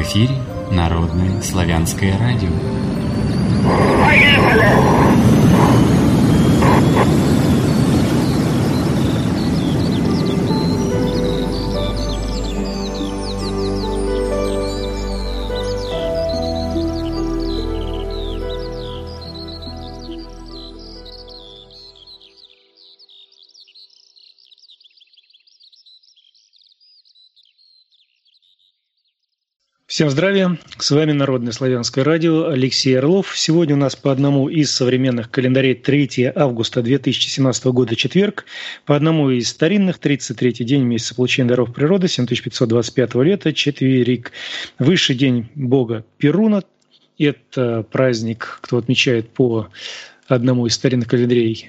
эфире Народное славянское радио. Всем здравия! С вами Народное славянское радио, Алексей Орлов. Сегодня у нас по одному из современных календарей 3 августа 2017 года четверг, по одному из старинных 33-й день месяца получения даров природы 7525 лета четверик. Высший день бога Перуна. Это праздник, кто отмечает по одному из старинных календарей,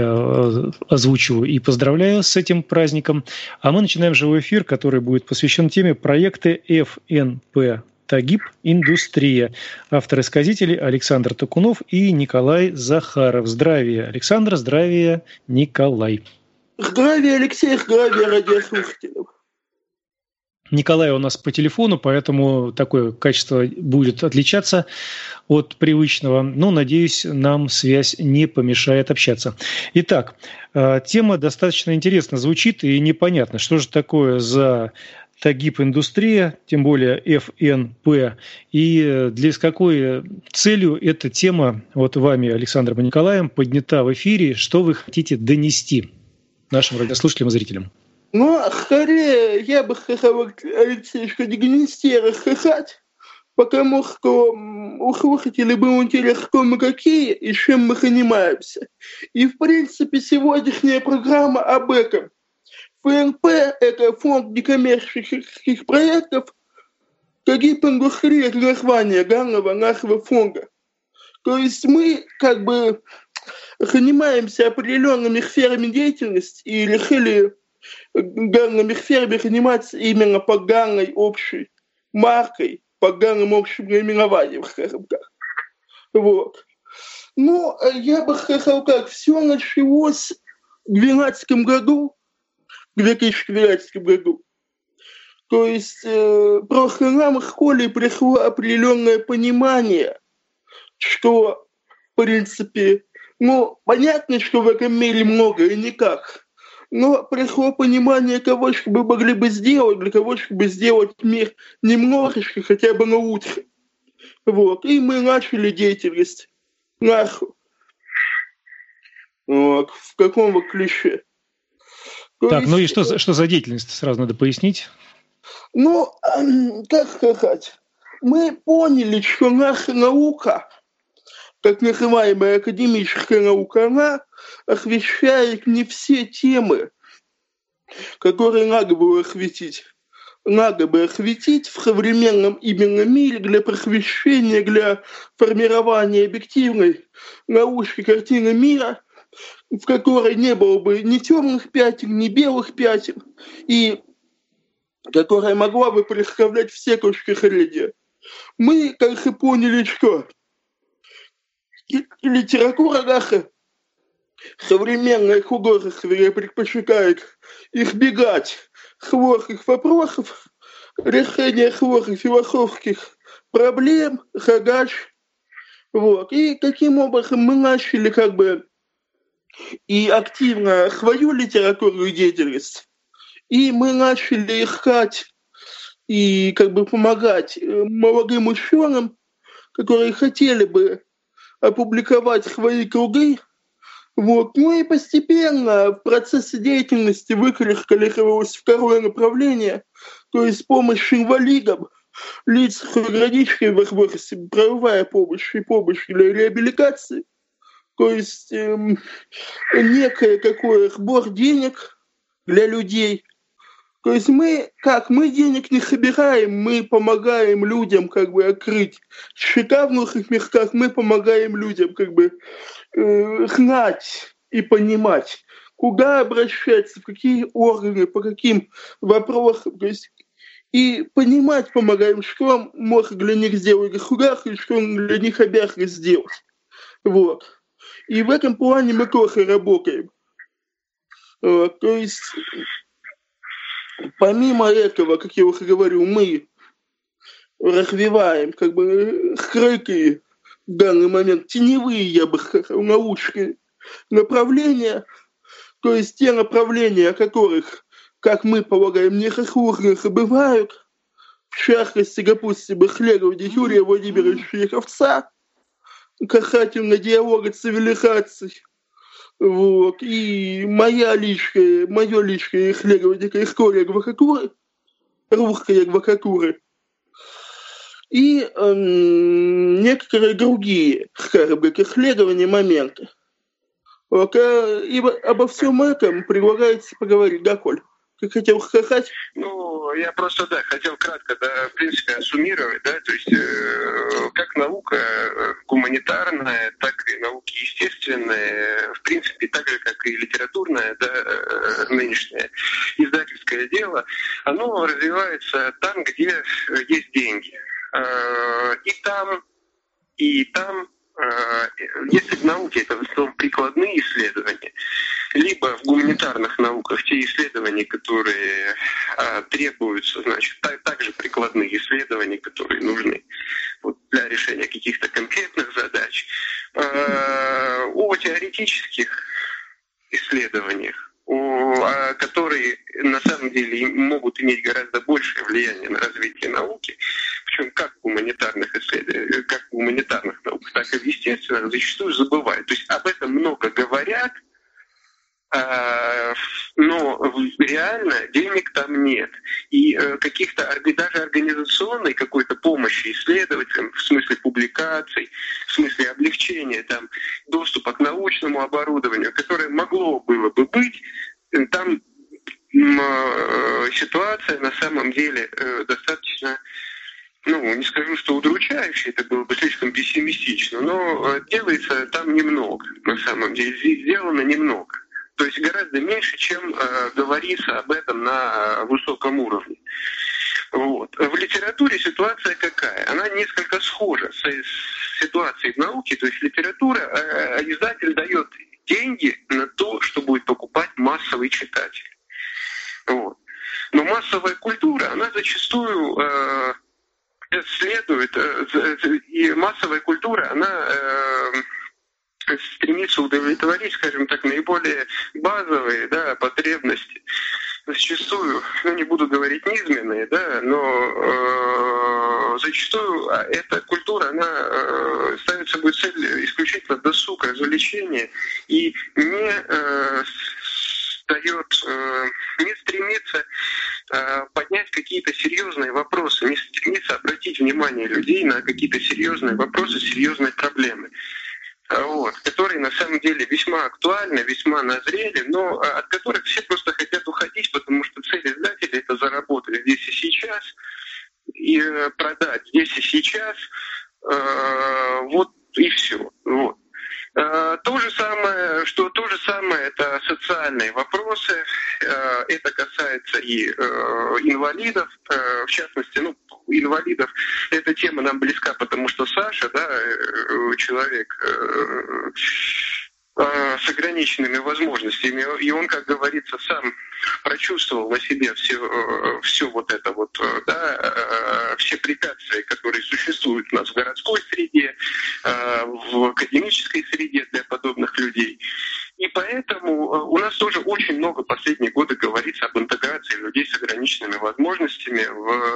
я озвучиваю и поздравляю с этим праздником. А мы начинаем живой эфир, который будет посвящен теме проекты ФНП «Тагиб. Индустрия». Авторы-сказители Александр Токунов и Николай Захаров. Здравия, Александр, здравия, Николай. Здравия, Алексей, здравия, радиослушателям. Николай у нас по телефону, поэтому такое качество будет отличаться от привычного. Но, надеюсь, нам связь не помешает общаться. Итак, тема достаточно интересно звучит и непонятно, что же такое за Тагиб индустрия, тем более ФНП, и с какой целью эта тема вот вами, Александром и Николаем, поднята в эфире, что вы хотите донести нашим радиослушателям и зрителям? Ну, скорее, я бы хотел, Алексей, что не рассказать, потому что у слушателей был интерес, кто мы какие и чем мы занимаемся. И, в принципе, сегодняшняя программа об этом. ФНП – это фонд некоммерческих проектов, Тагиб индустрия – это название главного нашего фонда. То есть мы как бы занимаемся определенными сферами деятельности и решили данными сферами заниматься именно по данной общей маркой, по данным общим наименованиям, скажем так. Вот. Ну, я бы сказал так, все началось в 2012 году. То есть просто нам в школе пришло определенное понимание, что, в принципе, понятно, что в этом мире много и никак. Но пришло понимание того, что мы могли бы сделать, для того, чтобы сделать мир немножечко, хотя бы лучше. Вот. И мы начали деятельность нашу. Вот. В каком клише. Так, ну и что за деятельность, сразу надо пояснить. Ну, как сказать, мы поняли, что наша наука, так называемая академическая наука, она освещает не все темы, которые надо бы осветить. Надо бы осветить в современном именно мире для просвещения, для формирования объективной научной картины мира, в которой не было бы ни темных пятен, ни белых пятен, и которая могла бы представлять все точки зрения. Мы, как и поняли, что литература наша, современная художественная, предпочитает избегать сложных вопросов, решения сложных философских проблем, задач. Вот. И таким образом мы начали как бы и активно свою литературную деятельность, и мы начали искать и как бы помогать молодым ученым, которые хотели бы опубликовать свои труды. Вот. Ну и постепенно в процессе деятельности выкристаллизовалось второе направление, то есть помощь инвалидам, лицам с ограниченными возможностями, правовая помощь и помощь для реабилитации. То есть некое такое сбор денег для людей. То есть мы денег не собираем, мы помогаем людям как бы открыть счета в нужных местах, мы помогаем людям как бы знать и понимать, куда обращаться, в какие органы, по каким вопросам. То есть и понимать помогаем, что может для них сделать государство и что он для них обязан сделать. Вот. И в этом плане мы тоже работаем. То есть помимо этого, как я уже говорил, мы развиваем, как бы скрытые в данный момент, теневые, я бы сказал, научные направления, то есть те направления, о которых, как мы полагаем, несослужных бывают, в частности, допустим, исследование Юрия Владимировича Яковца касательно диалога цивилизаций. Вот. И мое личное исследование истории адвокатуры, русской адвокатуры, и некоторые другие, скажем так, исследования, моменты. Вот, и обо всем этом предлагается поговорить, да, Коль? Ты хотел сказать? Ну, я просто, да, хотел кратко, да, в принципе, суммировать, да, то есть как наука гуманитарная, так и науки естественные, в принципе, так же, как и литературное, да, нынешнее издательское дело, оно развивается там, где есть деньги. И там, если в науке это в основном прикладные исследования, либо в гуманитарных науках те исследования, которые требуются, значит, также прикладные исследования, которые нужны вот, для решения каких-то конкретных задач. О теоретических исследованиях, которые на самом деле могут иметь гораздо большее влияние на развитие науки, причем как в гуманитарных исследованиях, как в гуманитарных науках, так и в естественных, зачастую забывают. То есть об этом много говорят, но реально денег там нет. И каких-то даже организационной какой-то помощи исследователям, в смысле публикаций, в смысле облегчения там, доступа к научному оборудованию, которое могло было бы быть, там ситуация на самом деле достаточно, ну, не скажу, что удручающая, это было бы слишком пессимистично, но делается там немного, на самом деле, сделано немного. То есть гораздо меньше, чем говорится об этом на высоком уровне. Вот. В литературе ситуация какая? Она несколько схожа с ситуацией в науке. То есть литература, издатель дает деньги на то, что будет покупать массовый читатель. Вот. Но массовая культура, она зачастую следует, и массовая культура, она стремится удовлетворить, скажем так, наиболее базовые, да, потребности. Зачастую, ну не буду говорить низменные, да, но зачастую эта культура, она ставит собой цель исключительно досуг, развлечения и не стремится поднять какие-то серьезные вопросы, не стремится обратить внимание людей на какие-то серьезные вопросы, серьезные проблемы. Вот, которые на самом деле весьма актуальны, весьма назрели, но от которых все просто хотят уходить, потому что цель издателя — это заработать здесь и сейчас, и продать здесь и сейчас, вот и все. Вот. То же самое это социальные вопросы, это касается и инвалидов, в частности, ну, инвалидов. Эта тема нам близка, потому что Саша, да, человек с ограниченными возможностями, и он, как говорится, сам прочувствовал на себе все вот это вот, да, все препятствия, которые существуют у нас в городской среде, в академической среде для подобных людей. И поэтому у нас тоже очень много последние годы говорится об интеграции людей с ограниченными возможностями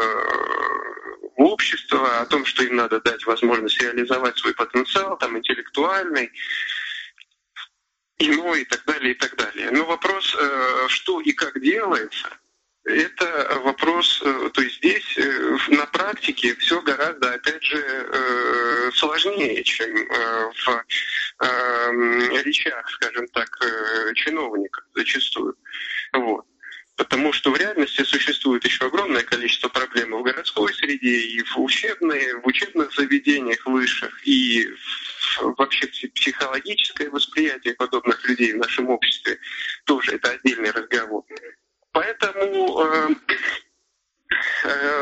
в общество, о том, что им надо дать возможность реализовать свой потенциал, там, интеллектуальный, иной и так далее, и так далее. Но вопрос, что и как делается, это вопрос, то есть здесь на практике все гораздо, опять же, сложнее, чем в речах, скажем так, чиновников зачастую. Вот. Потому что в реальности существует еще огромное количество проблем в городской среде, и в учебных заведениях высших, и вообще психологическое восприятие подобных людей в нашем обществе тоже это отдельный разговор. Поэтому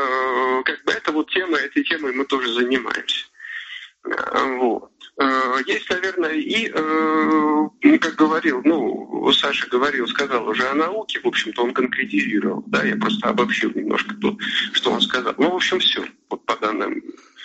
как бы этой темой мы тоже занимаемся. Вот. здесь, наверное, и, как говорил, Саша сказал уже о науке, в общем-то, он конкретизировал, да, я просто обобщил немножко то, что он сказал. В общем, все, вот по данным.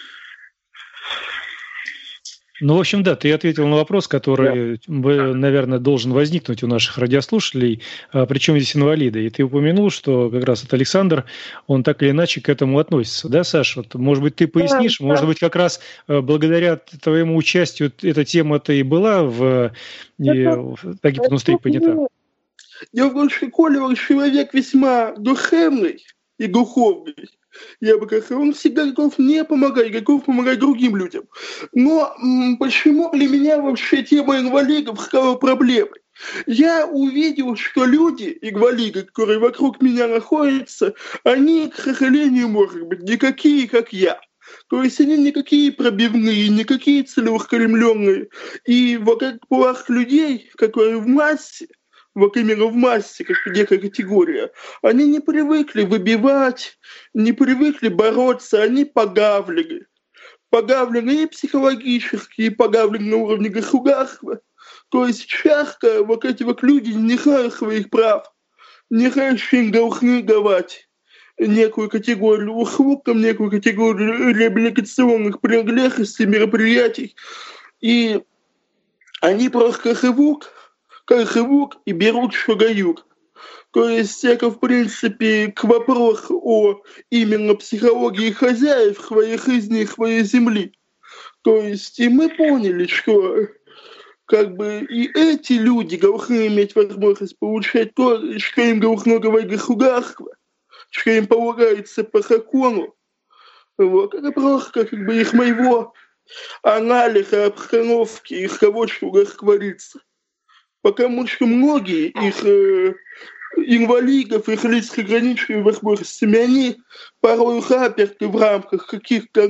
В общем, да, ты ответил на вопрос, который, наверное, должен возникнуть у наших радиослушателей, причем здесь инвалиды. И ты упомянул, что как раз вот Александр, он так или иначе к этому относится. Да, Саш? Вот, может быть, ты пояснишь? Да. Может быть, как раз благодаря твоему участию эта тема-то и была в таких индустрии поднята? Дело в том, что Коля человек весьма душевный и духовный. Я бы сказал, он всегда готов не помогать, готов помогать другим людям. Но почему для меня вообще тема инвалидов стала проблемой? Я увидел, что люди, инвалиды, которые вокруг меня находятся, они, к сожалению, может быть, никакие, как я. То есть они никакие пробивные, никакие целеустремленные. И вокруг людей, которые в массе, вот именно в массе, как некая категория, они не привыкли выбивать, не привыкли бороться, они подавлены. Подавлены и психологически, и подавлены на уровне государства. То есть часто вот эти вот люди не знают своих прав, не знают, что им должны давать некую категорию услуг, некую категорию реабилитационных принадлежностей, мероприятий. И они просто живут и берут, что дают. То есть это, в принципе, к вопросу о именно психологии хозяев своей жизни и своей земли. То есть и мы поняли, что как бы и эти люди должны иметь возможность получать то, что им должно говорить государство, что им полагается по закону. Вот. Это просто как бы их моего анализа обстановки, их того, что у нас творится. Потому что многие их инвалидов, их лиц с ограниченными возможностями, они порой заперты в рамках каких-то,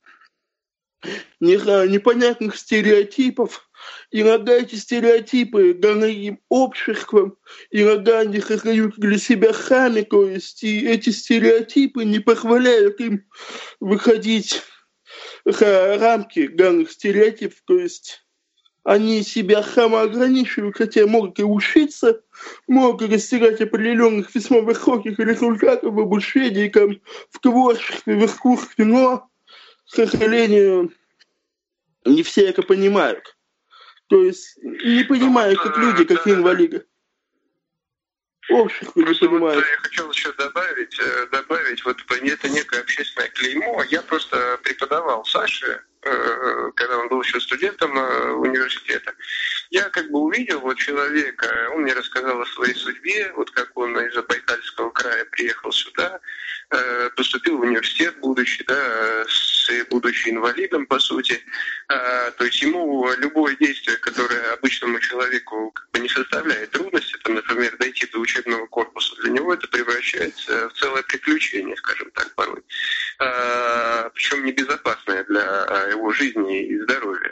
не знаю, непонятных стереотипов. Иногда эти стереотипы даны им обществом, иногда они создают для себя сами, то есть и эти стереотипы не позволяют им выходить за рамки данных стереотипов, то есть они себя самоограничивают, хотя могут и учиться, могут достигать определенных весьма высоких результатов в обучении, в творчестве, в искусстве, но, к сожалению, не все это понимают. То есть не понимают, как люди, как инвалиды. Общество не понимает. Я хотел еще добавить, вот это некое общественное клеймо. Я просто преподавал Саше, когда он был еще студентом университета. Я как бы увидел вот человека, он мне рассказал о своей судьбе, вот как он из Забайкальского края приехал сюда, поступил в университет, будучи инвалидом, по сути. То есть ему любое действие, которое обычному человеку как бы не составляет трудности, там, например, дойти до учебного корпуса, для него это превращается в целое приключение, скажем так, порой. Причем небезопасное для его жизни и здоровья.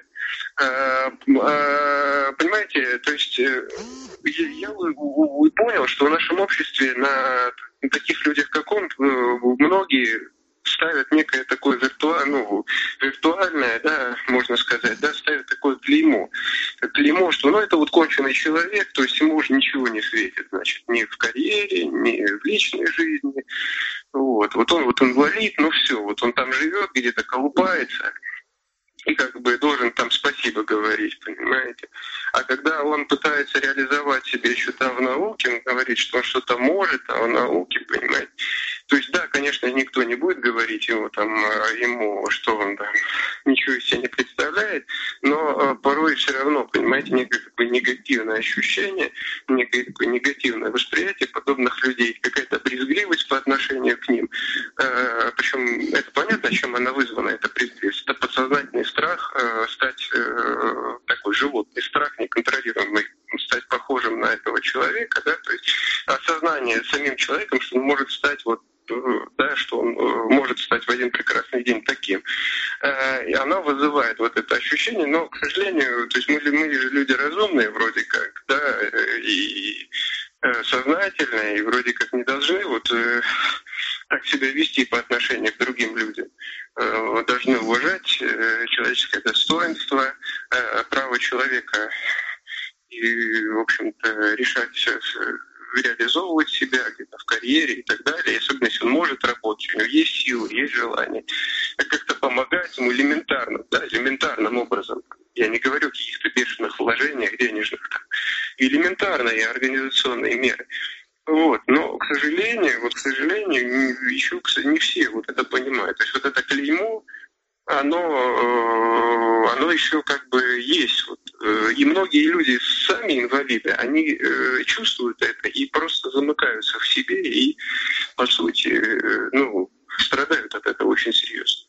Понимаете, то есть я понял, что в нашем обществе на таких людях, как он, многие ставят некое такое виртуальное, да, можно сказать, да, ставят такое клеймо, что, это вот конченый человек, то есть ему уже ничего не светит, значит, ни в карьере, ни в личной жизни, вот он вот инвалид, все, вот он там живет, где-то колупается, и как бы должен там спасибо говорить, понимаете? А когда он пытается реализовать себя еще там в науке, он говорит, что он что-то может, а в науке, понимаете? То есть, да, конечно, никто не будет говорить ему, что он там ничего из себя не представляет, но порой все равно, понимаете, некое такое негативное ощущение, некое такое негативное восприятие подобных людей, какая-то брезгливость по отношению к ним. Причем это понятно, чем она вызвана, эта брезгливость. Это подсознательный страх стать такой животный страх, неконтролируемый, стать похожим на этого человека, да, то есть осознание самим человеком, что он может стать что он может стать в один прекрасный день таким. И она вызывает вот это ощущение, но, к сожалению, то есть мы же люди разумные вроде как, да, и сознательные, и вроде как не должны так себя вести по отношению к другим людям. Должны уважать человеческое достоинство, право человека и, в общем-то, решать, реализовывать себя где-то в карьере и так далее, особенно если он может работать, у него есть силы, есть желание, как-то помогать ему элементарным образом. Я не говорю о каких-то бешеных вложениях денежных, элементарные организационные меры. Вот. Но, к сожалению, еще не все вот это понимают. То есть вот это клеймо, оно еще как бы есть. Вот. И многие люди, сами инвалиды, они чувствуют это и просто замыкаются в себе и, по сути, страдают от этого очень серьезно.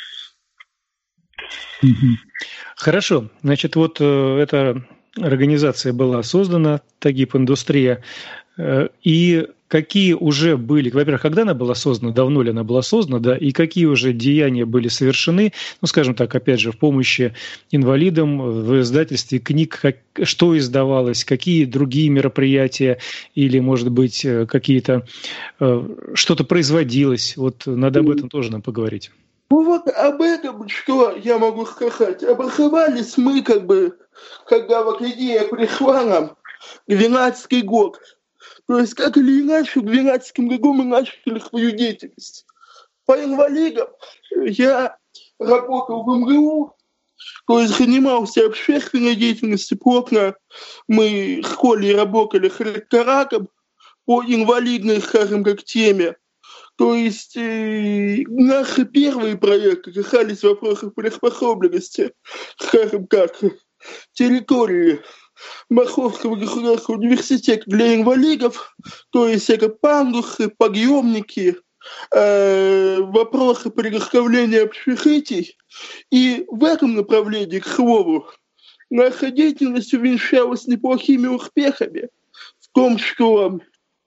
Хорошо. Значит, вот эта организация была создана, Тагип-индустрия. И какие уже были, во-первых, когда она была создана, давно ли она была создана, да, и какие уже деяния были совершены, скажем так, опять же, в помощи инвалидам, в издательстве книг, что издавалось, какие другие мероприятия или, может быть, какие-то, что-то производилось, вот надо об этом тоже нам поговорить. Вот об этом, что я могу сказать. Образовались мы, когда вот идея пришла нам, 12-й год. То есть, как или иначе, в 12-м году мы начали свою деятельность. По инвалидам я работал в МГУ, то есть занимался общественной деятельностью, плотно мы в школе работали с ректоратом по инвалидной, скажем, как теме. То есть наши первые проекты касались вопросов приспособленности, скажем как, территории Московского государственного университета для инвалидов, то есть это пандусы, подъемники, вопросы предоставления общежитий. И в этом направлении, к слову, наша деятельность увенчалась неплохими успехами в том, что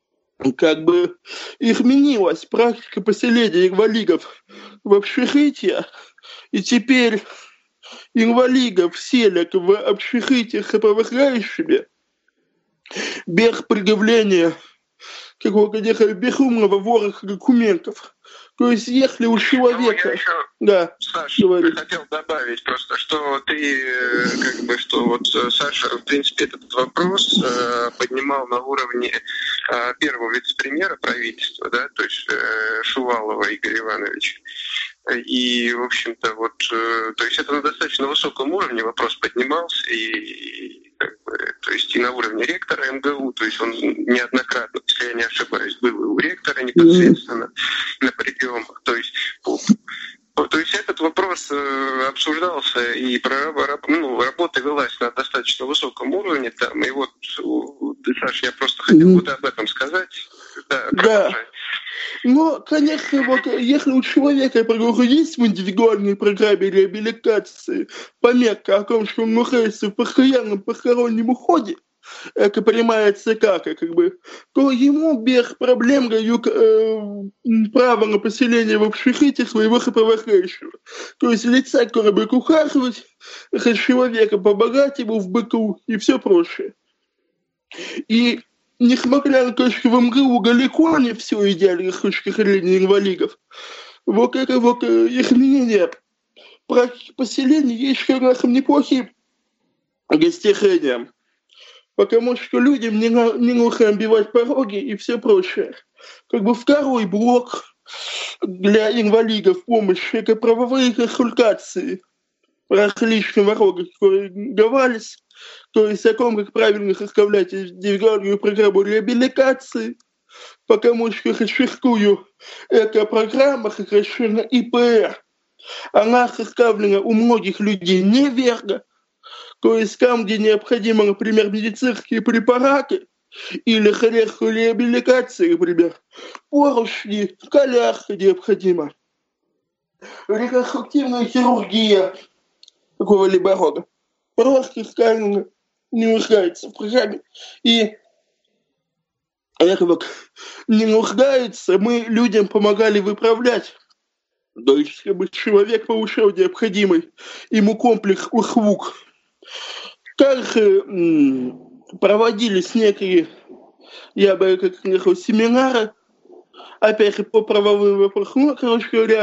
изменилась практика поселения инвалидов в общежития, и теперь инвалидов селят в общежитиях с сопровождающими без предъявления какого-то безумного вороха документов. То есть, если у человека... Саша, я хотел добавить просто, что ты, Саша, в принципе, этот вопрос поднимал на уровне первого вице-премьера правительства, да, то есть Шувалова Игоря Ивановича. И, в общем-то, то есть это на достаточно высоком уровне вопрос поднимался, и то есть и на уровне ректора МГУ, то есть он неоднократно, если я не ошибаюсь, был и у ректора непосредственно на приемах. То есть этот вопрос обсуждался, и работа велась на достаточно высоком уровне. Там, и вот, Саша, я просто хотел об этом сказать. Да. Но, конечно, если у человека есть в индивидуальной программе реабилитации пометка о том, что он находится в постоянном постороннем уходе, это понимается то ему без проблем дают право на поселение в общежитии своего сопровождающего. То есть лица, который будет ухаживать за человеком, помогать ему в быту и все прочее. И несмотря на то, что в МГУ далеко не все идеально с точки зрения инвалидов, изменение практики поселения есть хорошим неплохим достижением. Потому что людям не нужно оббивать пороги и все прочее. Второй блок для инвалидов помощи – это правовые консультации различного рода, которые давались. То есть о том, как правильно составлять индивидуальную программу реабилитации, потому что зачастую эта программа сокращена ИПР. Она составлена у многих людей неверно. То есть там, где необходимо, например, медицинские препараты или средства реабилитации, например, поручни, коляска необходима, реконструктивная хирургия какого-либо рода. Просто сказано, не нуждается в программе. И это не нуждается, мы людям помогали выправлять. То есть, чтобы человек получал необходимый ему комплекс услуг. Также проводились некие, я бы сказал, семинары, опять же, по правовым вопросам,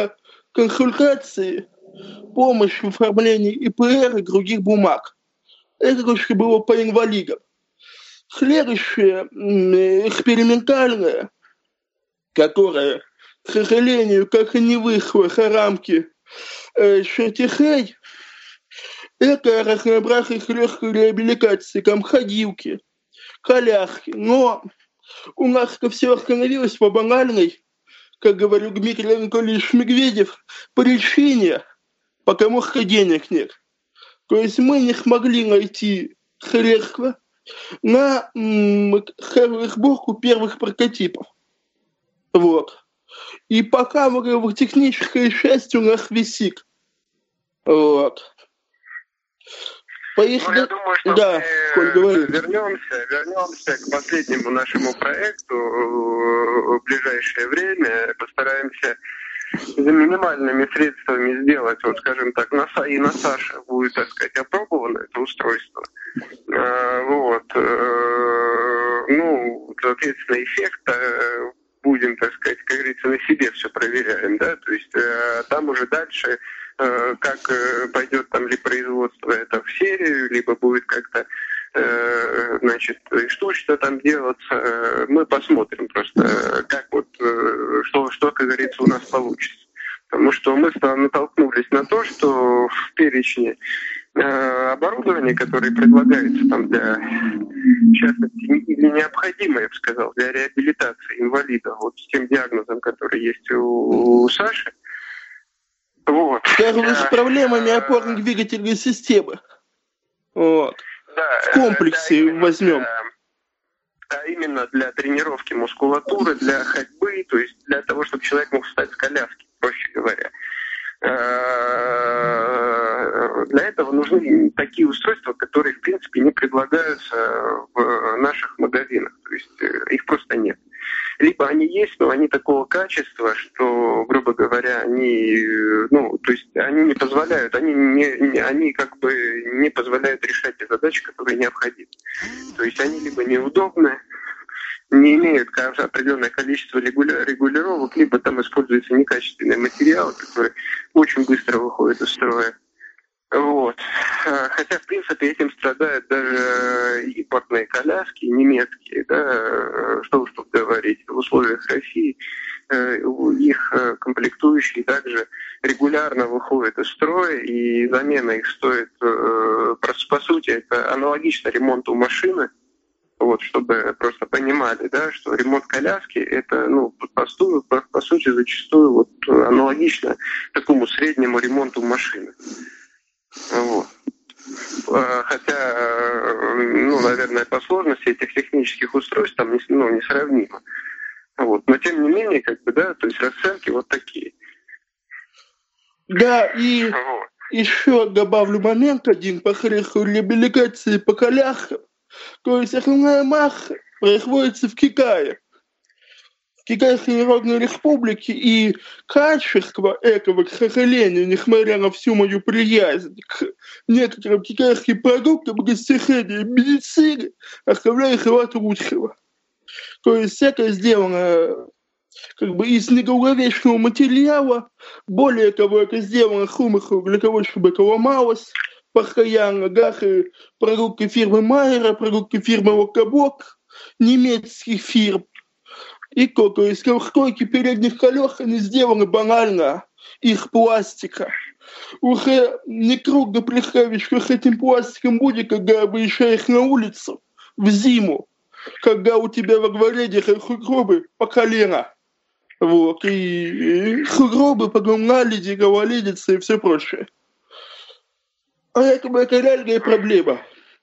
консультации, помощь в оформлении ИПР и других бумаг. Это было по инвалидам. Следующее, экспериментальное, которое, к сожалению, как и не вышло за рамки чертежей, это разнообразие легкой реабилитации, там ходилки, коляски. Но у нас это все остановилось по банальной, как говорил Дмитрий Анатольевич Медведев, причине, потому что денег нет. То есть мы не смогли найти средства на сборку первых прототипов. Вот. И пока техническая часть у нас висит. Вот. Я думаю, что да, мы вернемся к последнему нашему проекту в ближайшее время. Постараемся за минимальными средствами сделать, вот скажем так, и на Саше будет, так сказать, опробовано это устройство. Соответственно, эффект будем, так сказать, как говорится, на себе все проверяем, да, то есть там уже дальше как пойдет там ли производство это в серию, либо будет как-то, штучно там делаться, мы посмотрим просто, как что, как говорится, у нас получится. Потому что мы натолкнулись на то, что в перечне оборудования, которое предлагается там для, в частности, или необходимое, я бы сказал, для реабилитации инвалида, вот с тем диагнозом, который есть у Саши, вот. С проблемами опорно-двигательной системы. Вот. Да, в комплексе возьмем. Именно для тренировки мускулатуры, для ходьбы, то есть для того, чтобы человек мог встать с коляски, проще говоря. Для этого нужны такие устройства, которые, в принципе, не предлагаются в наших магазинах. То есть их просто нет. Либо они есть, но они такого качества, что, грубо говоря, они не позволяют, они как бы не позволяют решать те задачи, которые необходимы. То есть они либо неудобны, не имеют определенное количество регулировок, либо там используются некачественные материалы, которые очень быстро выходят из строя. Вот. Хотя, в принципе, этим страдают даже импортные коляски, немецкие, да, что уж тут говорить, в условиях России их комплектующие также регулярно выходят из строя, и замена их стоит, по сути, это аналогично ремонту машины, вот, чтобы просто понимали, да, что ремонт коляски это, по сути, зачастую вот аналогично такому среднему ремонту машины. Вот. Хотя, наверное, по сложности этих технических устройств там несравнимо. Вот. Но тем не менее, то есть расценки вот такие. Да, и еще добавлю момент один по реабилитации по коляскам. То есть основная масса производится в Китае. В Китайской Народной Республике, и качество этого, к сожалению, несмотря на всю мою приязнь к некоторым китайским продуктам, достижения медицины оставляет желать лучшего. То есть это сделано из недолговечного материала, более того, это сделано с умыслом для того, чтобы это ломалось постоянно, да, продукты фирмы Майера, продукты фирмы Локобок, немецких фирм. И то есть стойки передних колес они сделаны банально из пластика. Уже нетрудно представить, что с этим пластиком будет, когда выезжаешь на улицу в зиму, когда у тебя во дворе держат сугробы по колено. Вот, и сугробы, потом наледи, гололедица и все прочее. Поэтому это реальная проблема.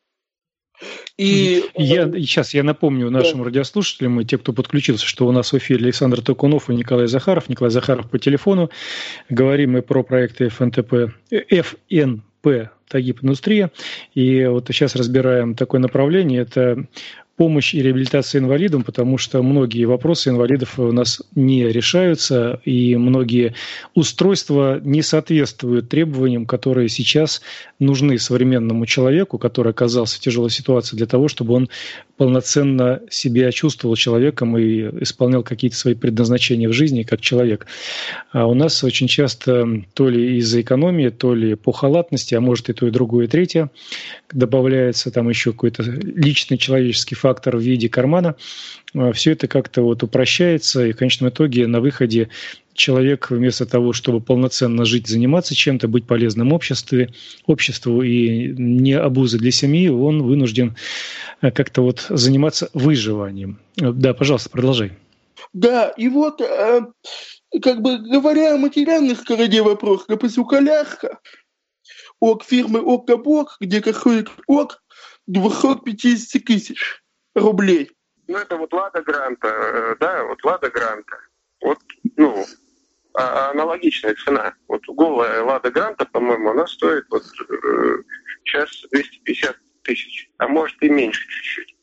И я напомню нашим радиослушателям и те, кто подключился, что у нас в эфире Александр Токунов и Николай Захаров. Николай Захаров по телефону. Говорим мы про проекты ФНП «Тагиб Индустрия». И вот сейчас разбираем такое направление. Это помощь и реабилитация инвалидам, потому что многие вопросы инвалидов у нас не решаются, и многие устройства не соответствуют требованиям, которые сейчас нужны современному человеку, который оказался в тяжелой ситуации, для того, чтобы он полноценно себя чувствовал человеком и исполнял какие-то свои предназначения в жизни как человек. А у нас очень часто то ли из-за экономии, то ли по халатности, а может и то, и другое, и третье, добавляется там еще какой-то личный человеческий фактор в виде кармана. Все это как-то вот упрощается, и в конечном итоге на выходе человек вместо того, чтобы полноценно жить, заниматься чем-то, быть полезным обществу и не обузой для семьи, он вынужден как-то вот заниматься выживанием. Да, пожалуйста, продолжай. Да, и вот, как бы говоря о материальных стороне вопроса, допустим, коляска от фирмы ОК-БОК, где какой ОК 250 тысяч рублей. Ну, это вот Лада Гранта, да, вот Лада Гранта. Вот, аналогичная цена. Вот голая Лада Гранта, по-моему, она стоит вот сейчас 250 тысяч, а может и меньше чуть-чуть.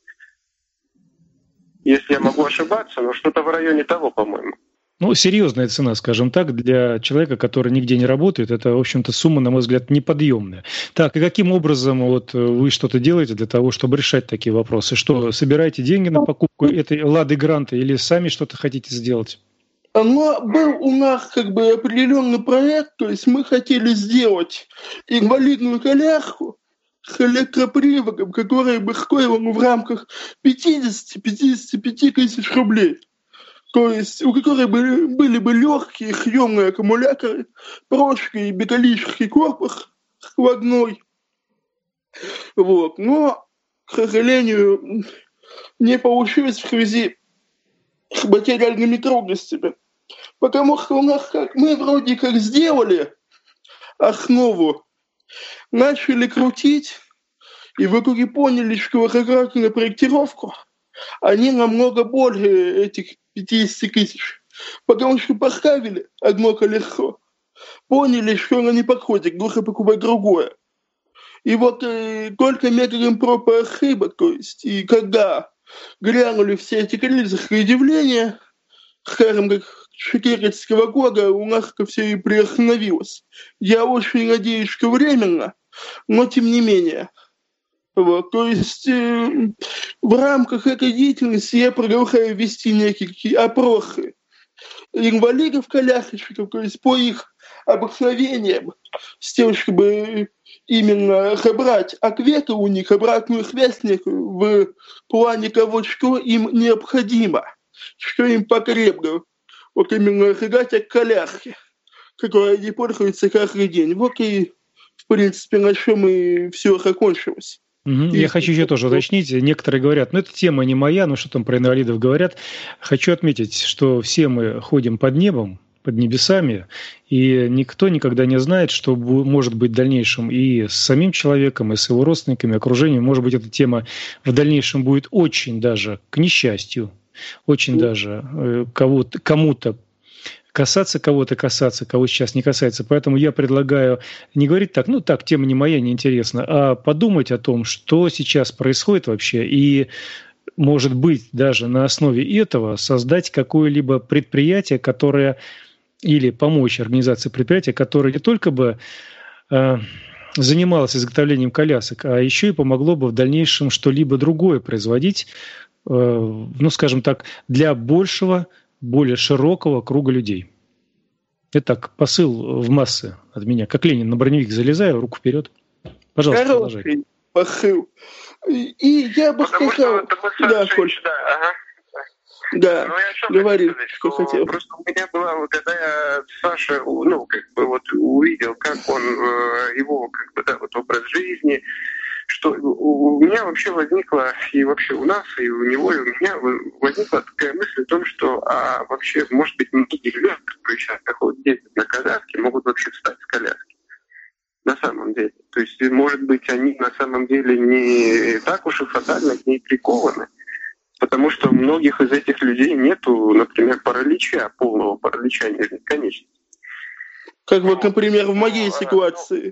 Если я могу ошибаться, но что-то в районе того, по-моему. Ну, серьезная цена, скажем так, для человека, который нигде не работает. Это, в общем-то, сумма, на мой взгляд, неподъемная. Так, и каким образом вот вы что-то делаете для того, чтобы решать такие вопросы? Что, собираете деньги на покупку этой Лады Гранта или сами что-то хотите сделать? Но был у нас как бы определенный проект, то есть мы хотели сделать инвалидную коляску с электроприводом, которая бы стоила в рамках 50-55 тысяч рублей. То есть у которой были бы легкие съемные аккумуляторы, прочный металлический корпус складной. Вот. Но, к сожалению, не получилось в связи с материальными трудностями. Потому что у нас мы вроде как сделали основу, начали крутить, и в итоге поняли, что как на проектировку они намного больше этих 50 тысяч. Потому что поставили одно колесо, поняли, что оно не подходит, нужно покупать другое. И вот только методом проб и ошибок, то есть, и когда глянули все эти кризисные явления, скажем, как 2014 года у нас это все и приостановилось. Я очень надеюсь, что временно, но тем не менее. Вот, то есть в рамках этой деятельности я продолжаю вести некие опросы инвалидов-колясочников, то есть по их обыкновениям, с тем, чтобы именно собрать ответы у них, обратную связь в плане того, что им необходимо, что им потребно. Вот именно шагать от коляски, которой они пользуются каждый день. Вот и, в принципе, на чем и все закончилось. Я хочу еще тоже уточнить. Некоторые говорят, это тема не моя, что там про инвалидов говорят. Хочу отметить, что все мы ходим под небом, под небесами, и никто никогда не знает, что может быть в дальнейшем и с самим человеком, и с его родственниками, окружением. Может быть, эта тема в дальнейшем будет очень даже, к несчастью, очень даже кому-то касаться, кого-то касаться, кого сейчас не касается. Поэтому я предлагаю не говорить так, тема не моя, неинтересна, а подумать о том, что сейчас происходит вообще, и, может быть, даже на основе этого создать какое-либо предприятие, которое, или помочь организации предприятия, которое не только бы занималось изготовлением колясок, а еще и помогло бы в дальнейшем что-либо другое производить, скажем так, для большего, более широкого круга людей. Итак, посыл в массы от меня. Как Ленин на броневик залезаю, руку вперед. Пожалуйста, продолжай. Хороший посыл. И я бы сказал... Да, Коль. Да, говори, что хотел. Просто у меня была, когда я Саша, увидел, как он, его, образ жизни, что у меня вообще возникла, и вообще у нас, и у него, и у меня возникла такая мысль о том, что вообще, может быть, многие люди, которые сейчас ездят на коляске, могут вообще встать с коляски. На самом деле. То есть, может быть, они на самом деле не так уж и фатально к ней прикованы, потому что у многих из этих людей нету, например, паралича, полного паралича нижних конечностей. Как вот, например, в моей ситуации.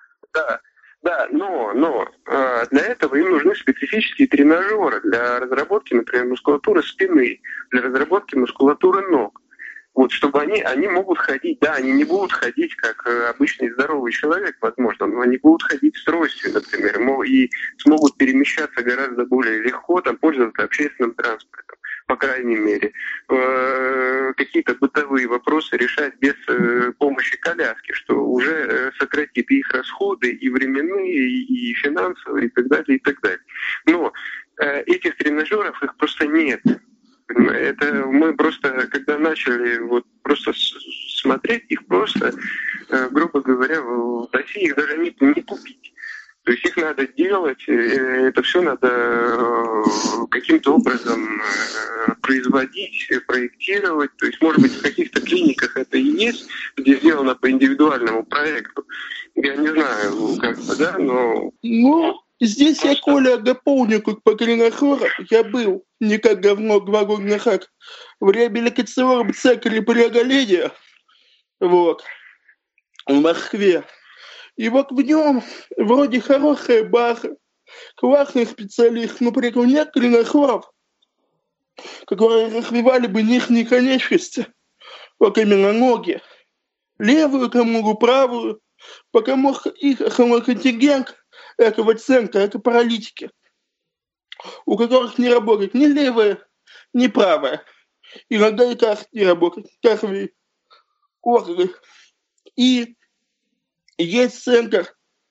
Да, но для этого им нужны специфические тренажеры для разработки, например, мускулатуры спины, для разработки мускулатуры ног. Вот, чтобы они могут ходить, да, они не будут ходить как обычный здоровый человек, возможно, но они будут ходить с тростью, например, и смогут перемещаться гораздо более легко, там, пользоваться общественным транспортом, по крайней мере. Какие-то бытовые вопросы решать без помощи коляски, что уже сократит их расходы и временные, и финансовые, и так далее, и так далее. Но этих тренажеров, их просто нет. Это мы просто, когда начали вот просто смотреть, их просто, грубо говоря, в России их даже не купить. То есть их надо делать, это все надо каким-то образом производить, проектировать. То есть, может быть, в каких-то клиниках это и есть, где сделано по индивидуальному проекту. Я не знаю, как бы, да, но... Здесь я, Коля, дополню, как по тренажерам. Я был не как говно 2 года назад в реабилитационном центре преодоления, вот, в Москве. И вот в нем вроде хорошая база, классный специалист, но при этом нет тренажеров, которые развивали бы нижние конечности, вот именно ноги, левую ногу, правую, потому что их основной контингент этого центра — это паралитики, у которых не работает ни левая, ни правая. Иногда и так не работает, каждый орган. И есть центр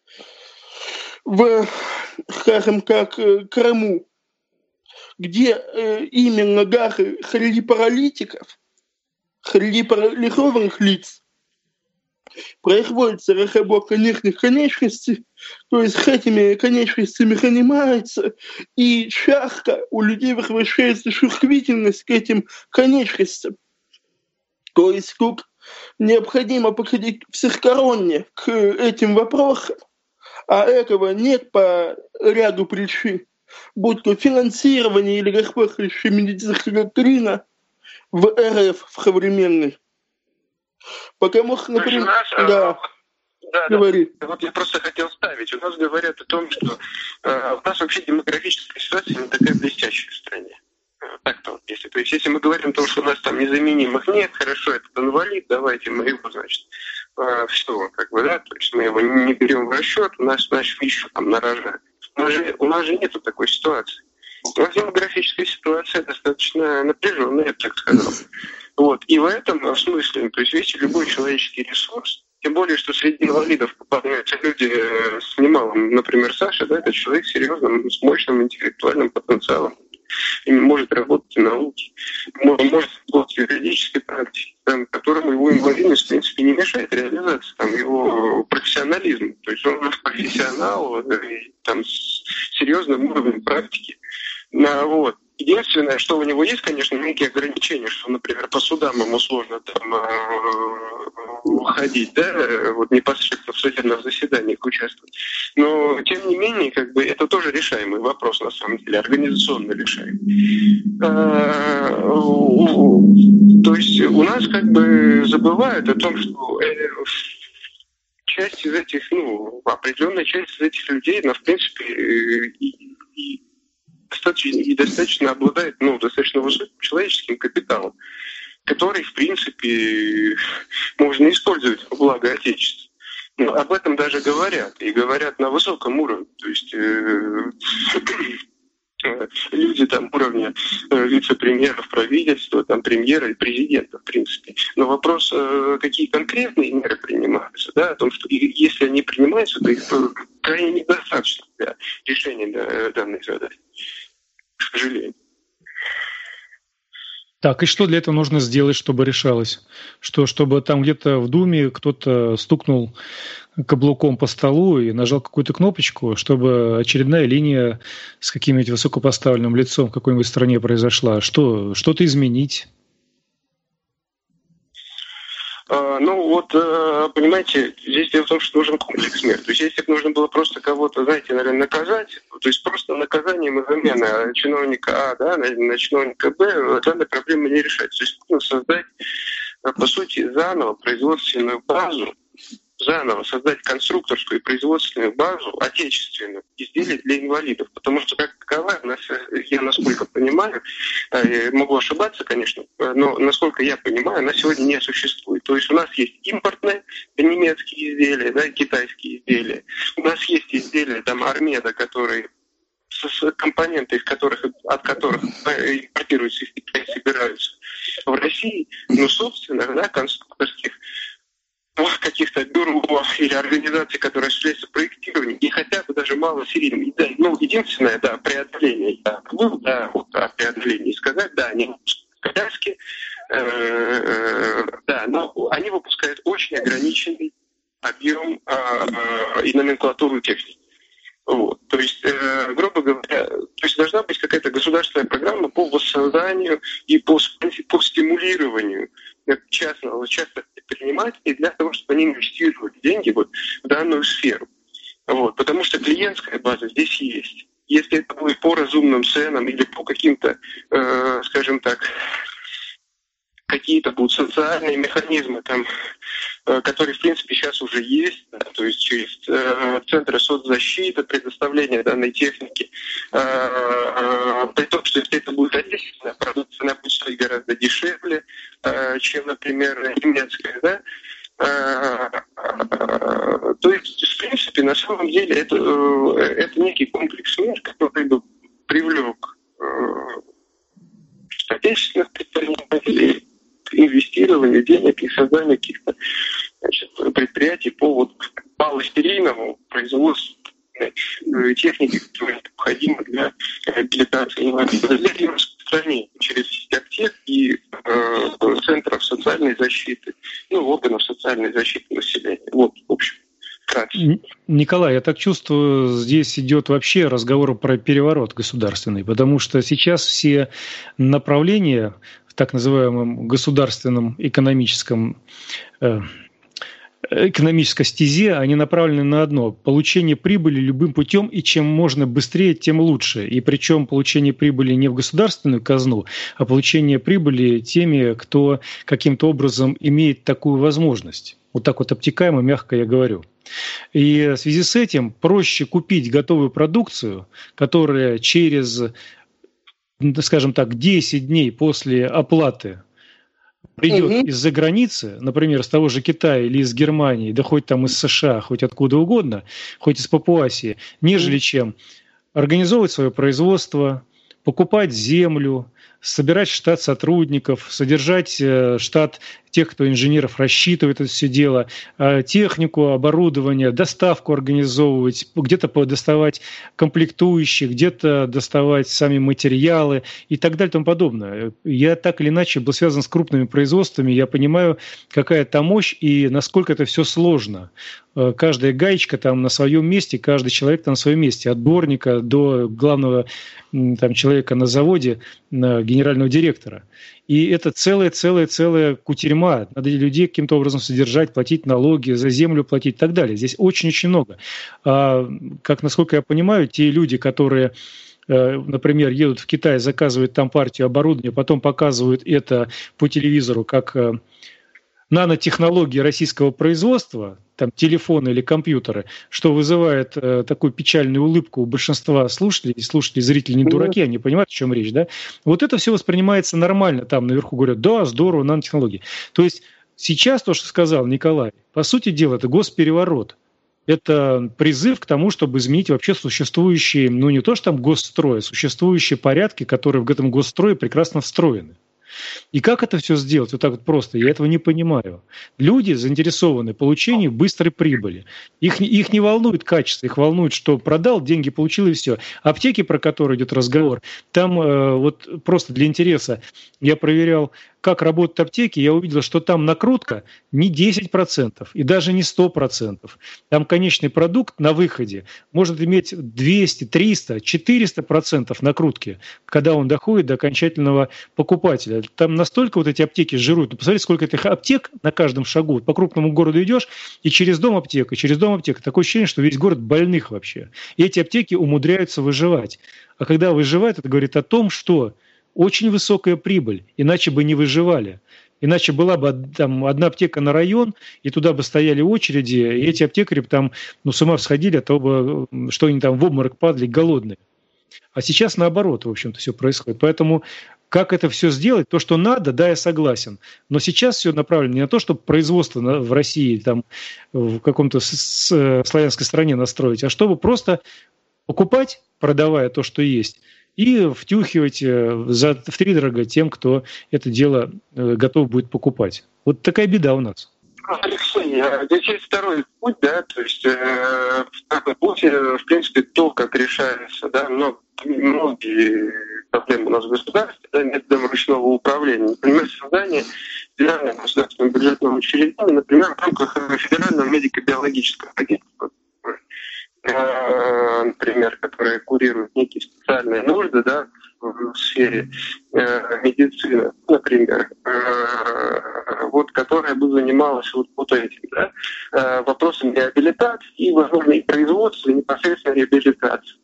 в, скажем как, Крыму, где именно даже среди паралитиков, среди парализованных лиц производится разработка нижних конечностей, то есть с этими конечностями занимается, и часто у людей возвращается чувствительность к этим конечностям. То есть тут необходимо подходить всесторонне к этим вопросам, а этого нет по ряду причин, будь то финансирование или господствующая медицинская доктрина в РФ в современной. Потому что, например, да, говори. Вот я просто хотел ставить. У нас говорят о том, что у нас вообще демографическая ситуация не такая блестящая в стране. Так-то вот, если. То есть, если мы говорим о том, что у нас там незаменимых нет, хорошо, этот инвалид, давайте мы его, значит, все, как бы, да, то есть мы его не берем в расчет, у нас, значит, еще там нарожают. У нас же нету такой ситуации. У нас демографическая ситуация достаточно напряженная, я бы так сказал. Вот. И в этом смысле, то есть весь любой человеческий ресурс, тем более, что среди инвалидов попадаются люди с немалым, например, Саша, да, это человек с серьезным, с мощным интеллектуальным потенциалом, и может работать в науке, может работать в юридической практике, там, которому его инвалидность, в принципе, не мешает реализации там, его профессионализма. То есть он профессионал, и, там, с серьезным уровнем практики. Вот. Единственное, что у него есть, конечно, некие ограничения, что, например, по судам ему сложно там ходить, да, вот непосредственно в судебных заседаниях участвовать. Но, тем не менее, как бы это тоже решаемый вопрос, на самом деле, организационно решаемый. То есть у нас как бы забывают о том, что часть из этих, определенная часть из этих людей, она, в принципе, достаточно обладает достаточно высоким человеческим капиталом, который, в принципе, можно использовать во благо Отечества. Об этом даже говорят, и говорят на высоком уровне. То есть люди там уровня вице-премьеров правительства, там премьера и президента, в принципе. Но вопрос, какие конкретные меры принимаются, да, о том, что если они принимаются, то их крайне недостаточно для решения данной задачи, к сожалению. Так, и что для этого нужно сделать, чтобы решалось? Чтобы там где-то в Думе кто-то стукнул каблуком по столу и нажал какую-то кнопочку, чтобы очередная линия с каким-нибудь высокопоставленным лицом в какой-нибудь стране произошла? Что-то изменить? Понимаете, здесь дело в том, что нужен комплекс мер. То есть, если бы нужно было просто кого-то, знаете, наверное, наказать, то есть просто наказанием и замена чиновника А, да, на чиновника Б, данная проблема не решается. То есть нужно создать, по сути, заново производственную базу заново создать конструкторскую и производственную базу отечественных изделий для инвалидов. Потому что, как таковая, у нас, я насколько понимаю, могу ошибаться, конечно, но насколько я понимаю, она сегодня не существует. То есть у нас есть импортные немецкие изделия, да, китайские изделия. У нас есть изделия там Армеда, которые с компоненты, от которых импортируются из Китая, собираются в России, но собственных, да, конструкторских каких-то бюро или организаций, которые осуществляются проектированием, и хотя бы даже малосерийным. Да, единственное, да, преодоление, о преодолении сказать, да, они коляски, да, но они выпускают очень ограниченный объем и номенклатуру техники. Вот. То есть, грубо говоря, должна быть какая-то государственная программа по воссозданию и по стимулированию частных предпринимателей для того, чтобы они инвестировали деньги в данную сферу. Вот. Потому что клиентская база здесь есть. Если это будет по разумным ценам или по каким-то, скажем так, какие-то будут социальные механизмы, там, которые, в принципе, сейчас уже есть, да, то есть через центры соцзащиты, предоставление данной техники, при том, что если это будет отечественная продукция, она будет стоить гораздо дешевле, чем, например, немецкая, да. То есть, в принципе, на самом деле это некий комплекс мер, который бы привлек отечественных предпринимателей к инвестированию денег и созданию каких-то предприятий по малосерийному производству техники, которая необходима для реабилитации инвалидов, для распространения через сеть аптек и центров социальной защиты, органов социальной защиты населения. Вот, в общем. Николай, я так чувствую, здесь идет вообще разговор про переворот государственный, потому что сейчас все направления в так называемом государственном экономической стезе, они направлены на одно – получение прибыли любым путем, и чем можно быстрее, тем лучше. И причем получение прибыли не в государственную казну, а получение прибыли теми, кто каким-то образом имеет такую возможность. Вот так вот обтекаемо, мягко я говорю. И в связи с этим проще купить готовую продукцию, которая через, скажем так, 10 дней после оплаты придет из-за границы, например, с того же Китая или из Германии, да хоть там из США, хоть откуда угодно, хоть из Папуасии, нежели чем организовывать свое производство, покупать землю, собирать штат сотрудников, содержать штат тех, кто инженеров рассчитывает это все дело, технику, оборудование, доставку организовывать, где-то доставать комплектующие, где-то доставать сами материалы и так далее и тому подобное. Я так или иначе был связан с крупными производствами, я понимаю, какая там мощь и насколько это все сложно. Каждая гаечка там на своем месте, каждый человек там на своем месте, от дворника до главного там, человека на заводе, генерального директора. И это целая кутерьма. Надо людей каким-то образом содержать, платить налоги, за землю платить и так далее. Здесь очень-очень много. Как, насколько я понимаю, те люди, которые, например, едут в Китай, заказывают там партию оборудования, потом показывают это по телевизору как нанотехнологии российского производства, там телефоны или компьютеры, что вызывает такую печальную улыбку у большинства слушателей, зрители не дураки, они понимают, о чем речь, да? Вот это все воспринимается нормально, там наверху говорят, да, здорово, нанотехнологии. То есть сейчас то, что сказал Николай, по сути дела, это госпереворот. Это призыв к тому, чтобы изменить вообще существующие, не то что там госстрой, а существующие порядки, которые в этом госстрое прекрасно встроены. И как это все сделать вот так вот просто, я этого не понимаю. Люди заинтересованы в получении быстрой прибыли. Их не волнует качество, их волнует, что продал, деньги получил и все. Аптеки, про которые идет разговор, там вот просто для интереса я проверял, как работают аптеки, я увидел, что там накрутка не 10% и даже не 100%. Там конечный продукт на выходе может иметь 200, 300, 400% накрутки, когда он доходит до окончательного покупателя. Там настолько вот эти аптеки жируют. Посмотрите, сколько этих аптек на каждом шагу. По крупному городу идешь, и через дом аптека, через дом аптека. Такое ощущение, что весь город больных вообще. И эти аптеки умудряются выживать. А когда выживают, это говорит о том, что очень высокая прибыль, иначе бы не выживали. Иначе была бы там одна аптека на район, и туда бы стояли очереди, и эти аптекари бы там с ума всходили от того, что они там в обморок падали голодные. А сейчас наоборот, в общем-то, все происходит. Поэтому как это все сделать? То, что надо, да, я согласен. Но сейчас все направлено не на то, чтобы производство в России, там, в каком-то славянской стране настроить, а чтобы просто покупать, продавая то, что есть, и втюхивать втридорога тем, кто это дело готов будет покупать. Вот такая беда у нас. Алексей, здесь есть второй путь, да, то есть второй путь, в принципе, то, как решается, да, многие проблемы у нас в государстве, да, методом ручного управления. Например, создание федерального государственного бюджетного учреждения, например, в рамках федерального медико-биологического агентства, например, которое курирует некие специальные нужды, да, в сфере медицины, например, вот, которая бы занималась вот этим, да, вопросом реабилитации и, возможно, и производства, и непосредственно реабилитации.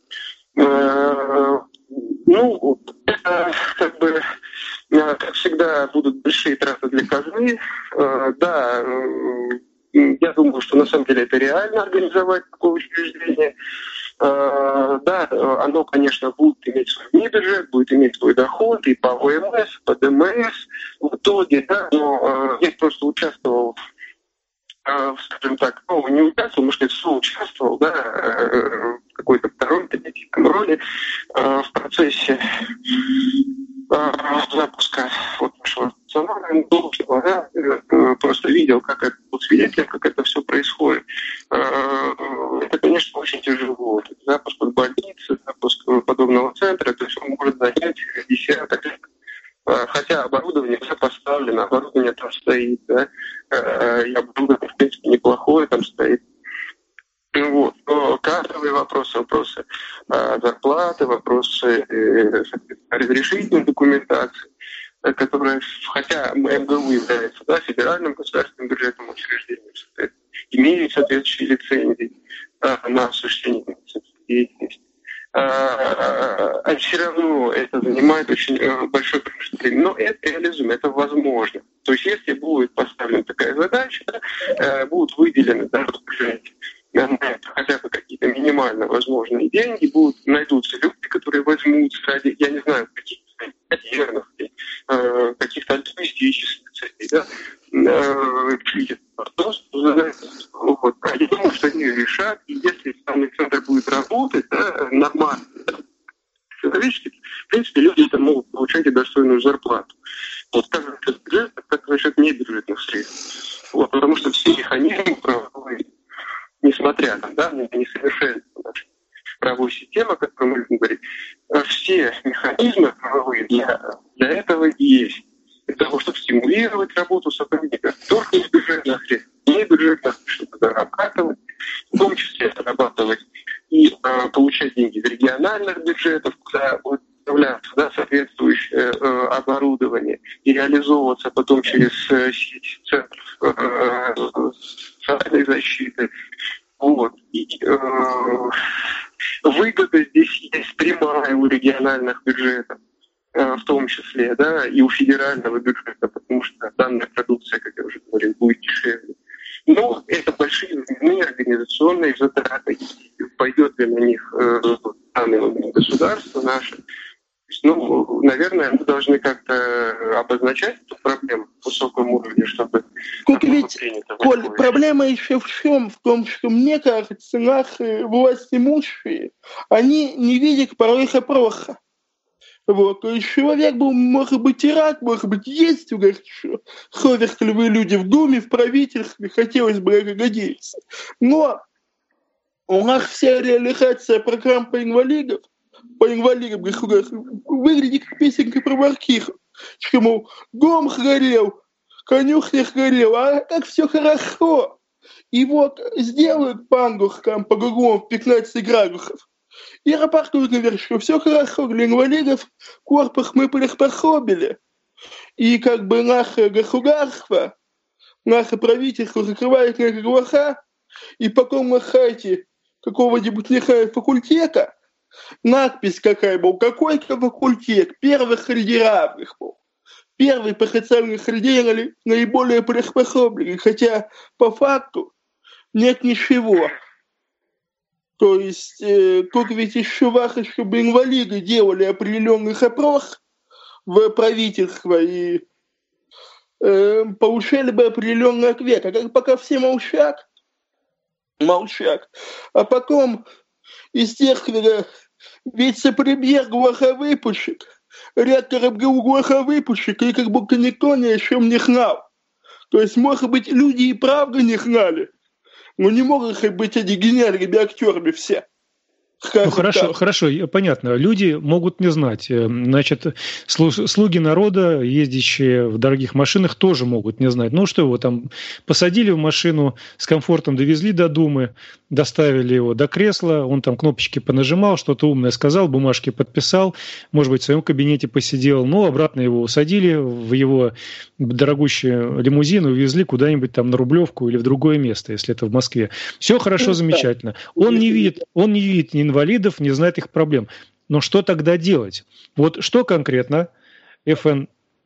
Ну, это как бы, как всегда, будут большие траты для казны. Да, я думаю, что на самом деле это реально организовать такое учреждение. Да, оно, конечно, будет иметь свой бюджет, будет иметь свой доход и по ОМС, по ДМС в итоге, да, но я просто участвовал, скажем так, ну, не участвовал, может, я соучаствовал, да, в какой-то второй роли в процессе запуска вот нашего стационара, да, просто видел, как это, был свидетелем, как это все происходит. Это, конечно, очень тяжело. Запуск больницы, запуск подобного центра, это все может занять десяток лет. Хотя оборудование все поставлено, оборудование там стоит, да, и оборудование, в принципе, неплохое там стоит. Вот. Но кадровые вопросы зарплаты, вопросы разрешительной документации, которые, хотя МГУ является, да, федеральным государственным бюджетным учреждением, имеют соответствующие лицензии на осуществление медицинской деятельности. А все равно это занимает очень большое количество времени. Но это реализуемо, это возможно. То есть если будет поставлена такая задача, да, будут выделены даже хотя бы какие-то минимально возможные деньги, найдутся люди, которые возьмутся ради, я не знаю, каких-то карьерных, каких-то альтруистических целей, да, вот. Я думаю, что они решат, и если данный центр будет работать, да, нормально, да, человечески, в принципе, люди это могут получать и достойную зарплату. Вот как за счет бюджета, так за счет небюджетных средств. Вот, потому что все механизмы правовые, несмотря на несовершенство нашей правовой системы, о которой мы любим говорить, все механизмы правовые для этого и есть. Для того, чтобы стимулировать работу сотрудников, только из бюджетных средств, не бюджетных, чтобы зарабатывать, в том числе зарабатывать и получать деньги из региональных бюджетов, куда будет поставляться, да, соответствующее оборудование и реализовываться потом через сеть центров социальной защиты. Вот. И, выгода здесь есть прямая у региональных бюджетов, в том числе, да, и у федерального бюджета, потому что данная продукция, как я уже говорил, будет дешевле. Но это большие временные организационные затраты. Пойдет ли на них данное государство наше? Ну, наверное, мы должны как-то обозначать эту проблему в высоком уровне, чтобы... Тут ведь, Коль, проблема еще в чем? В том, что, мне кажется, наши власть имущие, они не видят порой опроха. Вот. То есть человек был, может быть, и рад, может быть, есть хорошо. Совестливые люди в Думе, в правительстве, хотелось бы это годиться. Но у нас вся реализация программ по инвалидам государства выглядит как песенка про маркизов. Что, мол, дом сгорел, конюшня сгорела, а как все хорошо. И вот сделают пандус там по кругом в 15 градусов, и рапортуют наверх, что все хорошо для инвалидов, корпус мы приспособили. И как бы наше государство, наше правительство закрывает на это глаза, и потом на сайте какого-нибудь факультета надпись какая была, какой-то факультет, первых среди равных был. первые потенциальных людей наиболее приспособлены, хотя по факту нет ничего. То есть, как ведь еще важно, чтобы инвалиды делали определенный запрос в правительство и получали бы определенный ответ. А как пока все молчат, а потом, естественно, вице-премьер глуховыпущик, ректор МГУ глуховыпущик, и как будто никто ни о чем не знал. То есть, может быть, люди и правда не знали, но не могут быть они гениальными актерами все. Ну, хорошо, понятно. Люди могут не знать. Значит, слуги народа, ездящие в дорогих машинах, тоже могут не знать. Ну, что его там посадили в машину, с комфортом довезли до Думы, доставили его до кресла, он там кнопочки понажимал, что-то умное сказал, бумажки подписал, может быть, в своем кабинете посидел, но обратно его усадили в его дорогущий лимузин и увезли куда-нибудь там на Рублевку или в другое место, если это в Москве. Все хорошо, замечательно. Он не видит ни инвалидов, не знает их проблем. Но что тогда делать? Вот что конкретно ФНП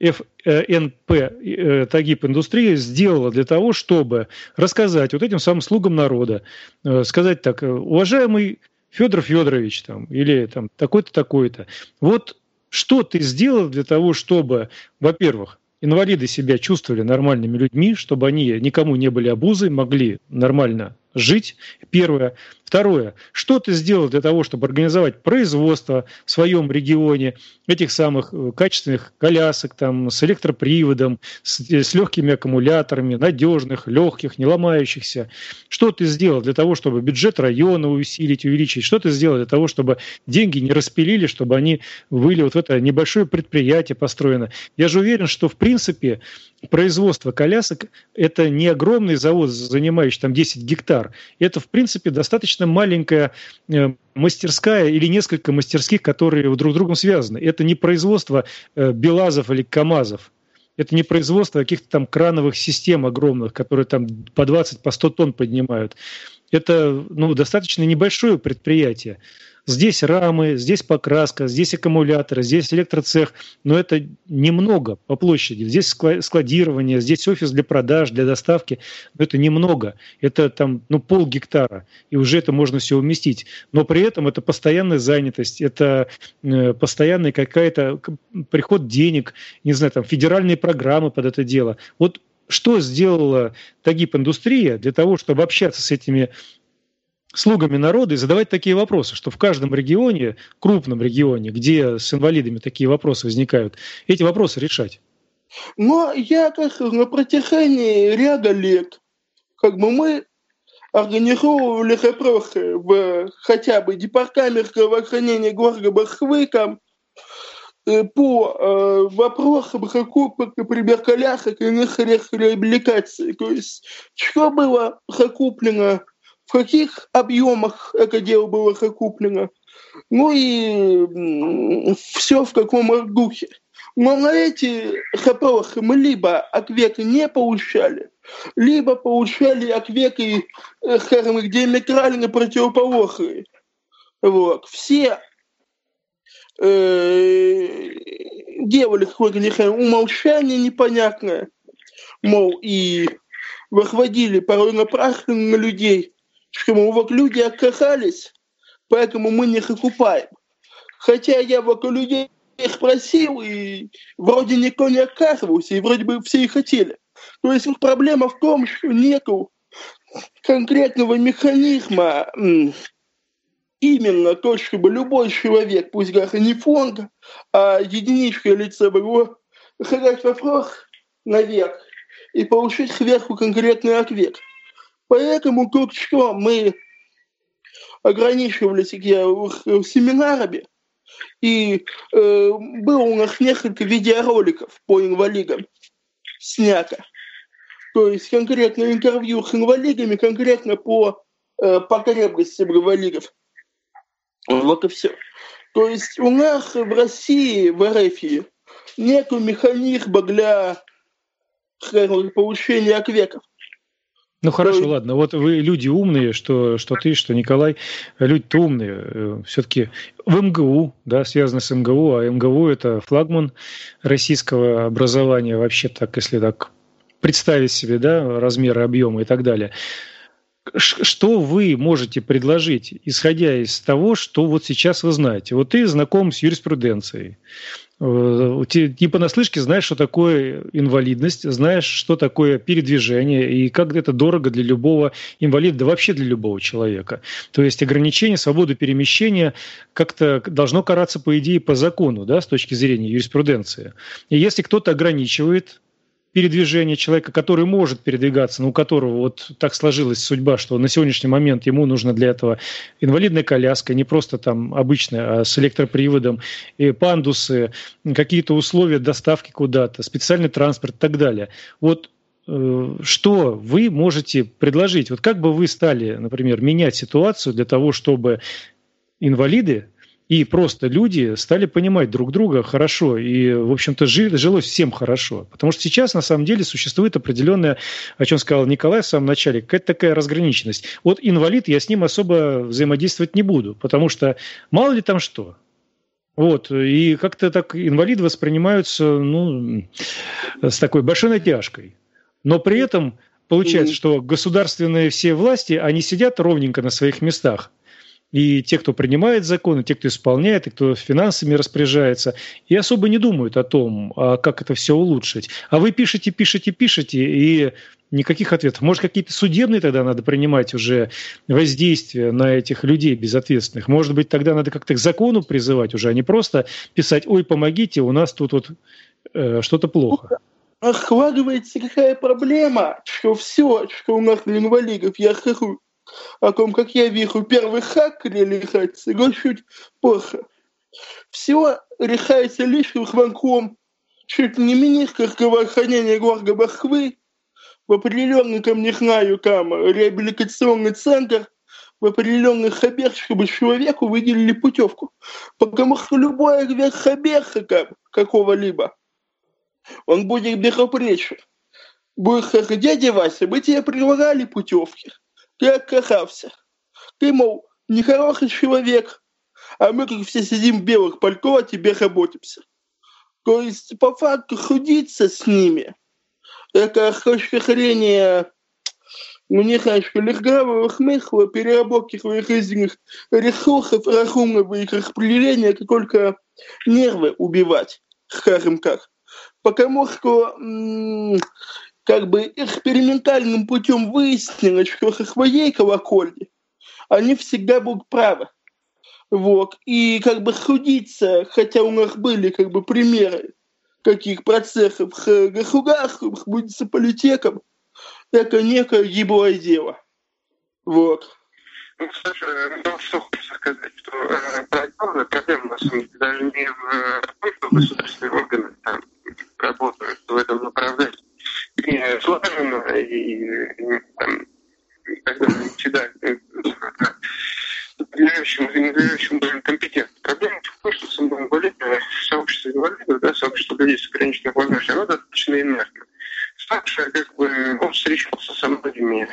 Тагип Индустрия сделала для того, чтобы рассказать вот этим самым слугам народа, сказать так: уважаемый Федор Федорович там, или там такой-то, такой-то, вот что ты сделал для того, чтобы, во-первых, инвалиды себя чувствовали нормальными людьми, чтобы они никому не были обузой, могли нормально жить, первое. Второе, что ты сделал для того, чтобы организовать производство в своем регионе этих самых качественных колясок там, с электроприводом, с легкими аккумуляторами, надежных, легких, не ломающихся? Что ты сделал для того, чтобы бюджет района усилить, увеличить? Что ты сделал для того, чтобы деньги не распилили, чтобы они были вот в это небольшое предприятие построено? Я же уверен, что в принципе производство колясок – это не огромный завод, занимающий там 10 гектар. Это, в принципе, достаточно маленькая мастерская или несколько мастерских, которые друг с другом связаны. Это не производство БелАЗов или КАМАЗов. Это не производство каких-то там крановых систем огромных, которые там по 20, по 100 тонн поднимают. Это достаточно небольшое предприятие. Здесь рамы, здесь покраска, здесь аккумуляторы, здесь электроцех, но это немного по площади. Здесь складирование, здесь офис для продаж, для доставки, но это немного. Это там полгектара, и уже это можно все уместить. Но при этом это постоянная занятость, это постоянный какая-то приход денег, не знаю, там федеральные программы под это дело. Вот что сделала Тагип Индустрия для того, чтобы общаться с этими слугами народа и задавать такие вопросы, что в каждом регионе, крупном регионе, где с инвалидами такие вопросы возникают, эти вопросы решать? Но я, на протяжении ряда лет, мы организовывали запросы в хотя бы департамент здравоохранения города Москвы по вопросам закупок, например, колясок и некоторых реабилитаций. То есть, что было закуплено, в каких объемах это дело было закуплено, и все в каком духе. Но на эти запросы мы либо ответы не получали, либо получали ответы, скажем, диаметрально противоположные. Все делали какое-то умолчание непонятное, и выходили порой напрасно на людей, что, люди отказались, поэтому мы не закупаем. Хотя я у людей спросил, и вроде никто не отказывался, и вроде бы все и хотели. То есть проблема в том, что нету конкретного механизма, именно то, чтобы любой человек, пусть даже не фонд, а единичка лица его, задать вопрос наверх и получить сверху конкретный ответ. Поэтому тут что мы ограничивались семинарами, и было у нас несколько видеороликов по инвалидам снято. То есть конкретно интервью с инвалидами, конкретно по потребностям инвалидов. Вот и все. То есть у нас в России, в РФ, нету механизма для получения ответов. Ну хорошо, ладно. Вот вы люди умные, что ты, что Николай, люди-то умные. Все-таки в МГУ, да, связано с МГУ, а МГУ это флагман российского образования, вообще так, если так представить себе, да, размеры, объемы и так далее. Что вы можете предложить, исходя из того, что вот сейчас вы знаете? Вот ты знаком с юриспруденцией. Ты понаслышке знаешь, что такое инвалидность, знаешь, что такое передвижение и как это дорого для любого инвалида, да вообще для любого человека. То есть ограничение свободы перемещения как-то должно караться, по идее, по закону, да, с точки зрения юриспруденции. И если кто-то ограничивает передвижение человека, который может передвигаться, но у которого вот так сложилась судьба, что на сегодняшний момент ему нужно для этого инвалидная коляска, не просто там обычная, а с электроприводом, и пандусы, какие-то условия доставки куда-то, специальный транспорт и так далее. Вот что вы можете предложить? Вот как бы вы стали, например, менять ситуацию для того, чтобы инвалиды и просто люди стали понимать друг друга хорошо, и, в общем-то, жилось всем хорошо. Потому что сейчас, на самом деле, существует определенная, о чем сказал Николай в самом начале, какая-то такая разграниченность. Вот инвалид, я с ним особо взаимодействовать не буду, потому что мало ли там что. Вот, и как-то так инвалиды воспринимаются, ну, с такой большой натяжкой. Но при этом получается, что государственные все власти, они сидят ровненько на своих местах. И те, кто принимает законы, те, кто исполняет, и кто финансами распоряжается, и особо не думают о том, как это все улучшить. А вы пишете, и никаких ответов. Может, какие-то судебные тогда надо принимать уже воздействия на этих людей безответственных? Может быть, тогда надо как-то к закону призывать уже, а не просто писать: ой, помогите, у нас тут вот что-то плохо. Охватывается какая проблема, что все, что у нас для инвалидов, я скажу о том, как я вижу, первый шаг к реализации, чуть плохо. Все решается лишним звонком чуть не министра здравоохранения города Москвы, в определенный, там, не знаю, там, реабилитационный центр, в определенных хабер, чтобы человеку выделили путевку. Потому что любой хабер какого-либо, он будет безупречен. Будет сказать: дядя Вася, мы тебе предлагали путевки. Ты отказался. Ты, мол, нехороший человек, а мы как все сидим в белых пальто, о тебе работаемся. То есть, по факту, судиться с ними, это с точки зрения, не знаю, здравого смысла, переработки своих жизненных ресурсов, разумного их распределения, это только нервы убивать, скажем так. Потому что как бы экспериментальным путем выяснилось, что со своей колокольни они всегда будут правы. Вот. И как бы судиться, хотя у нас были как бы примеры таких процессов с государством, с муниципалитетом, это некое гиблое дело. Вот. Ну, слушай, что хочется сказать, что проблема на самом деле даже не в том, что государственные органы там работают в этом направлении. Не сложно и там, тогда всегда надлежащим должен компетентным. Проблема в том, что сообщество инвалидов, да, сообщество людей с ограниченной возможностью, оно достаточно инертно. Саша, как бы, он встречался со многими,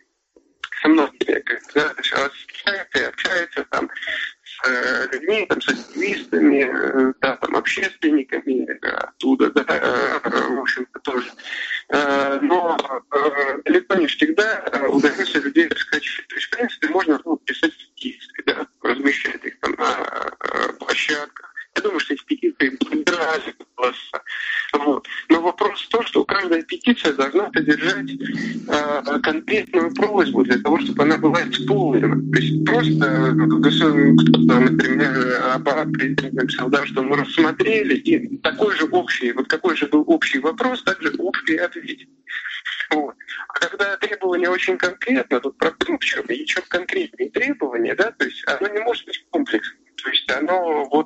когда общается там с людьми, там, с активистами, да, там, общественниками, оттуда, да, в общем-то, тоже. Но далеко не всегда удается людей раскачивать. То есть, в принципе, можно писать статистики, да, размещать их там на площадках. Я думаю, что эти петиции подбирали голоса. Вот. Но вопрос в том, что каждая петиция должна содержать конкретную просьбу для того, чтобы она была исполнена. То есть просто кто-то, например, аппарат президента написал, да, что мы рассмотрели, и такой же общий, вот какой же был общий вопрос, также общий ответ. Вот. А когда требование очень конкретно, тут проблема в чем? И чем конкретнее требование, да, то есть оно не может быть комплексным. То есть оно вот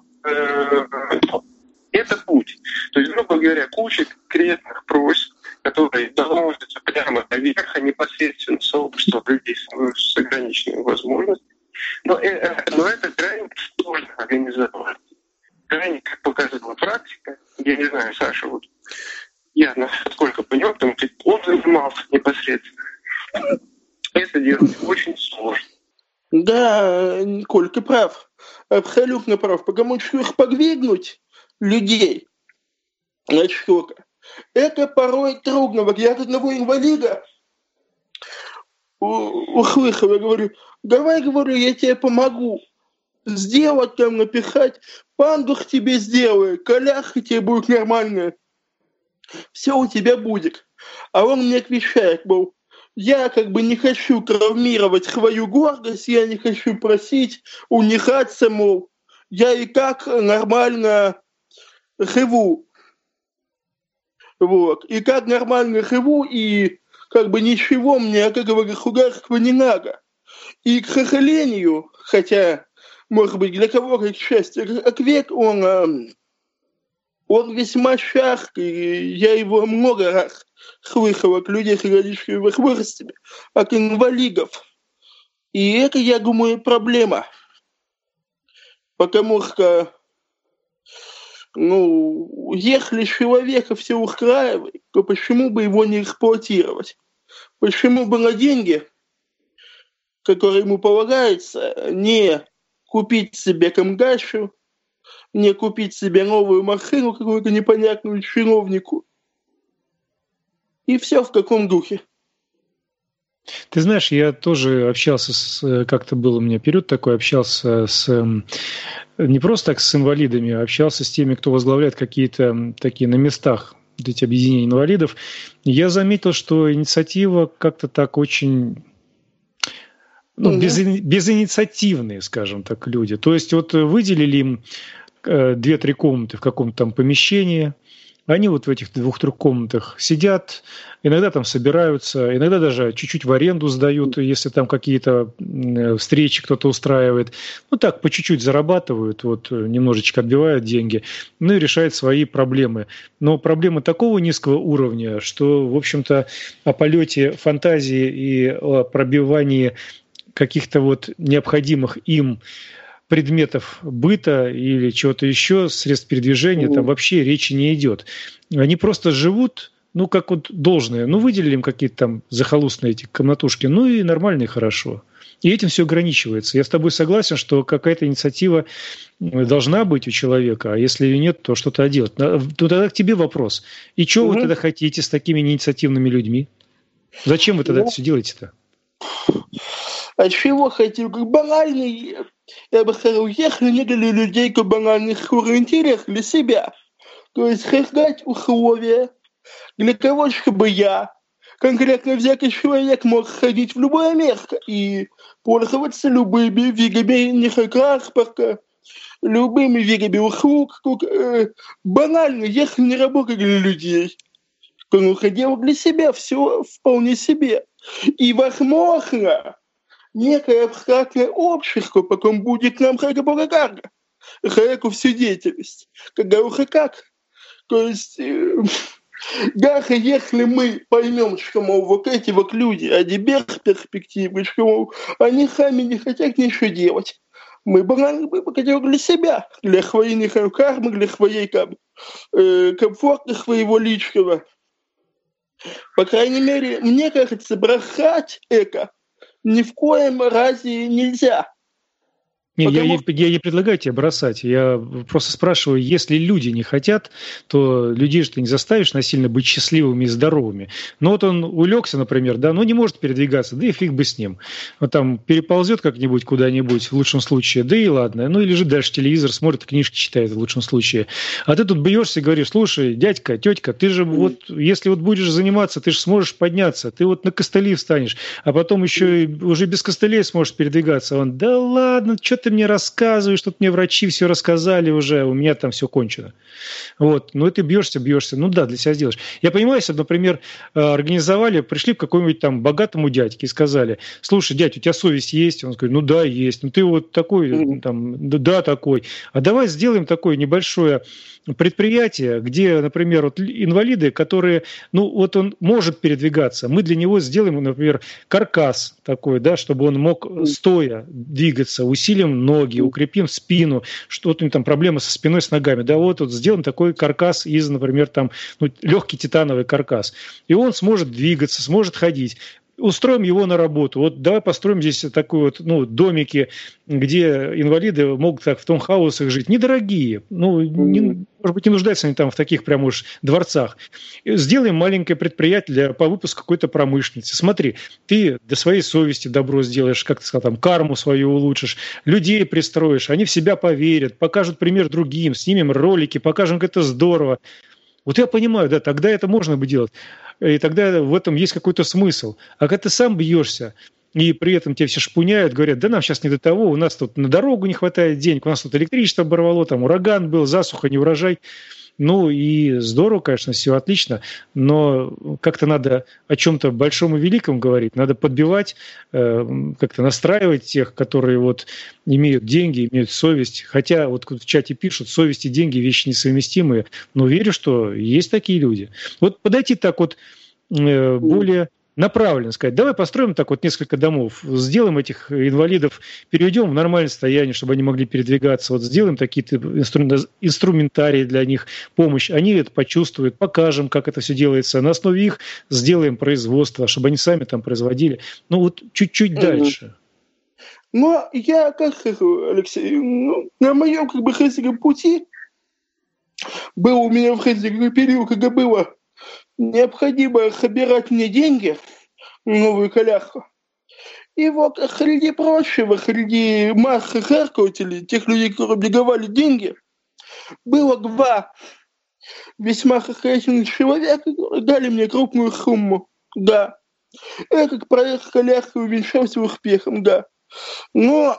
это путь. То есть, грубо говоря, куча конкретных просьб, которые доносятся прямо наверх, а непосредственно сообщество людей с ограниченными возможностями. Но это крайне сложно организовать. Крайне, как показывала практика, я не знаю, Саша, вот я насколько понял, потому что он занимался непосредственно. все делать очень сложно. Да, Коль, ты прав. Абсолютно прав. Потому что их подвигнуть, людей, на что-то, это порой трудно. Вот я одного инвалида услышал, я говорю, давай, говорю, я тебе помогу. Сделать там, напихать, пандух тебе сделаю, коляска тебе будет нормальная. Все у тебя будет. А он мне отвечает, мол, я как бы не хочу травмировать свою гордость, я не хочу просить, унижаться, мол, я и так нормально живу. Вот. И как нормально живу, и как бы ничего мне от этого государства не надо. И, к сожалению, хотя, может быть, для кого-то, к счастью, ответ, он весьма шаткий. Я его много раз слышал от людей с различными возрастами, от инвалидов. И это, я думаю, проблема. Потому что, если человека все устраивает, то почему бы его не эксплуатировать? Почему бы на деньги, которые ему полагаются, не купить себе камгашу, не купить себе новую машину какую-то непонятную чиновнику? И все в каком духе. Ты знаешь, я тоже общался как-то был у меня период такой, общался не просто так с инвалидами, а общался с теми, кто возглавляет какие-то такие на местах эти объединения инвалидов. Я заметил, что инициатива как-то так очень... безинициативные, скажем так, люди. То есть вот выделили им 2-3 комнаты в каком-то там помещении, они вот в этих 2-3 комнатах сидят, иногда там собираются, иногда даже чуть-чуть в аренду сдают, если там какие-то встречи кто-то устраивает. Так по чуть-чуть зарабатывают, вот немножечко отбивают деньги, и решают свои проблемы. Но проблемы такого низкого уровня, что, в общем-то, о полете фантазии и о пробивании каких-то вот необходимых им предметов быта или чего-то еще, средств передвижения, там вообще речи не идет. Они просто живут, как вот должное. Выделили им какие-то там захолустные эти комнатушки, и нормально, и хорошо. И этим все ограничивается. Я с тобой согласен, что какая-то инициатива должна быть у человека, а если ее нет, то что-то делать. То тогда к тебе вопрос. И что вы тогда хотите с такими неинициативными людьми? Зачем вы тогда это все делаете-то? А чего хотим? Как банальный, я бы сказал, если не для людей, как банальных ориентирах для себя. То есть создать условия для того, чтобы я, конкретно взятый человек, мог ходить в любое место и пользоваться любыми видами транспорта, любыми видами услуг. Банально, если не работать для людей, то ходил для себя, все вполне себе. И, возможно, некое абстрактное общество потом будет нам хотя бы благодарно за эту всю деятельность. Когда уже как? То есть, даже если мы поймем, что, мол, вот эти вот люди, они без перспективы, что, мол, они сами не хотят ничего делать, мы банально хотели для себя, для своей кармы, для своей комфорта своего личного. По крайней мере, мне кажется, бросать это ни в коем разе нельзя. Нет, я не предлагаю тебе бросать. Я просто спрашиваю, если люди не хотят, то людей же ты не заставишь насильно быть счастливыми и здоровыми. Но вот он улегся, например, да, но не может передвигаться, да и фиг бы с ним. Вот там переползет как-нибудь куда-нибудь в лучшем случае, да и ладно. И лежит дальше телевизор, смотрит, книжки читает в лучшем случае. А ты тут бьешься и говоришь, слушай, дядька, тетка, ты же если будешь заниматься, ты же сможешь подняться, ты на костыли встанешь, а потом еще и уже без костылей сможешь передвигаться. Он, да ладно, что ты мне рассказываешь, тут мне врачи все рассказали уже, у меня там все кончено. Вот, и ты бьешься, да, для себя сделаешь. Я понимаю, если, например, пришли к какому-нибудь там богатому дядьке и сказали, слушай, дядь, у тебя совесть есть? Он говорит, да, есть. Ты вот такой, да, такой. А давай сделаем такое небольшое предприятие, где, например, вот инвалиды, которые, он может передвигаться, мы для него сделаем, например, каркас такой, да, чтобы он мог стоя двигаться, усилим ноги, укрепим спину, что-то у него там проблемы со спиной, с ногами, да, вот сделаем такой каркас из, например, там, легкий титановый каркас, и он сможет двигаться, сможет ходить. устроим его на работу. Вот давай построим здесь такой вот, домики, где инвалиды могут так в таунхаусах жить. Недорогие. Может быть, не нуждаются они там в таких прям уж дворцах. Сделаем маленькое предприятие по выпуску какой-то промышленности. Смотри, ты до своей совести добро сделаешь, как ты сказал, там, карму свою улучшишь, людей пристроишь, они в себя поверят, покажут пример другим, снимем ролики, покажем, как это здорово. Вот я понимаю, да, тогда это можно бы делать. И тогда в этом есть какой-то смысл. А когда ты сам бьешься, и при этом тебе все шпуняют, говорят, да нам сейчас не до того, у нас тут на дорогу не хватает денег, у нас тут электричество оборвало, там ураган был, засуха, не урожай. И здорово, конечно, все отлично, но как-то надо о чем-то большом и великом говорить, надо подбивать, как-то настраивать тех, которые вот имеют деньги, имеют совесть. Хотя вот в чате пишут, совесть и деньги – вещи несовместимые, но верю, что есть такие люди. Вот подойти так вот более направленно сказать, давай построим так вот несколько домов, сделаем этих инвалидов, переведем в нормальное состояние, чтобы они могли передвигаться, вот сделаем такие-то инструментарии для них, помощь, они это почувствуют, покажем, как это все делается, на основе их сделаем производство, чтобы они сами там производили, вот чуть-чуть дальше. Но я, как скажу, Алексей, на моем христианском пути был у меня в христианском период, когда было необходимо собирать мне деньги, новую коляску. И вот среди прочего, среди массы харкователей, тех людей, которые мне давали деньги, было 2 весьма состоятельных человека, которые дали мне крупную сумму. Да. Этот проект коляски увенчался успехом, да. Но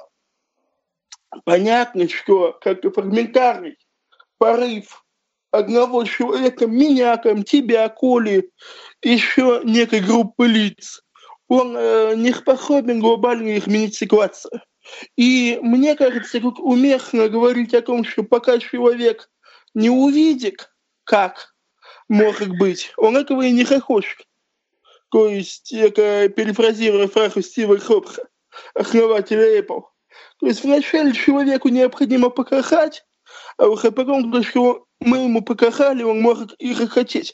понятно, что как и фрагментарный порыв одного человека, меня, там, тебя, Коли, еще некой группы лиц, он не способен глобально изменить ситуацию. И мне кажется, тут уместно говорить о том, что пока человек не увидит, как может быть, он этого и не захочет. То есть, я перефразирую фразу Стива Джобса, основателя Apple. То есть вначале человеку необходимо показать, а уже потом, то, что мы ему показали, он может и захотеть.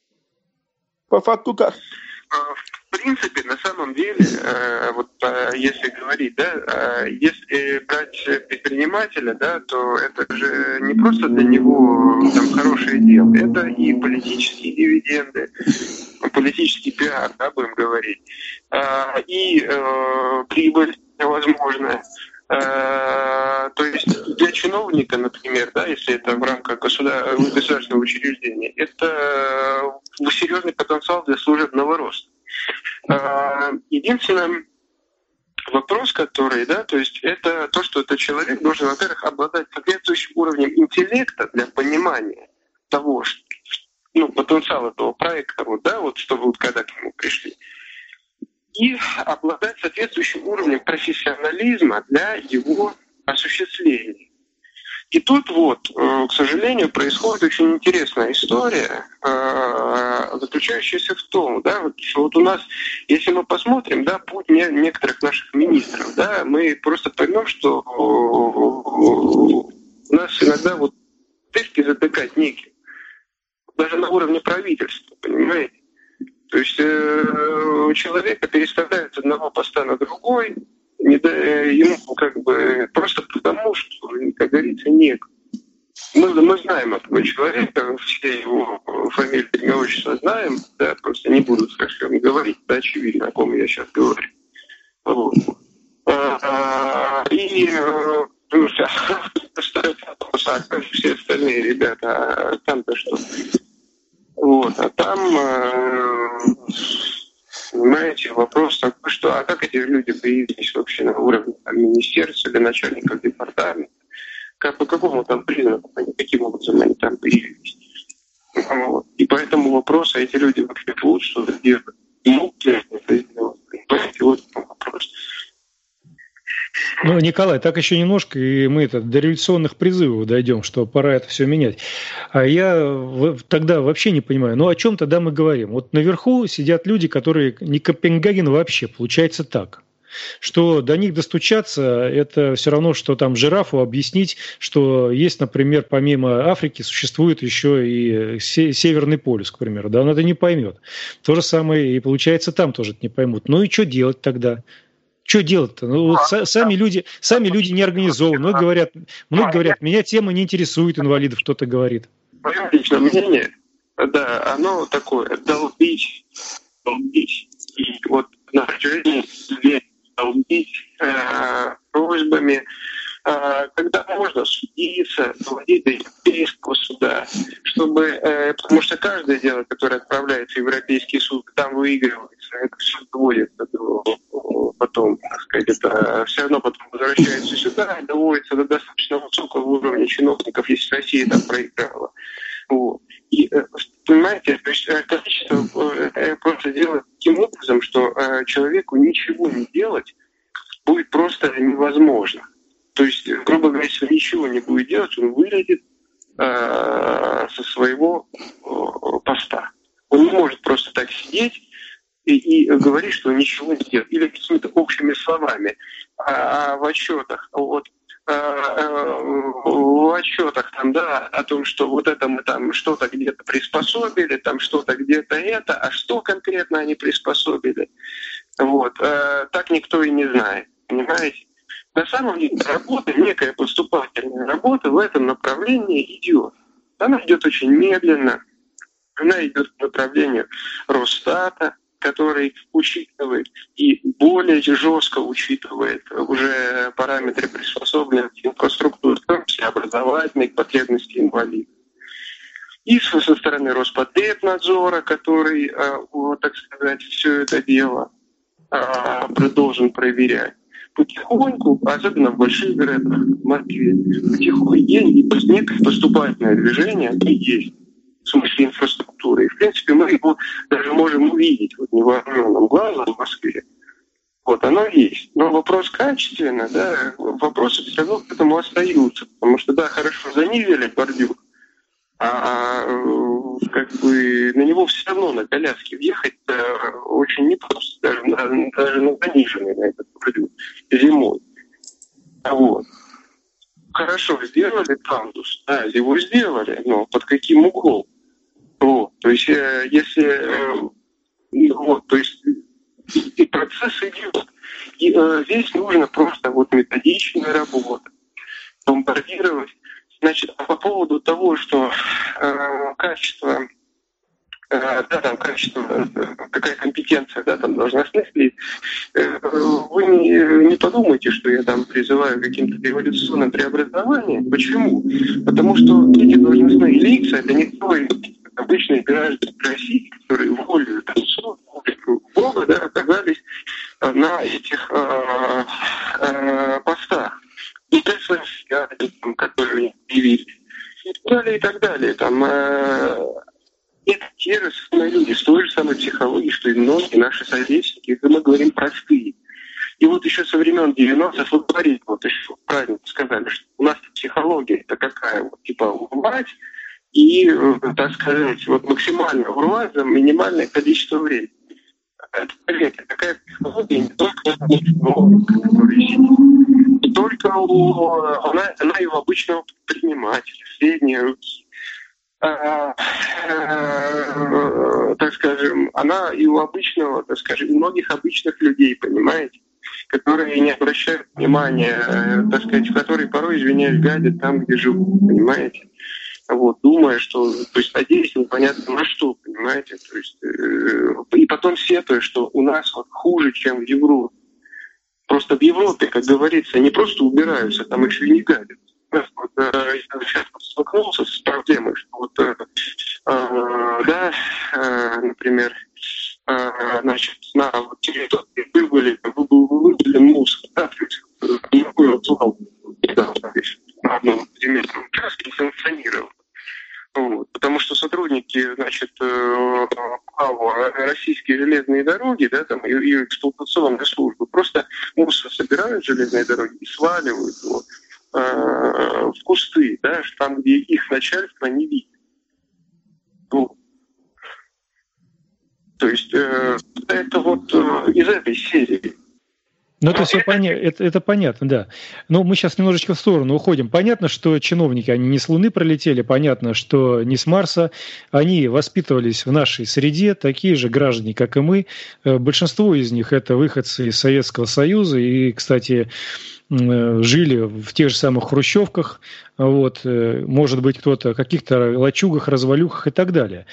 По факту как? В принципе, на самом деле, если говорить, да, если брать предпринимателя, да, то это же не просто для него там хорошее дело, это и политические дивиденды, политический пиар, да, будем говорить, и прибыль возможная. То есть для чиновника, например, да, если это в рамках государственного учреждения, это серьезный потенциал для служебного роста. Единственный вопрос, который, да, то есть это то, что этот человек должен, во-первых, обладать соответствующим уровнем интеллекта для понимания того, потенциала этого проекта, чтобы когда к нему пришли. И обладать соответствующим уровнем профессионализма для его осуществления. И тут к сожалению, происходит очень интересная история, заключающаяся в том, да, что у нас, если мы посмотрим, да, путь некоторых наших министров, да, мы просто поймем, что у нас иногда тыски затыкать неким, даже на уровне правительства, понимаете? То есть человека переставляют с одного поста на другой, ему просто потому, что, как говорится, некуда. Мы знаем этого человека, все его фамилии, имя, отчество знаем, да, просто не буду, скажем, говорить, да, очевидно, о ком я сейчас говорю. И ставят вопрос, а как все остальные ребята, а там-то что? А там, понимаете, вопрос такой, что а как эти люди появились вообще на уровне министерства или начальников департамента? По какому там признаку, каким образом они там появились? И по этому вопросу эти люди вообще живут, что делают. Могут ли это сделать? Понимаете, вопрос. Николай, так еще немножко, и мы до революционных призывов дойдем, что пора это все менять. А я тогда вообще не понимаю, о чем тогда мы говорим? Наверху сидят люди, которые не Копенгаген вообще, получается так. что до них достучаться, это все равно, что там жирафу объяснить, что есть, например, помимо Африки, существует еще и Северный полюс, к примеру. Да, он это не поймет. То же самое и получается, там тоже это не поймут. Ну и что делать тогда? Что делать-то? Ну, вот сами люди не организованы. Многие говорят, меня тема не интересует инвалидов, кто-то говорит. Мое личное мнение, да, оно такое, долбить. И вот на протяжении лет долбить просьбами, когда можно судиться, доводить до Европейского суда, чтобы, потому что каждое дело, которое отправляется в Европейский суд, там выигрывается, это все доводится потом, так сказать, это все равно потом возвращается сюда и доводится до достаточно высокого уровня чиновников, если Россия там проиграла. Вот. И, понимаете, то есть количество просто делает таким образом, что человеку ничего не делать будет просто невозможно. То есть, грубо говоря, если он ничего не будет делать, он вылетит со своего поста. Он не может просто так сидеть и говорить, что он ничего не делает. Или какими-то общими словами. В отчетах, в отчетах там, да, о том, что вот это мы там что-то где-то приспособили, там что-то где-то это, а что конкретно они приспособили, вот, так никто и не знает, понимаете? На самом деле работа, некая поступательная работа в этом направлении идет. Она идет очень медленно, она идет в направлении Росстата, который учитывает и более жестко учитывает уже параметры приспособленности инфраструктуры, в том числе образовательных потребностей инвалидов. И со стороны Роспотребнадзора, который, так сказать, все это дело должен проверять. Потихоньку, особенно в больших городах, в Москве, потихоньку некое поступательное движение есть. В смысле инфраструктуры. И, в принципе, мы его даже можем увидеть вот невооруженным глазом в Москве. Вот, оно есть. Но вопрос качественно, да, вопросы все равно к этому остаются. Потому что, да, хорошо, занизили бордюр, как бы на него все равно на коляске въехать очень непросто, даже на заниженный на этот бордюр зимой. Вот. Хорошо, сделали пандус, да, его сделали, но под каким углом? Вот, то есть, если вот, то есть и процесс идет. И здесь нужно просто вот методичная работа, бомбардировать. Значит, а по поводу того, что качество, да, там качество, какая компетенция, да, там должна снести, вы не подумайте, что я там призываю к каким-то революционным преобразованиям. Почему? Потому что эти должностные лица, это не твои обычные граждане России, которые волею Бога, да, оказались на этих постах. И которые явились. И так далее, и так далее. Там, это те же самые люди, с той же самой психологией, что и многие наши соотечественники, это мы говорим простые. И вот еще со времен 90-х вы говорите, вот еще правильно сказали, что у нас психология это какая, вот, типа урвать и, так сказать, вот максимально урвать за минимальное количество времени. Это, поверьте, такая психология не только у чиновника, который сидит, не только она и у обычного предпринимателя, средней руки. Так скажем, она и у обычного, так скажем, многих обычных людей, понимаете, которые не обращают внимания, так сказать, которые порой, извиняюсь, гадят там, где живут, понимаете. Вот, думая, что, то есть, надеясь непонятно на что, понимаете, то есть, и потом сетуя, что у нас вот хуже, чем в Европе. Просто в Европе, как говорится, не просто убираются, там еще и не гадят. Вот, я сейчас столкнулся с проблемой, что вот, да, например, значит, на территории выделен мусор, да, то есть, никакой отзывал, да, на одном земельном участке санкционировал. Вот. Потому что сотрудники, значит, российские железные дороги, да, там, и эксплуатационные службы просто мусор собирают железные дороги и сваливают его в кусты, да, там, где их начальство не видит. Вот. То есть это вот из этой серии. Ну, это все понятно, это понятно, да. Но мы сейчас немножечко в сторону уходим. Понятно, что чиновники, они не с Луны пролетели, понятно, что не с Марса. Они воспитывались в нашей среде, такие же граждане, как и мы. Большинство из них – это выходцы из Советского Союза и, кстати, жили в тех же самых хрущевках, вот, может быть, кто-то в каких-то лачугах, развалюхах и так далее.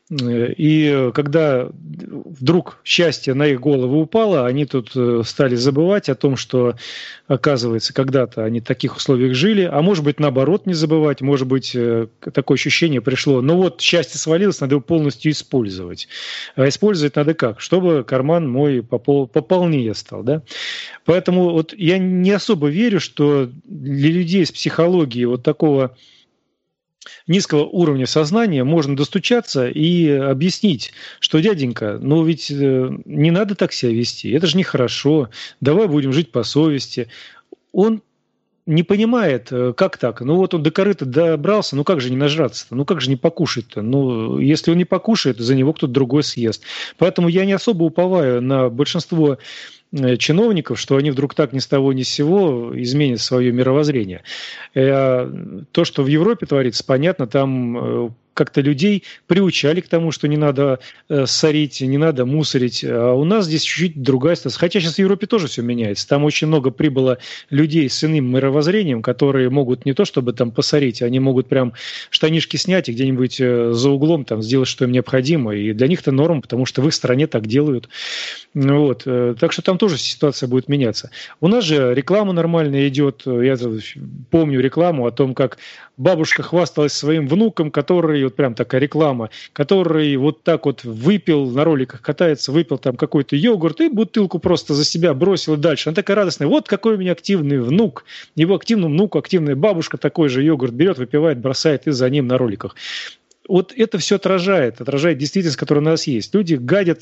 И когда вдруг счастье на их голову упало, они тут стали забывать о том, что, оказывается, когда-то они в таких условиях жили, а может быть, наоборот, не забывать, может быть, такое ощущение пришло, ну вот, счастье свалилось, надо его полностью использовать. А использовать надо как? Чтобы карман мой пополнее стал, да? Поэтому вот я не особо верю, что для людей с психологией вот такого низкого уровня сознания можно достучаться и объяснить, что, дяденька, ну ведь не надо так себя вести, это же нехорошо, давай будем жить по совести. Он не понимает, как так. Ну вот он до корыта добрался, ну как же не нажраться-то, ну как же не покушать-то. Ну если он не покушает, за него кто-то другой съест. Поэтому я не особо уповаю на большинство чиновников, что они вдруг так ни с того ни с сего изменят свое мировоззрение. То, что в Европе творится, понятно, там как-то людей приучали к тому, что не надо ссорить, не надо мусорить. А у нас здесь чуть-чуть другая ситуация. Хотя сейчас в Европе тоже все меняется. Там очень много прибыло людей с иным мировоззрением, которые могут не то чтобы там посорить, они могут прям штанишки снять и где-нибудь за углом там сделать, что им необходимо. И для них это норма, потому что в их стране так делают. Вот. Так что там тоже ситуация будет меняться. У нас же реклама нормальная идет. Я помню рекламу о том, как бабушка хвасталась своим внуком, который, вот прям такая реклама, который вот так вот выпил, на роликах катается, выпил там какой-то йогурт и бутылку просто за себя бросил и дальше. Она такая радостная. Вот какой у меня активный внук. Его активному внуку активная бабушка такой же йогурт берет, выпивает, бросает и за ним на роликах. Вот это все отражает действительность, которая у нас есть. Люди гадят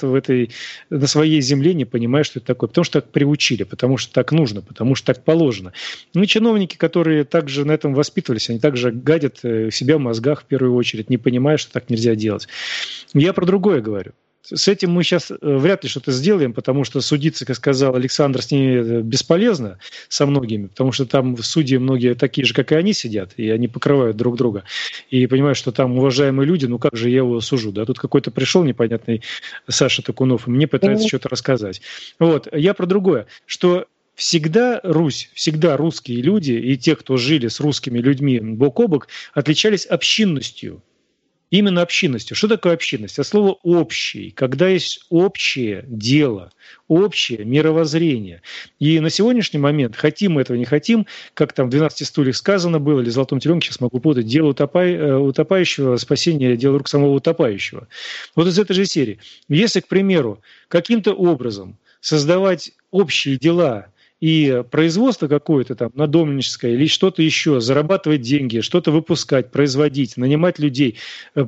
на своей земле, не понимая, что это такое, потому что так приучили, потому что так нужно, потому что так положено. Ну и чиновники, которые также на этом воспитывались, они также гадят себя в мозгах в первую очередь, не понимая, что так нельзя делать. Я про другое говорю. С этим мы сейчас вряд ли что-то сделаем, потому что судиться, как сказал Александр, с ними бесполезно, со многими, потому что там судьи многие такие же, как и они сидят, и они покрывают друг друга. И понимают, что там уважаемые люди, ну как же я его сужу? Да? Тут какой-то пришел непонятный Саша Такунов, и мне пытается что-то рассказать. Вот. Я про другое, что всегда Русь, всегда русские люди и те, кто жили с русскими людьми бок о бок, отличались общинностью. Именно общинностью. Что такое общинность? От слова «общий», когда есть общее дело, общее мировоззрение. И на сегодняшний момент, хотим мы этого, не хотим, как там в «12 стульях» сказано было, или в «Золотом теленке», сейчас могу путать, дело утопающего, спасение, дело рук самого утопающего. Вот из этой же серии. Если, к примеру, каким-то образом создавать общие дела и производство какое-то там надомническое или что-то еще, зарабатывать деньги, что-то выпускать, производить, нанимать людей.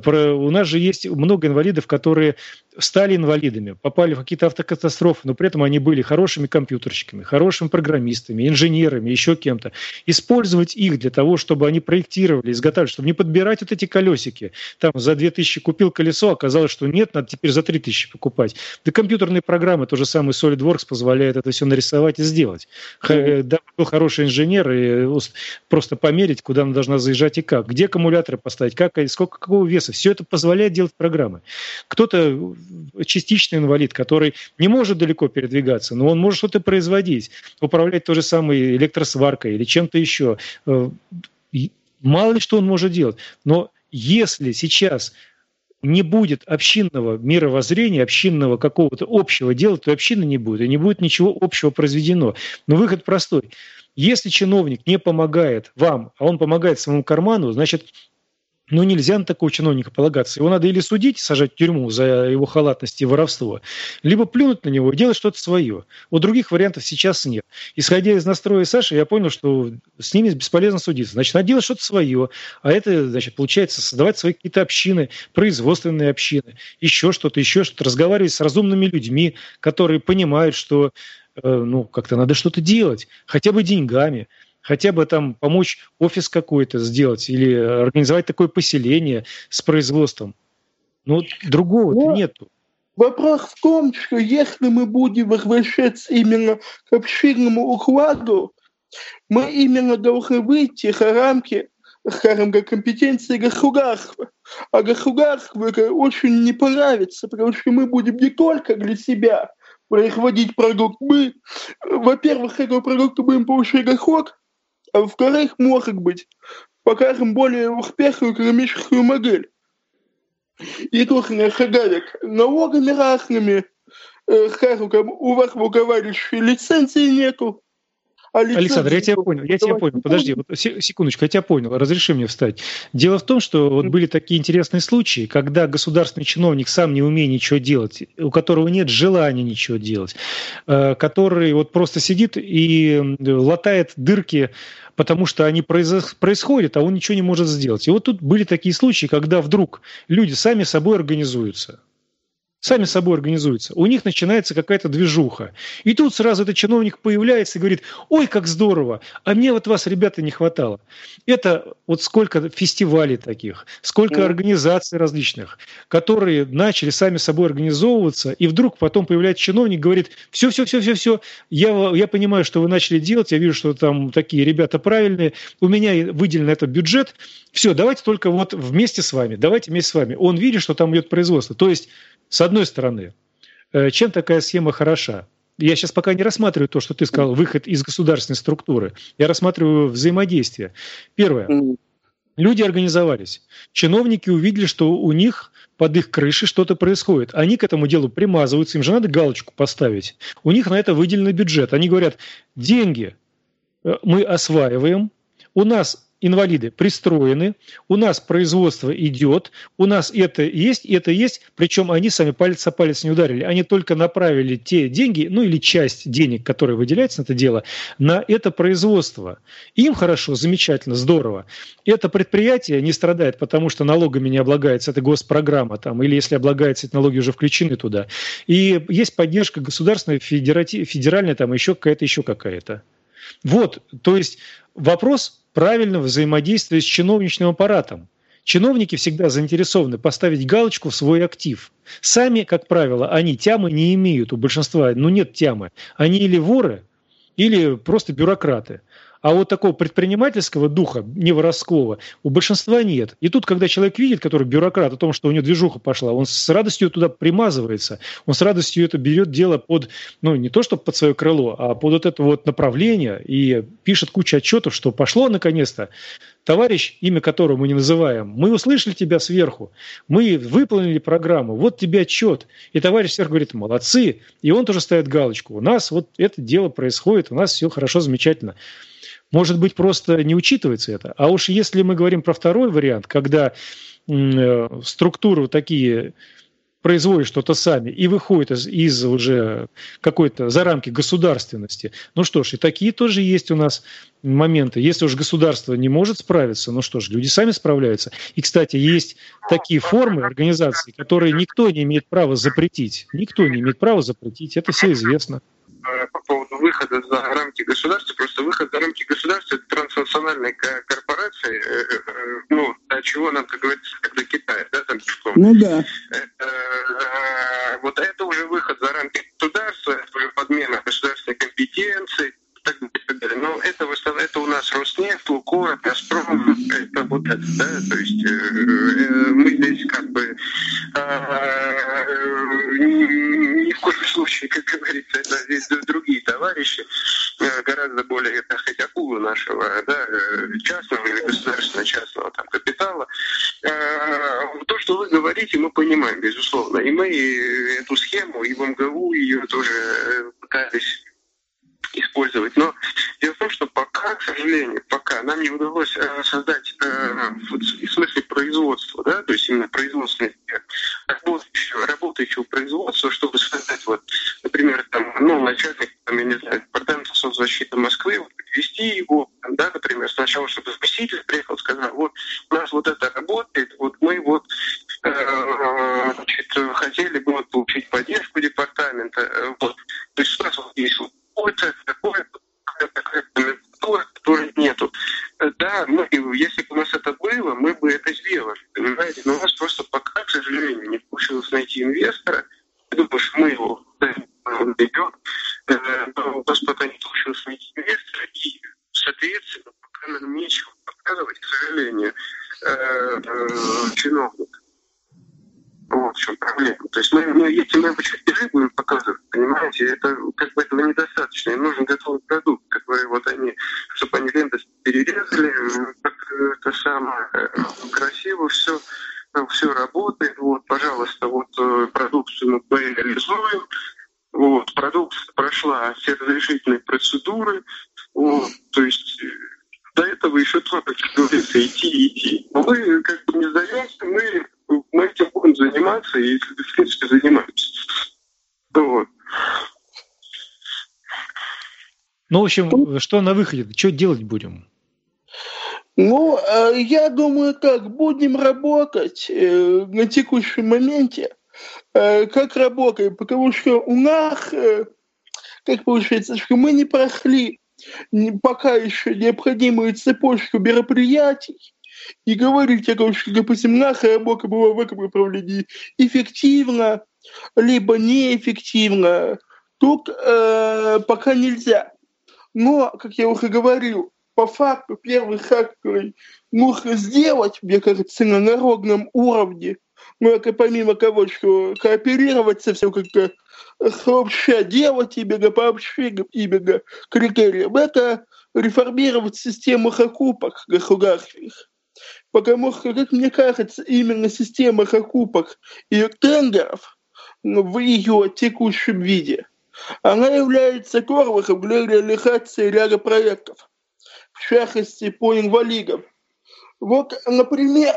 У нас же есть много инвалидов, которые стали инвалидами, попали в какие-то автокатастрофы, но при этом они были хорошими компьютерщиками, хорошими программистами, инженерами, еще кем-то. Использовать их для того, чтобы они проектировали, изготавливали, чтобы не подбирать вот эти колесики. Там за 2000 купил колесо, оказалось, что нет, надо теперь за 3000 покупать. Да компьютерные программы, то же самое SolidWorks позволяет это все нарисовать и сделать. Да, был хороший инженер и просто померить, куда она должна заезжать и как. Где аккумуляторы поставить, какого веса. Все это позволяет делать программы. Кто-то частичный инвалид, который не может далеко передвигаться, но он может что-то производить, управлять той же самой электросваркой или чем-то еще. Мало ли что он может делать. Но если сейчас не будет общинного мировоззрения, общинного какого-то общего дела, то общины не будет, и не будет ничего общего произведено. Но выход простой. Если чиновник не помогает вам, а он помогает своему карману, значит, нельзя на такого чиновника полагаться. Его надо или судить, сажать в тюрьму за его халатность и воровство, либо плюнуть на него и делать что-то свое. Вот других вариантов сейчас нет. Исходя из настроя Саши, я понял, что с ними бесполезно судиться. Значит, надо делать что-то свое. А это, значит, получается создавать свои какие-то общины, производственные общины, еще что-то, разговаривать с разумными людьми, которые понимают, что как-то надо что-то делать, хотя бы деньгами. Хотя бы там помочь офис какой-то сделать или организовать такое поселение с производством. Другого-то нету. Вопрос в том, что если мы будем возвращаться именно к общинному укладу, мы именно должны выйти за рамки, скажем, компетенции государства. А государству это очень не понравится, потому что мы будем не только для себя производить продукт. Мы, во-первых, с этого продукта будем получать доход, а во-вторых, может быть, покажем более успешную экономическую модель. И тут не шагали налогами разными, скажем, у вас, у товарищей, лицензии нету. Александр, я тебя понял. Подожди, вот секундочку, я тебя понял. Разреши мне встать. Дело в том, что вот были такие интересные случаи, когда государственный чиновник сам не умеет ничего делать, у которого нет желания ничего делать, который вот просто сидит и латает дырки, потому что они происходят, а он ничего не может сделать. И вот тут были такие случаи, когда вдруг люди сами собой организуются. У них начинается какая-то движуха. И тут сразу этот чиновник появляется и говорит: ой, как здорово, а мне вот вас, ребята, не хватало. Это вот сколько фестивалей таких, сколько организаций различных, которые начали сами собой организовываться, и вдруг потом появляется чиновник, говорит: все, я понимаю, что вы начали делать, я вижу, что там такие ребята правильные, у меня выделен этот бюджет, все, давайте только вот вместе с вами. Он видит, что там идет производство. То есть, с одной стороны, чем такая схема хороша? Я сейчас пока не рассматриваю то, что ты сказал, выход из государственной структуры. Я рассматриваю взаимодействие. Первое. Люди организовались. Чиновники увидели, что у них под их крышей что-то происходит. Они к этому делу примазываются, им же надо галочку поставить. У них на это выделенный бюджет. Они говорят: деньги мы осваиваем, у нас инвалиды пристроены, у нас производство идет, у нас это есть, причем они сами палец о палец не ударили, они только направили те деньги, ну или часть денег, которые выделяются на это дело, на это производство. Им хорошо, замечательно, здорово. Это предприятие не страдает, потому что налогами не облагается, это госпрограмма там, или если облагается, эти налоги уже включены туда. И есть поддержка государственная, федеральная, там еще какая-то. Вот, то есть вопрос правильного взаимодействия с чиновничным аппаратом. Чиновники всегда заинтересованы поставить галочку в свой актив. Сами, как правило, они тямы не имеют, у большинства, нет тямы. Они или воры, или просто бюрократы. А вот такого предпринимательского духа, не воровского, у большинства нет. И тут, когда человек видит, который бюрократ, о том, что у него движуха пошла, он с радостью туда примазывается, он с радостью это берет дело под, не то чтобы под свое крыло, а под вот это вот направление и пишет кучу отчетов, что пошло наконец-то. Товарищ, имя которого мы не называем, мы услышали тебя сверху, мы выполнили программу, вот тебе отчет. И товарищ сверху говорит: молодцы, и он тоже ставит галочку. У нас вот это дело происходит, у нас все хорошо, замечательно. Может быть, просто не учитывается это. А уж если мы говорим про второй вариант, когда структуры такие производят что-то сами и выходят из уже какой-то за рамки государственности. Ну что ж, и такие тоже есть у нас моменты. Если уж государство не может справиться, ну что ж, люди сами справляются. И, кстати, есть такие формы организации, которые никто не имеет права запретить. Никто не имеет права запретить, это все известно. По поводу выхода за рамки государства, просто выход за рамки государства — это транснациональная корпорация, до чего нам, как говорится, как до Китая, да, там пешком. Ну да. Вот это уже выход за рамки государства, это уже подмена государственной компетенции и так далее. Но это в основном, это у нас Роснефть, Лукойл, Газпром, это вот это, да, то есть мы здесь как бы ни в коем случае, как говорится, это здесь другие товарищи, гораздо более, так сказать, акулы нашего, да, частного или государственно-частного там капитала. То, что вы говорите, мы понимаем, безусловно. И мы эту схему, и в МГУ ее тоже пытались использовать. Но дело в том, что пока, к сожалению, нам не удалось создать в смысле производства, да, то есть именно производственное работающего производства, чтобы создать, вот, например, начальник, я не знаю, департамента соцзащиты Москвы, ввести его, да, например, сначала, чтобы заместитель приехал, сказал: вот у нас вот это работает, вот мы хотели бы получить поддержку департамента, вот. То есть у нас вот есть такая культура, которой нету. Да, если бы у нас это было, мы бы это сделали, понимаете? Но у нас просто пока, к год идет, но у нас пока не получилось найти инвестора, и, соответственно, пока нам нечего показывать, к сожалению, чиновникам. Вот в чем проблема. То есть если мы чертежи будем показывать, понимаете, это как бы этого недостаточно. Им нужен готовый продукт, который вот они, чтобы они ленты перерезали, как это самое красиво, все работает. Вот, пожалуйста, вот продукцию мы реализуем. Вот, продукция прошла все разрешительные процедуры. Вот, то есть до этого еще только, как говорится, идти. Но мы как бы не сдаемся, мы этим будем заниматься и, в принципе, занимаемся. Вот. Ну, в общем, что на выходе? Что делать будем? Ну, я думаю, как будем работать на текущем моменте, как работаем, потому что у нас, как получается, что мы не прошли пока еще необходимую цепочку мероприятий, и говорить о том, что, допустим, наша работа была в этом направлении эффективна, либо неэффективна, тут пока нельзя. Но, как я уже говорил, по факту первый шаг, который нужно сделать, мне кажется, на народном уровне, ну, это помимо того, что кооперировать со всем как-то сообща делать именно по общим именно критериям, это реформировать систему закупок государственных. Потому что, как мне кажется, именно система закупок и тендеров в ее текущем виде, она является тормозом для реализации ряда проектов, в частности, по инвалидам. Вот, например,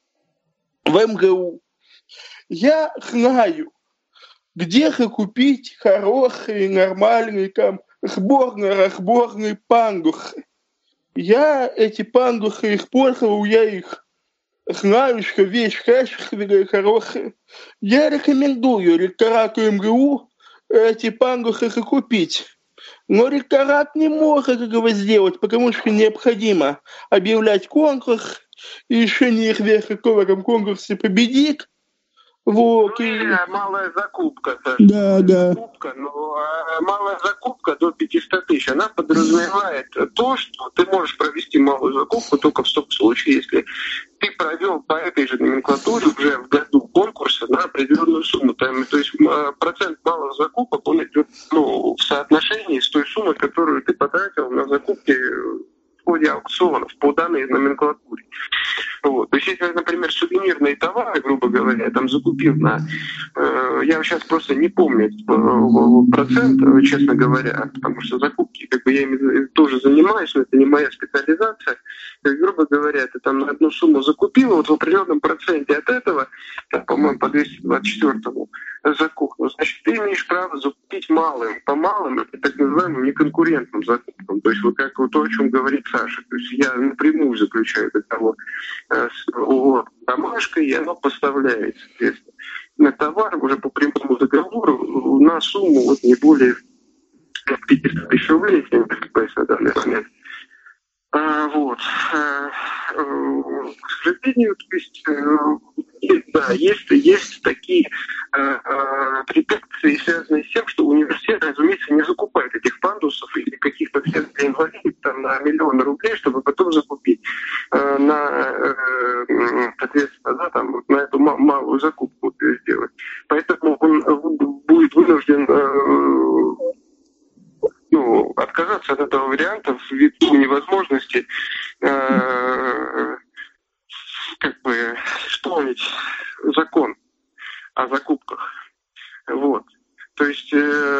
в МГУ я знаю, где закупить хорошие, нормальные там сборно-разборные пандусы. Я эти пандусы использовал, я их знаю, что вещь качественная, хорошая. Я рекомендую ректорату МГУ эти пандусы закупить. Но ректорат не может этого сделать, потому что необходимо объявлять конкурс, и еще неизвестно, кто в этом конкурсе победит. Вот, малая закупка. Да. Закупка, но малая закупка до 500 тысяч, она подразумевает то, что ты можешь провести малую закупку только в том случае, если ты провел по этой же номенклатуре уже в году конкурса на определенную сумму. То есть процент малых закупок, он идет в соотношении с той суммой, которую ты потратил на закупки в ходе аукционов по данной номенклатуре. Вот. То есть, если, например, сувенирные товары, грубо говоря, я там закупил на... я сейчас просто не помню процент, честно говоря, потому что закупки, как бы я ими тоже занимаюсь, но это не моя специализация. То есть, грубо говоря, ты там на одну сумму закупил, вот в определенном проценте от этого, там, по-моему, по 224-му закупку, значит, ты имеешь право закупить малым. По малым, это так называемым неконкурентным закупкам. То есть, вот как вот то, о чем говорит Саша. То есть, я напрямую заключаю договор с домашкой, и оно поставляет, соответственно, на товар уже по прямому договору на сумму вот не более 50 тысяч рублей, если не ошибаюсь, на данный момент. Вот. К сожалению, то есть, есть такие препятствия, связанные с тем, что университет, разумеется, не закупает этих пандусов или каких-то средств для инвалидов там, на миллионы рублей, чтобы потом закупить соответственно, там, на эту малую закупку сделать. Поэтому он будет вынужден отказаться от этого варианта ввиду невозможности исполнить закон о закупках. Вот. То есть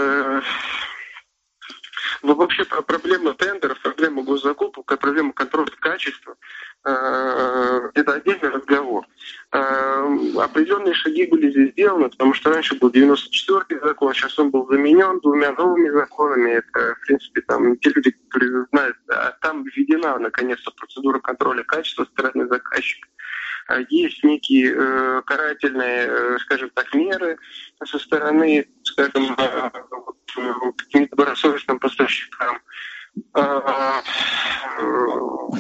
вообще проблема тендеров, проблема госзакупок, проблема контроля качества это отдельный разговор. Определенные шаги были здесь сделаны, потому что раньше был 94-й закон, сейчас он был заменен двумя новыми законами. Это, в принципе, там те люди, которые знают, там введена наконец-то процедура контроля качества со стороны заказчика. Есть некие карательные, скажем так, меры со стороны, скажем, каким-то добросовестным поставщикам.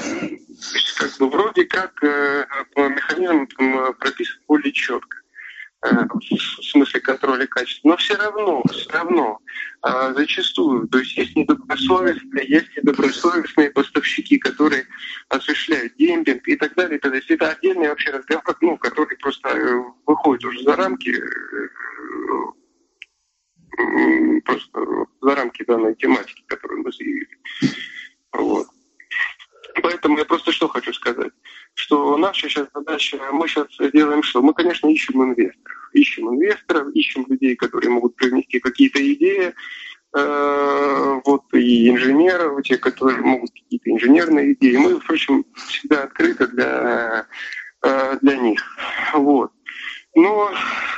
Вроде как по механизмам прописан более четко. в смысле контроля качества, но все равно зачастую, то есть есть недобросовестные поставщики, которые осуществляют демпинг и так далее. То есть это отдельный вообще разговор, который просто выходит уже за рамки данной тематики, которую мы заявили. Вот. Поэтому я просто что хочу сказать, что наша сейчас задача, мы сейчас делаем что? Мы, конечно, ищем инвесторов, ищем людей, которые могут привнести какие-то идеи, и инженеров, те, которые могут какие-то инженерные идеи. Мы, впрочем, всегда открыты для них. Вот. Но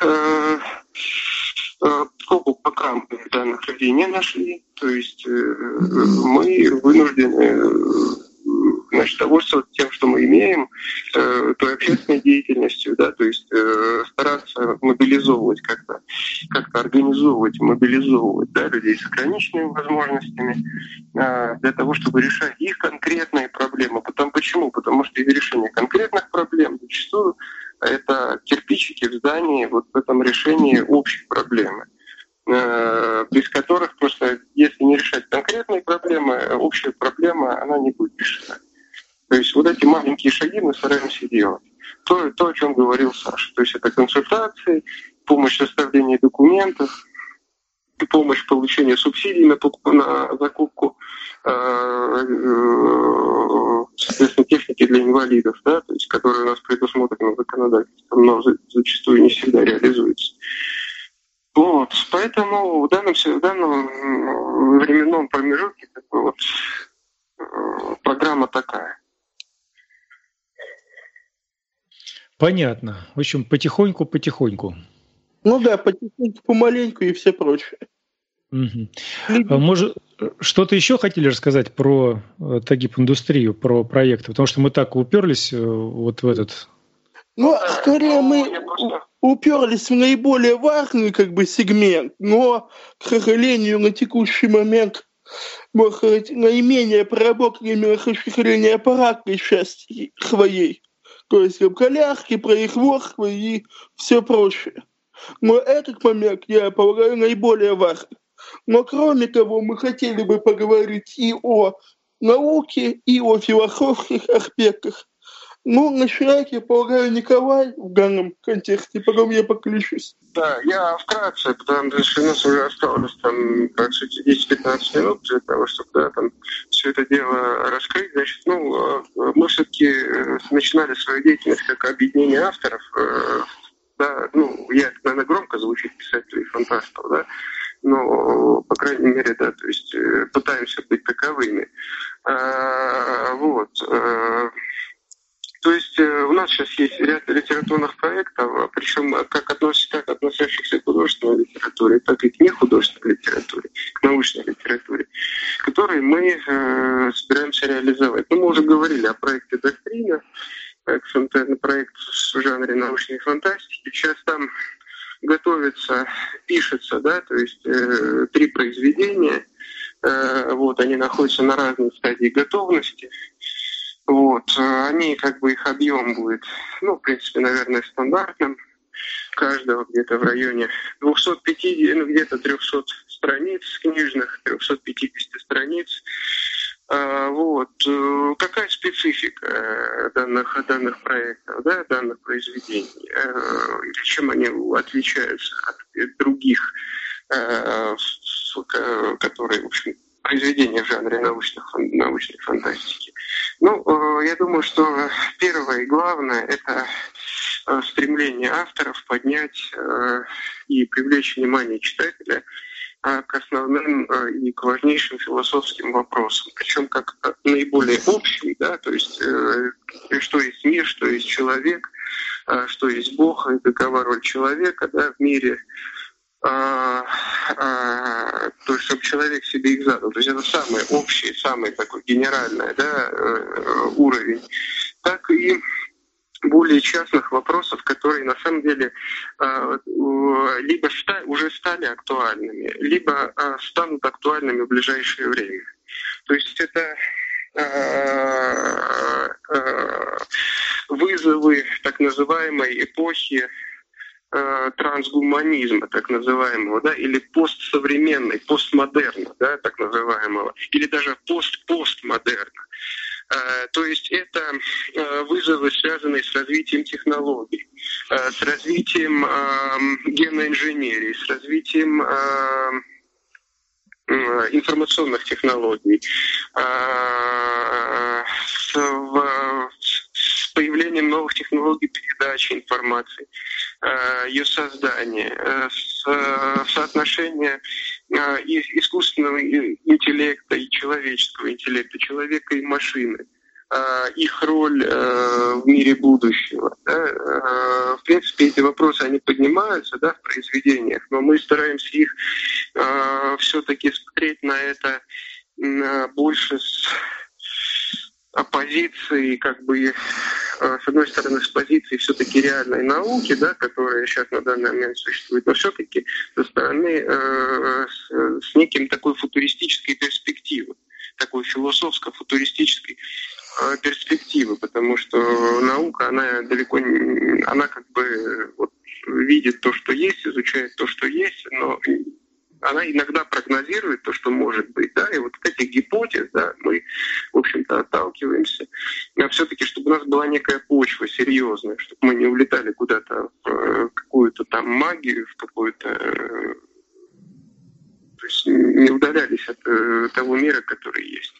пока мы данных людей не нашли, то есть мы вынуждены довольствоваться тем, что мы имеем, той общественной деятельностью, да, то есть стараться мобилизовывать как-то мобилизовывать, да, людей с ограниченными возможностями для того, чтобы решать их конкретные проблемы. Почему? Потому что решение конкретных проблем зачастую это кирпичики в здании в этом решении общей проблемы, без которых просто, если не решать конкретные проблемы, общая проблема, она не будет решена. То есть эти маленькие шаги мы стараемся делать. То, о чем говорил Саша. То есть это консультации, помощь в составлении документов, помощь в получении субсидий на закупку соответственно, техники для инвалидов, да, то есть, которые у нас предусмотрены законодательством, но зачастую не всегда реализуются. Вот, поэтому в данном временном промежутке программа такая. Понятно. В общем, потихоньку. Ну да, потихоньку, помаленьку и все прочее. Угу. Может, что-то еще хотели рассказать про Тагип-индустрию, про проекты? Потому что мы так уперлись в этот... Скорее мы уперлись в наиболее важный сегмент, но, к сожалению, на текущий момент наименее проработанными с точки зрения аппаратной части своей, то есть коляски, производство и все прочее. Но этот момент, я полагаю, наиболее важный. Но кроме того, мы хотели бы поговорить и о науке, и о философских аспектах. Начинает, я полагаю, Николай в данном контексте, потом я подключусь. Да, я вкратце, потому что у нас уже осталось 10-15 минут для того, чтобы все это дело раскрыть. Значит, мы все-таки начинали свою деятельность как объединение авторов. Да, я, наверное, громко звучит, писателей и фантастов, да, но, по крайней мере, да, то есть пытаемся быть таковыми. То есть у нас сейчас есть ряд литературных проектов, причем как относящихся к художественной литературе, так и к нехудожественной литературе, к научной литературе, которые мы собираемся реализовать. Мы уже говорили о проекте «Доктрина», проект в жанре научной фантастики. Сейчас там пишется, да, то есть 3 произведения. Они находятся на разной стадии готовности. Они, их объем будет, в принципе, наверное, стандартным. Каждого где-то в районе 250, где-то 300 страниц книжных, 350 страниц. Какая специфика данных проектов, да, данных произведений? Чем они отличаются от других, которые, в общем, произведения в жанре научной фантастики? Я думаю, что первое и главное – это стремление авторов поднять и привлечь внимание читателя к основным и к важнейшим философским вопросам, причем как наиболее общим, да, то есть что есть мир, что есть человек, что есть Бог, и какова роль человека, да, в мире, то есть чтобы человек себе их задал. То есть это самый общий, самый такой генеральный, да, уровень, так и более частных вопросов, которые на самом деле либо уже стали актуальными, либо станут актуальными в ближайшее время. То есть это вызовы так называемой эпохи трансгуманизма, так называемого, да, или постсовременной, постмодерна, да, так называемого, или даже постмодерна. То есть это вызовы, связанные с развитием технологий, с развитием геноинженерии, с развитием информационных технологий, с появлением новых технологий передачи информации, ее создания, соотношение искусственного интеллекта и человеческого интеллекта, человека и машины, их роль в мире будущего. Да. В принципе, эти вопросы, они поднимаются, да, в произведениях, но мы стараемся их все-таки смотреть на это больше с оппозиции, как бы, с одной стороны, с позиции все-таки реальной науки, да, которая сейчас на данный момент существует, но все-таки со стороны с неким такой футуристической перспективы, такой философско-футуристической перспективы, потому что наука, она далеко не, она как бы вот видит то, что есть, изучает то, что есть, но она иногда прогнозирует то, что может быть, да, и вот от этих гипотез, да, мы, в общем-то, отталкиваемся. А все-таки, чтобы у нас была некая почва серьезная, чтобы мы не улетали куда-то в какую-то там магию, в какую-то, то есть не удалялись от того мира, который есть.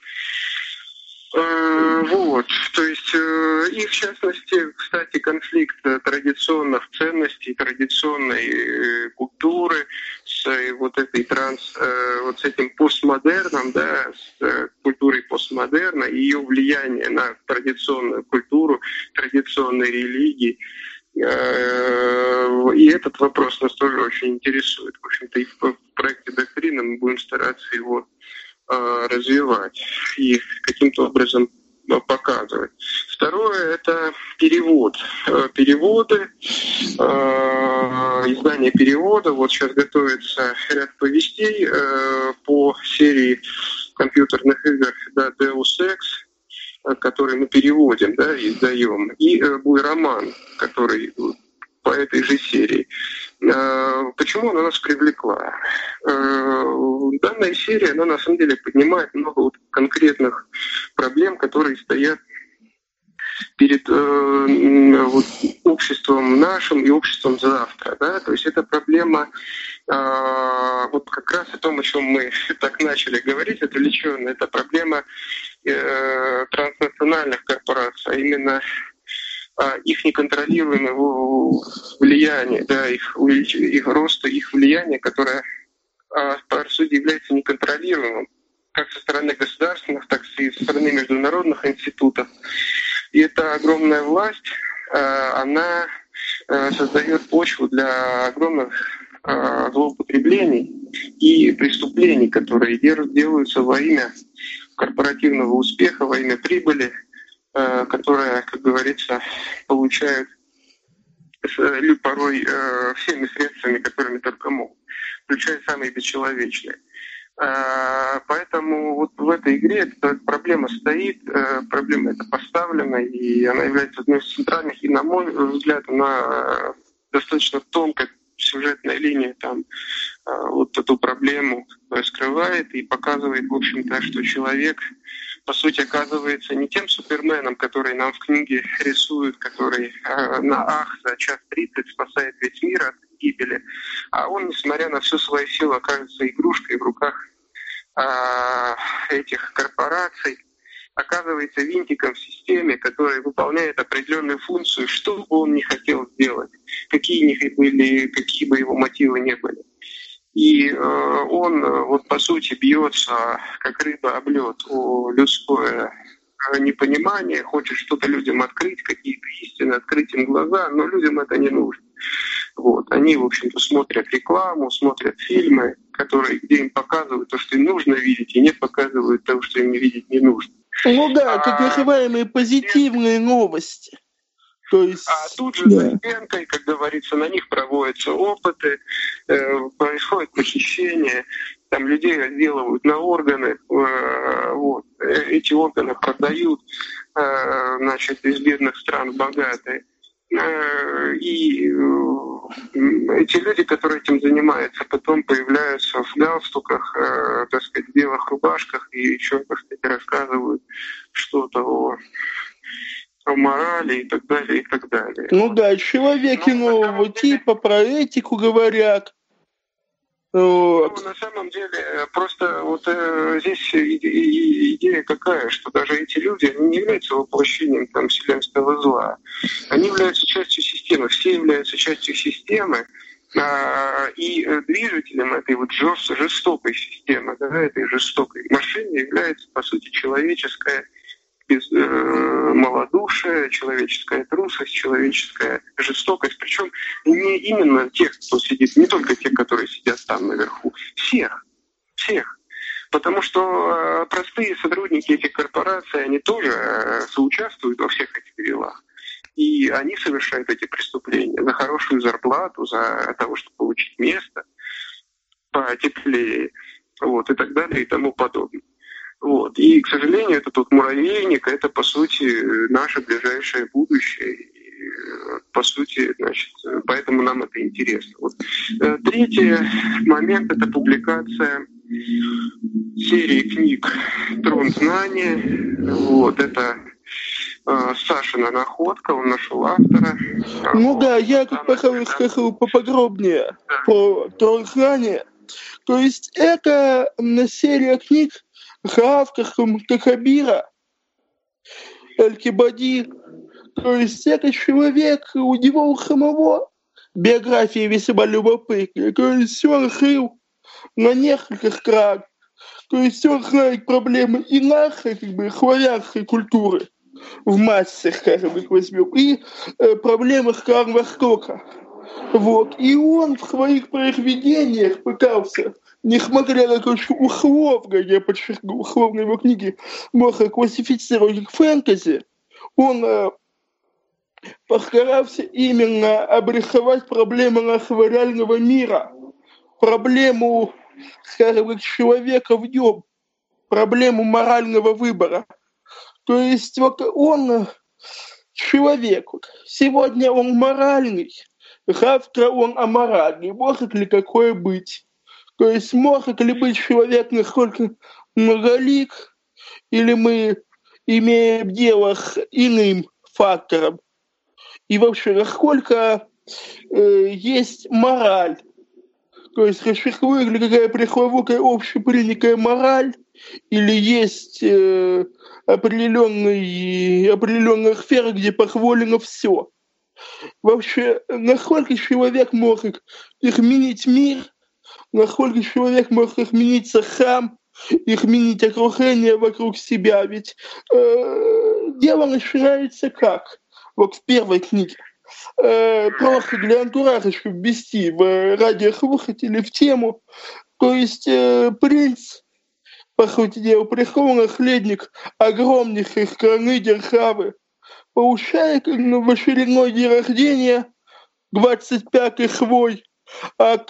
Вот, то есть, и в частности, кстати, конфликт традиционных ценностей, традиционной культуры с вот этой вот с этим постмодерном, да, с культурой постмодерна и ее влияние на традиционную культуру, традиционные религии. И этот вопрос нас тоже очень интересует. В общем-то, и в проекте «Доктрина» мы будем стараться его развивать и каким-то образом показывать. Второе — это перевод. Переводы, издание перевода. Вот сейчас готовится ряд повестей по серии компьютерных игр, да, Deus Ex, который мы переводим, да, издаем. И будет роман, который по этой же серии. Почему она нас привлекла? Данная серия, она на самом деле поднимает много вот конкретных проблем, которые стоят перед вот, обществом нашим и обществом завтра. Да? То есть это проблема вот как раз о том, о чем мы так начали говорить отвлеченно, это проблема транснациональных корпораций, а именно их неконтролируемого влияния, да, их роста, их влияния, которое, по сути, является неконтролируемым как со стороны государственных, так и со стороны международных институтов. И эта огромная власть, она создает почву для огромных злоупотреблений и преступлений, которые делаются во имя корпоративного успеха, во имя прибыли, которые, как говорится, получают порой всеми средствами, которыми только могут, включая самые бесчеловечные. Поэтому вот в этой игре эта проблема стоит, проблема эта поставлена, и она является одной из центральных, и, на мой взгляд, она достаточно тонкая сюжетная линия там вот эту проблему раскрывает и показывает, в общем-то, что человек, по сути, оказывается не тем суперменом, который нам в книге рисуют, который на ах за час 30 спасает весь мир от гибели, а он, несмотря на всю свою силу, окажется игрушкой в руках этих корпораций, оказывается винтиком в системе, который выполняет определенную функцию, что бы он ни хотел сделать, какие бы его мотивы ни были. И он, вот по сути, бьется, как рыба об лед, о людское непонимание, хочет что-то людям открыть, какие-то истины, открыть им глаза, но людям это не нужно. Вот. Они, в общем-то, смотрят рекламу, смотрят фильмы, где им показывают то, что им нужно видеть, и не показывают того, что им видеть не нужно. Ну да, так называемые позитивные новости. То есть, тут же за стенкой, как говорится, на них проводятся опыты, происходит похищение, там людей разделывают на органы, вот. Эти органы продают, значит, из бедных стран в богатые. И эти люди, которые этим занимаются, потом появляются в галстуках, так сказать, в белых рубашках и еще, так сказать, рассказывают что-то о морали и так далее, и так далее. Ну да, человеки нового типа, про этику говорят. Вот. Ну, на самом деле, просто вот здесь идея какая, что даже эти люди, они не являются воплощением там вселенского зла. Они являются частью системы, все являются частью системы, и движителем этой вот жестокой системы, да, этой жестокой машины является, по сути, человеческая малодушие, человеческая трусость, человеческая жестокость. Причем не именно тех, кто сидит, не только тех, которые сидят там наверху. Всех. Потому что простые сотрудники этих корпораций, они тоже соучаствуют во всех этих делах. И они совершают эти преступления за хорошую зарплату, за того, чтобы получить место потеплее, вот, и так далее, и тому подобное. Вот. И, к сожалению, этот вот муравейник – это, по сути, наше ближайшее будущее. И, по сути, значит, поэтому нам это интересно. Вот. Третий момент – это публикация серии книг «Трон знания». Вот. Это Сашина находка, он нашел автора. Ну да, я тут расскажу поподробнее про «Трон знания». То есть это серия книг Равкахом Кахабира Аль-Кибади. То есть это человек, у него у самого биография весьма любопытная. То есть он жил на нескольких странах. То есть он знает проблемы и нашей, славянской культуры в массах, скажем, их возьмем, и проблемы стран Востока. Вот. И он в своих произведениях пытался, несмотря на то, что условно, я подчеркну, условно его книги можно классифицировать как фэнтези, он постарался именно обрисовать проблемы нашего реального мира, проблему, скажем, как человека в нем, проблему морального выбора. То есть вот он человек, сегодня он моральный, завтра он аморальный. Может ли такое быть? То есть может ли быть человек настолько многолик, или мы имеем дело с иным фактором? И вообще, насколько есть мораль? То есть существует ли какая пресловутая общепринятая мораль, или есть определенная сфера, где позволено все? Вообще, насколько человек может изменить мир, насколько человек может измениться сам, изменить окружение вокруг себя. Ведь дело начинается как? Вот в первой книге. Просто для антуража, чтобы ввести в радиослушателей в тему. То есть принц, по сути дела, пришел наследник огромнейшей страны, державы, получает в очередной день рождения, 25-й свой, от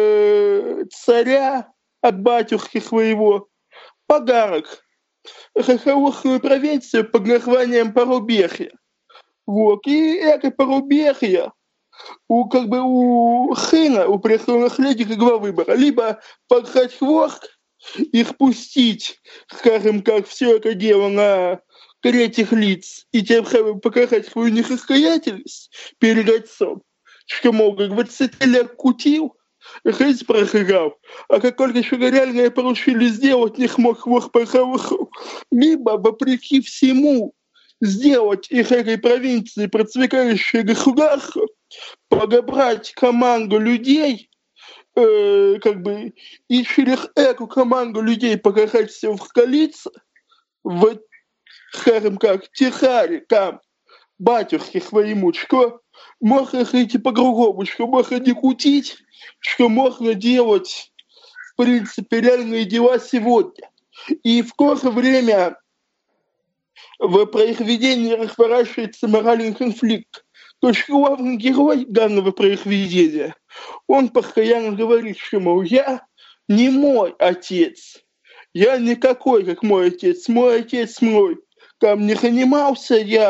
царя, от батюшки своего, подарок. Захолустную провинцию под названием Порубежье. Вот. И это Порубежье у сына, у престолного наследника два выбора. Либо подхать хвост и спустить, скажем, как все это дело на третьих лиц и тем самым показать свою несостоятельность перед отцом, что, мол, 20 лет кутил, жизнь прожигал, а как только еще реально поручили сделать, не смог хвост похавал. Либо, вопреки всему, сделать из этой провинции процветающее государство, подобрать команду людей, и через эту команду людей показать все в столице, в, скажем как, Техаре, там, батюшке своему, что можно идти по-другому, что можно не кутить, что можно делать, в принципе, реальные дела сегодня. И в то же время в произведении разворачивается моральный конфликт. То есть главный герой данного произведения, он постоянно говорит, что, мол, я не мой отец, я не такой, как мой отец мой, там не занимался я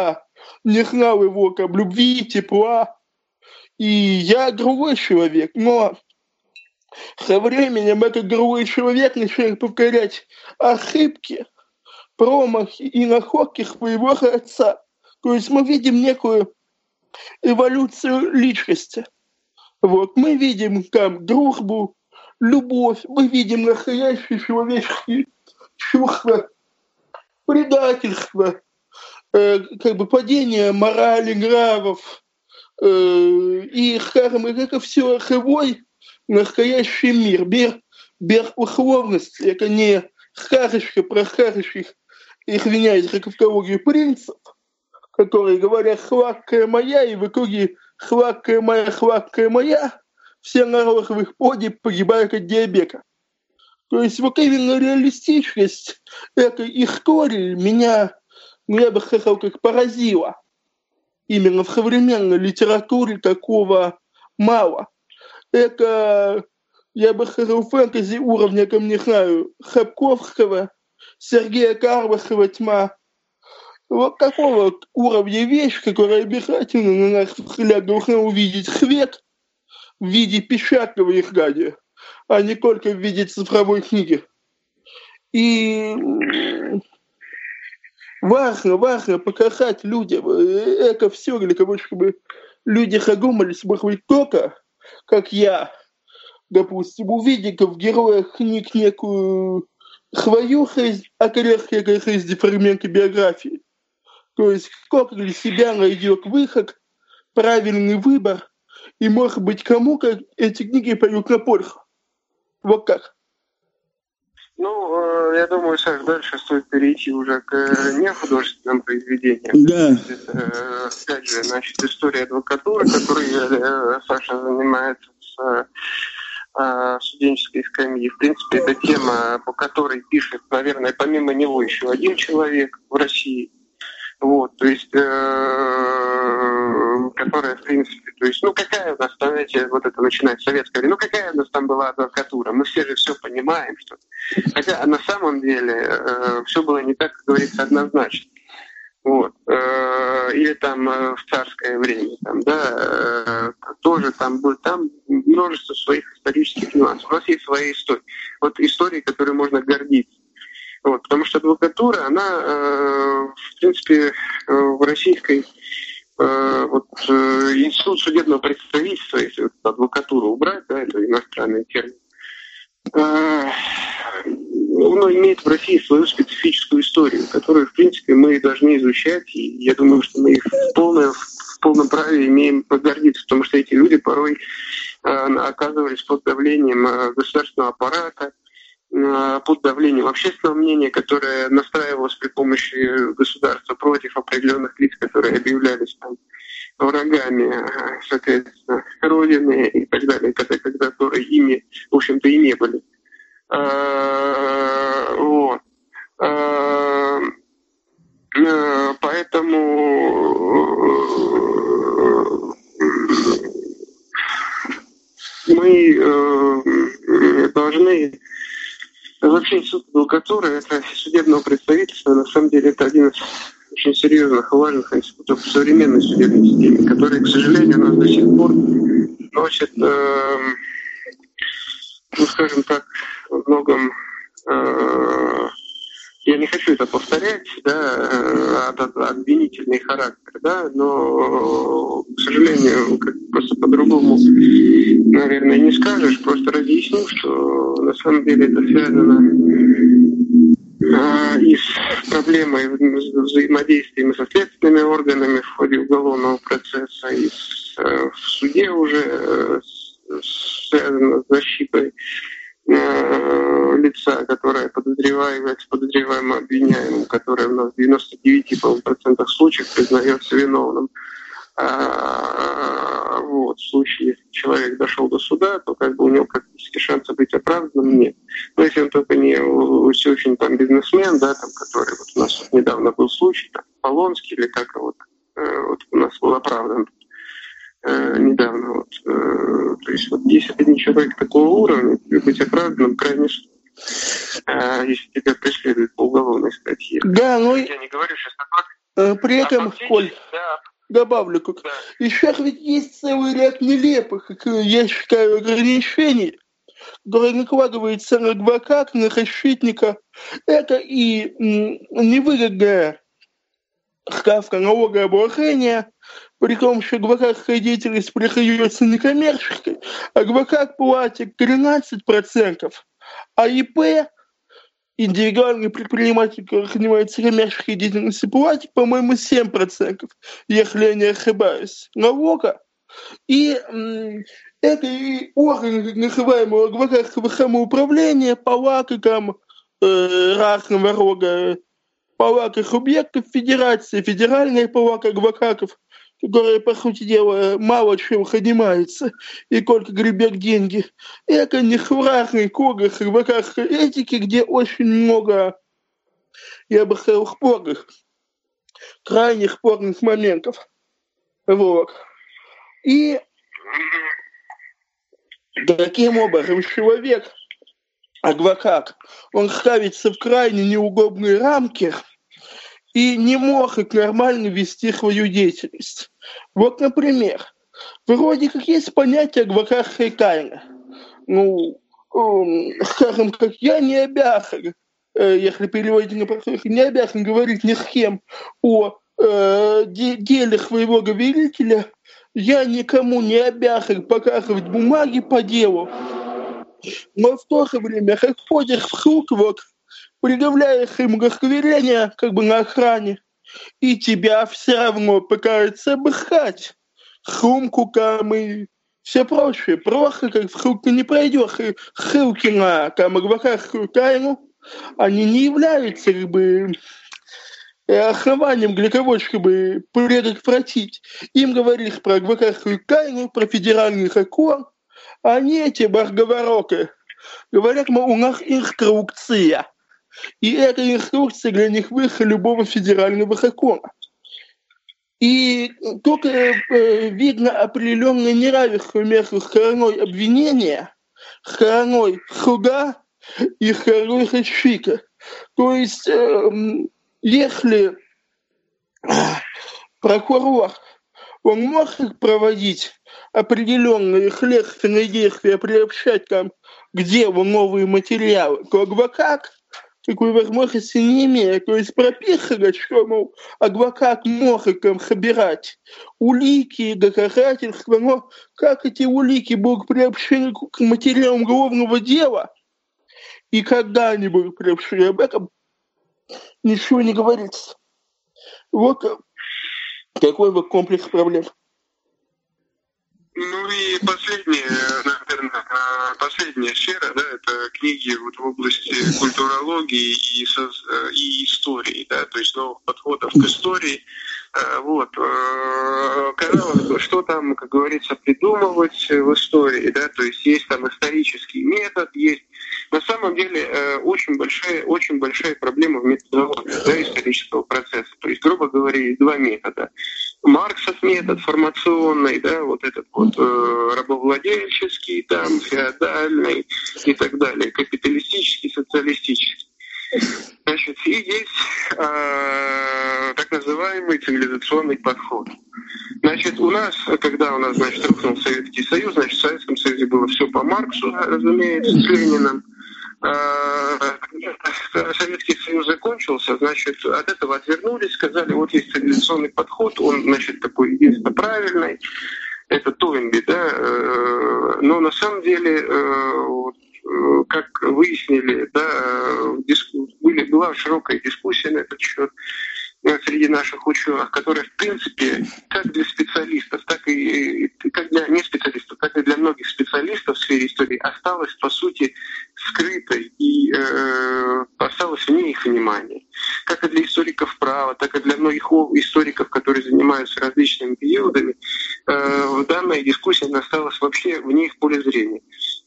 не гнал его к любви, тепла. И я другой человек, но со временем этот другой человек начинает повторять ошибки, промахи и находки своего отца. То есть мы видим некую эволюцию личности. Вот. Мы видим там дружбу, любовь, мы видим настоящие человеческие чувства, предательство, падение морали, нравов. И, скажем, это все живой настоящий мир, мир условности. Это не сказочка про сказочных, извиняюсь за тавтологию, принцев, которые говорят «сладкая моя», и в итоге «сладкая моя», все на розовых поде погибают от диабета. То есть вот именно реалистичность этой истории меня, я бы сказал, как поразила. Именно в современной литературе такого мало. Это, я бы сказал, фэнтези уровня, не знаю, Сапковского, Сергея Карлосова «Тьма». Вот такого вот уровня вещь, которая обязательно, на наш взгляд, должна увидеть свет в виде печатного издания, а не только в виде цифровой книги. И важно показать людям это все для того, чтобы люди задумались, может быть, только, как я, допустим, увидеть в героях книг некую свою жизнь, а корректная жизнь фрагменты биографии. То есть как для себя найдет выход, правильный выбор, и, может быть, кому-то эти книги пойдут на пользу. Вот как. Ну, я думаю, Саш, дальше стоит перейти уже к нехудожественным произведениям. Да. Это, опять же, значит, история адвокатуры, которой Саша занимается с студенческой скамьи. В принципе, это тема, по которой пишет, наверное, помимо него еще один человек в России. Вот, то есть, которая, в принципе, то есть, ну, какая у нас, знаете, вот это начинает советское время, ну, какая у нас там была адвокатура, мы все же все понимаем, что... Хотя на самом деле все было не так, как говорится, однозначно. Вот. Или там в царское время, там, да, тоже там будет, там множество своих исторических нюансов. У нас есть свои истории. Вот истории, которые можно гордиться. Вот, потому что адвокатура, она, в принципе, в российской институт судебного представительства, если вот адвокатуру убрать, да, это иностранный термин, он имеет в России свою специфическую историю, которую, в принципе, мы должны изучать, и я думаю, что мы в полном праве имеем гордиться, потому что эти люди порой оказывались под давлением государственного аппарата, под давлением общественного мнения, которое настраивалось при помощи государства против определенных лиц, которые объявлялись там врагами, соответственно, Родины и так далее, которые ими, в общем-то, и не были. Вот. Поэтому мы должны... Вообще институт адвокатуры, это судебного представительства, на самом деле это один из очень серьезных и важных институтов в современной судебной системе, который, к сожалению, у нас до сих пор носит, ну, скажем так, в многом, я не хочу это повторять, да, обвинительный характер, да, но, к сожалению, просто по-другому, наверное, не скажешь, просто разъясню, что на самом деле это связано и с проблемой взаимодействия со следственными органами в ходе уголовного процесса, и в суде уже связано с защитой лица, которое подозревается подозреваемым, обвиняемым, которое у нас в 99% случаев признается виновным. Вот, в случае, если человек дошел до суда, то как бы у него практически шанса быть оправданным нет. Но если он только не очень там бизнесмен, да, там, который вот у нас вот недавно был случай, там, Полонский или как вот у нас был оправдан недавно. Вот, то есть вот если ты не человек такого уровня, тебе быть оправданным крайне если тебя преследуют по уголовной статье. Да, ну... Я не говорю сейчас о При этом, Коль, добавлю, еще ведь есть целый ряд нелепых, я считаю, ограничений, которые накладываются на адвоката, на защитника. Это и невыгодная ставка налогообложения, при том, что адвокатская деятельность приходится некоммерческой. Адвокат платит 13%, а ИП, индивидуальный предприниматель, который занимается коммерческой деятельностью, платит, по-моему, 7%, если я не ошибаюсь, налога. И это и органы называемого адвокатского самоуправления, палаты там разного рода, палаты субъектов федерации, федеральная палата адвокатов, которая, по сути дела, мало чем занимается и только гребет деньги. Это нехватный кодекс адвокатской этики, где очень много, я бы сказал, спорных, крайне спорных моментов. Вот. И таким образом человек, адвокат, он ставится в крайне неудобные рамки и не может нормально вести свою деятельность. Вот, например, вроде как есть понятие адвокатской тайны. Ну, скажем, как я не обязан, если переводить на простой, не обязан говорить ни с кем о деле своего доверителя, я никому не обязан показывать бумаги по делу, но в то же время, как ходишь в круг, вот, предъявляешь им удостоверение, как бы на охране, и тебя все равно пытаются обыскать. Сумку там и все прочее. Просто как в руки не пройдешь. И ссылки на там адвокатскую тайну, они не являются как бы основанием для того, чтобы предотвратить. Им говоришь про адвокатскую тайну, про федеральный закон, а они, эти барговороты, говорят, мол, у нас инструкция. И эта инструкция для них выше любого федерального закона. И только видно определенное неравенство между стороной обвинения, стороной суда и стороной защиты. То есть, если прокурор, он может проводить определенные следственные действия, приобщать там к делу новые материалы, то адвокат такой возможности не имеет. То есть прописано, что, мол, адвокат может там собирать улики, доказательства, но как эти улики будут приобщены к материалам уголовного дела и когда они будут приобщены, об этом ничего не говорится. Вот такой вот комплекс проблем. Ну и последняя сфера, да, это книги вот в области культурологии и истории, да, то есть новых подходов к истории. Вот. Казалось бы, что там, как говорится, придумывать в истории, да, то есть там исторический метод, есть на самом деле очень большая проблема в методологии, да, исторического процесса. То есть, грубо говоря, есть два метода. Марксов метод формационный, да, вот этот вот рабовладельческий, там, феодальный и так далее, капиталистический, социалистический. Значит, и есть так называемый цивилизационный подход. Значит, когда у нас, значит, рухнул Советский Союз, значит, в Советском Союзе было все по Марксу, разумеется, с Лениным. Когда Советский Союз закончился, значит, от этого отвернулись, сказали, вот есть цивилизационный подход, он, значит, такой единственно правильный, это Тойнби, да, но на самом деле, как выяснили, да, была широкая дискуссия на этот счет среди наших ученых, которая, в принципе, как для специалистов, так и как для неспециалистов, так и для многих специалистов в сфере истории осталась, по сути, скрытой и осталась вне их внимания. Как и для историков права, так и для многих историков, которые занимаются различными периодами, данная дискуссия осталась вообще вне их поля зрения.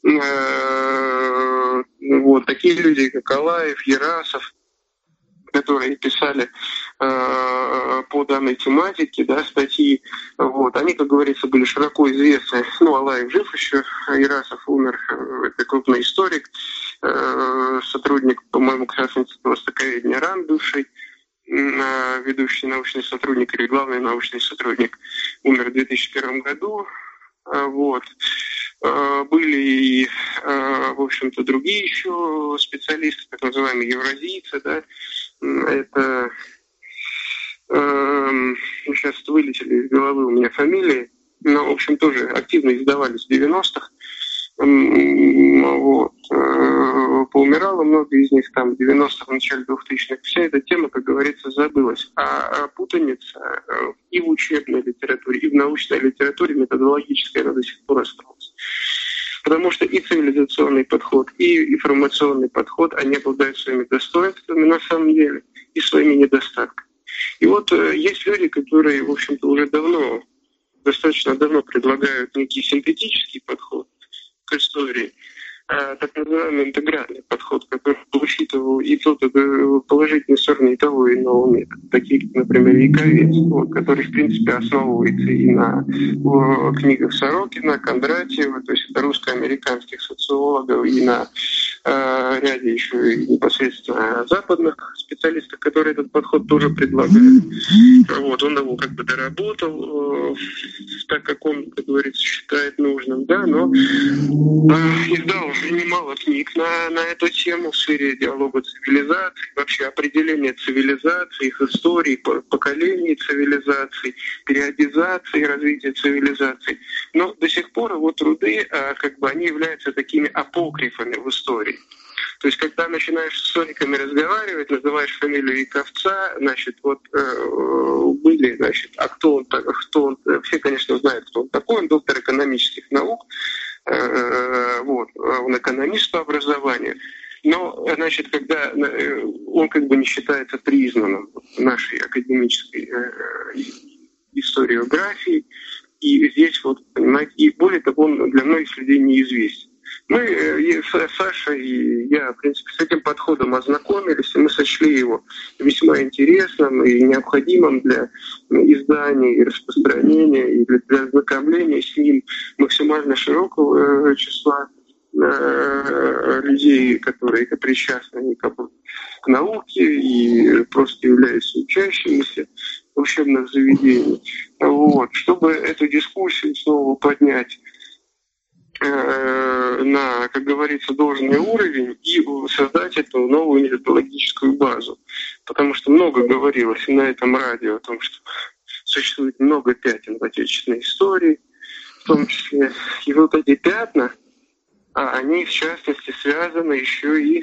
Вот такие люди, как Алаев, Ерасов, которые писали по данной тематике, да, статьи, вот, они, как говорится, были широко известны. Ну, Алаев жив еще, Ерасов умер, это крупный историк, сотрудник, по-моему, Красного востоковедения РАН бывший. ведущий научный сотрудник или главный научный сотрудник, умер в 2001 году. Вот. Были и, в общем-то, другие еще специалисты, так называемые евразийцы, да, это сейчас вылетели из головы у меня фамилии, но, в общем, тоже активно издавались в 90-х. Вот. Поумирало много из них там в 90-х, в начале 2000-х. Вся эта тема, как говорится, забылась. А путаница и в учебной литературе, и в научной литературе методологическая, она до сих пор осталась. Потому что и цивилизационный подход, и информационный подход, они обладают своими достоинствами на самом деле и своими недостатками. И вот есть люди, которые, в общем-то, уже достаточно давно предлагают некий синтетический подход к истории, так называемый интегральный подход, который учитывал и тот положительные стороны и того, и иного метода, такие, как, например, Яковец, вот, который, в принципе, основывается и на книгах Сорокина, Кондратьева, то есть это русско-американских социологов, и на ряде еще и непосредственно западных специалистов, которые этот подход тоже предлагают. Вот, он его как бы доработал, так как он, как говорится, считает нужным, да, но издал уже немало книг на эту тему в сфере диалога цивилизаций, вообще определения цивилизаций, их истории, поколений цивилизаций, периодизации развития цивилизаций. Но до сих пор его труды, как бы, они являются такими апокрифами в истории. То есть, когда начинаешь с историками разговаривать, называешь фамилию Яковца, значит, вот были, значит, кто он, все, конечно, знают, кто он такой, он доктор экономических наук, вот, он экономист по образованию, но, значит, когда он как бы не считается признанным нашей академической историографией, и здесь вот, понимаете, и более того, он для многих людей неизвестен. Мы, Саша и я, в принципе, с этим подходом ознакомились, и мы сочли его весьма интересным и необходимым для издания и распространения, и для ознакомления с ним максимально широкого числа людей, которые причастны к науке и просто являются учащимися учебных заведений. Вот. Чтобы эту дискуссию снова поднять на, как говорится, должный уровень и создать эту новую методологическую базу. Потому что много говорилось на этом радио о том, что существует много пятен в отечественной истории, в том числе и вот эти пятна, они в частности связаны еще и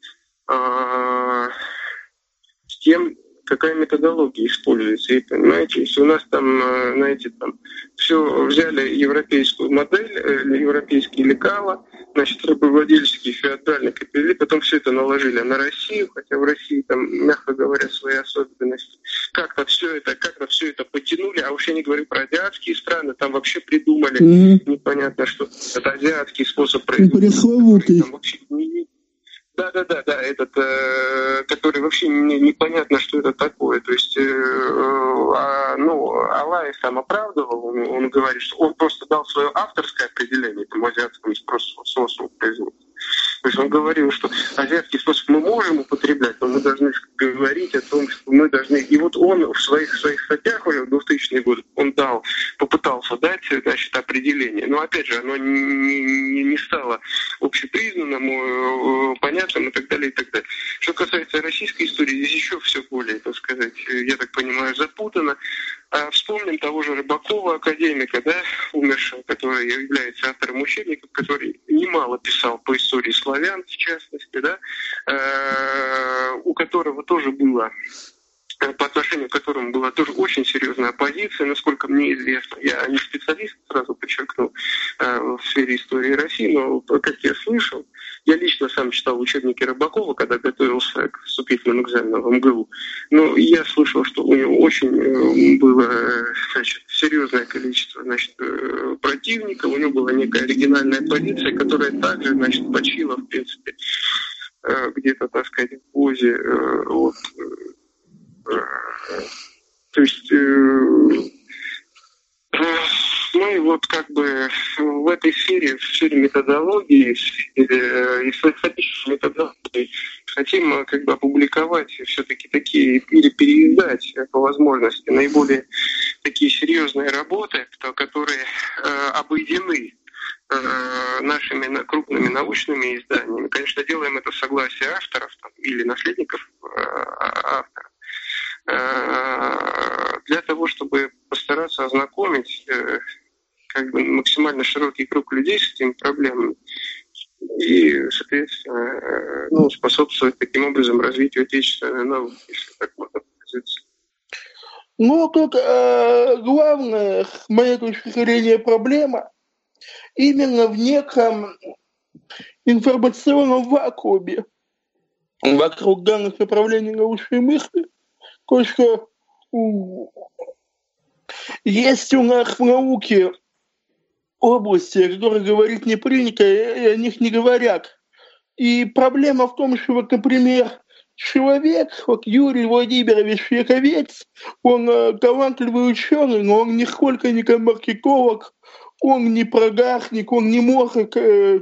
с тем, какая методология используется. И понимаете, если у нас там, знаете, там все взяли европейскую модель, европейские лекала, значит, рабовладельческий феодальный капитализм, потом все это наложили на Россию, хотя в России там, мягко говоря, свои особенности. Как-то все это потянули, а уж я не говорю про азиатские страны, там вообще придумали непонятно что. Это азиатский способ производства. Да, этот, который вообще непонятно, что это такое. То есть, Алаев сам оправдывал, он говорит, что он просто дал свое авторское определение этому азиатскому способу производства. То есть он говорил, что азиатский способ мы можем употреблять, но мы должны говорить о том, что мы должны... И вот он в своих статьях уже в 2000-е годы он попытался дать, значит, определение. Но опять же, оно не стало общепризнанным, понятным и так далее, и так далее. Что касается российской истории, здесь еще все более, так сказать, я так понимаю, запутано. Вспомним того же Рыбакова, академика, да, умершего, который является автором учебников, который немало писал по истории славян, в частности, да, у которого тоже было, по отношению к которому была тоже очень серьезная оппозиция, насколько мне известно. Я не специалист, сразу подчеркну, в сфере истории России, но, как я слышал, я лично сам читал учебники Рыбакова, когда готовился к вступительным экзаменам в МГУ. Но я слышал, что у него очень было, значит, серьезное количество, значит, противников, у него была некая оригинальная позиция, которая также, значит, почила, в принципе, где-то, так сказать, в позе вот, то есть мы вот как бы в этой сфере, в сфере методологии, и методологии, в хотим как бы опубликовать все-таки такие или переиздать по возможности наиболее такие серьезные работы, которые обойдены нашими крупными научными изданиями. Конечно, делаем это в согласии авторов или наследников авторов, для того, чтобы постараться ознакомить как бы максимально широкий круг людей с этими проблемами и, соответственно, способствовать таким образом развитию отечественной науки, если так можно выразиться. Тут главная, с моей точки зрения, проблема именно в неком информационном вакууме вокруг данных направлений научной мысли, то что есть у нас в науке области, о которых говорить не принято, и о них не говорят. И проблема в том, что, вот, например, человек, вот Юрий Владимирович Яковец, он талантливый ученый, но он нисколько не маркетолог, он не прогахник, он не может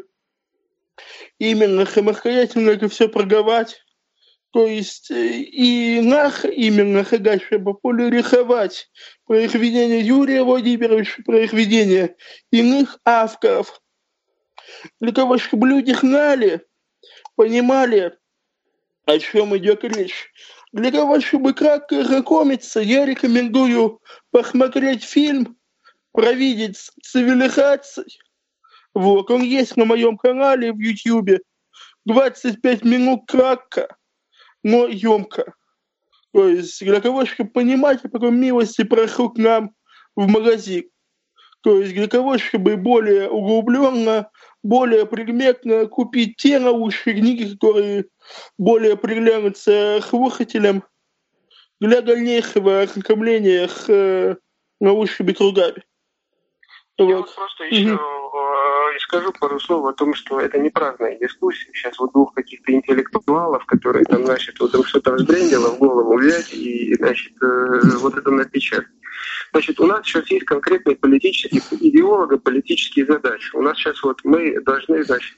именно самостоятельно это все продавать. То есть и нас именно задача популяризовать произведения Юрия Владимировича, произведения иных авторов, для того, чтобы люди знали, понимали, о чем идет речь. Для того, чтобы кратко знакомиться, я рекомендую посмотреть фильм «Провидец цивилизаций». Вот, он есть на моем канале в YouTube. 25 минут кратко, но емко. То есть для того, чтобы понимать, о какой милости прошу к нам в магазин. То есть для того, чтобы более углубленно, более предметно купить те научные книги, которые более приглянутся слушателям для дальнейшего ознакомления с научными трудами. Я вот просто еще скажу пару слов о том, что это не праздная дискуссия. Сейчас вот двух каких-то интеллектуалов, которые там, значит, вот им что-то взбрендило в голову взять и, значит, вот это напечатать. Значит, у нас сейчас есть конкретные политические, идеолого-политические задачи. У нас сейчас вот мы должны, значит,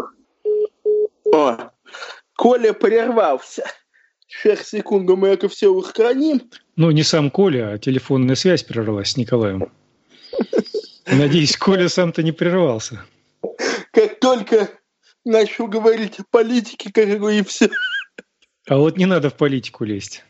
О, Коля прервался. Сейчас, секунду, мы это все устраним. Ну, не сам Коля, а телефонная связь прервалась с Николаем. Надеюсь, Коля сам-то не прервался. Как только начал говорить о политике, как и все. А вот не надо в политику лезть.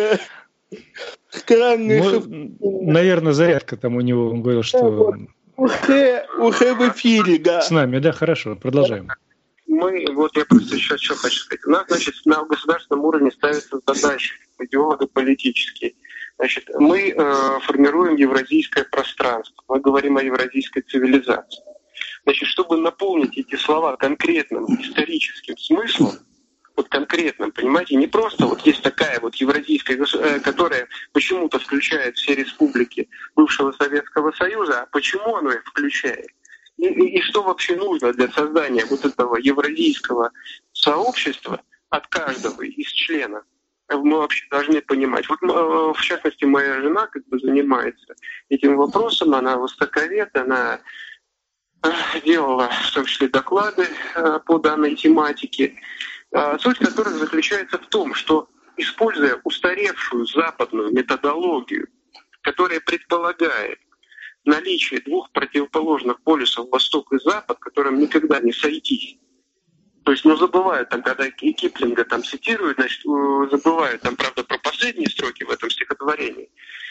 Странно. Наверное, зарядка там у него, он говорил, что... Уже в эфире, да. С нами, да, хорошо, продолжаем. Я просто еще что хочу сказать. У нас, значит, на государственном уровне ставятся задачи идеолого-политические. Значит, мы формируем евразийское пространство, мы говорим о евразийской цивилизации. Значит, чтобы наполнить эти слова конкретным историческим смыслом, вот конкретным, понимаете, не просто вот есть такая вот евразийская, которая почему-то включает все республики бывшего Советского Союза, а почему оно их включает? И что вообще нужно для создания вот этого евразийского сообщества от каждого из членов? Мы вообще должны понимать. Вот, в частности, моя жена как бы занимается этим вопросом, она востоковед, она делала в том числе доклады по данной тематике, суть которых заключается в том, что, используя устаревшую западную методологию, которая предполагает наличие двух противоположных полюсов Восток и Запад, которым никогда не сойтись. То есть, забывают там, когда и Киплинга там цитируют, значит, забывают там, правда, про последние строки в этом стихотворении,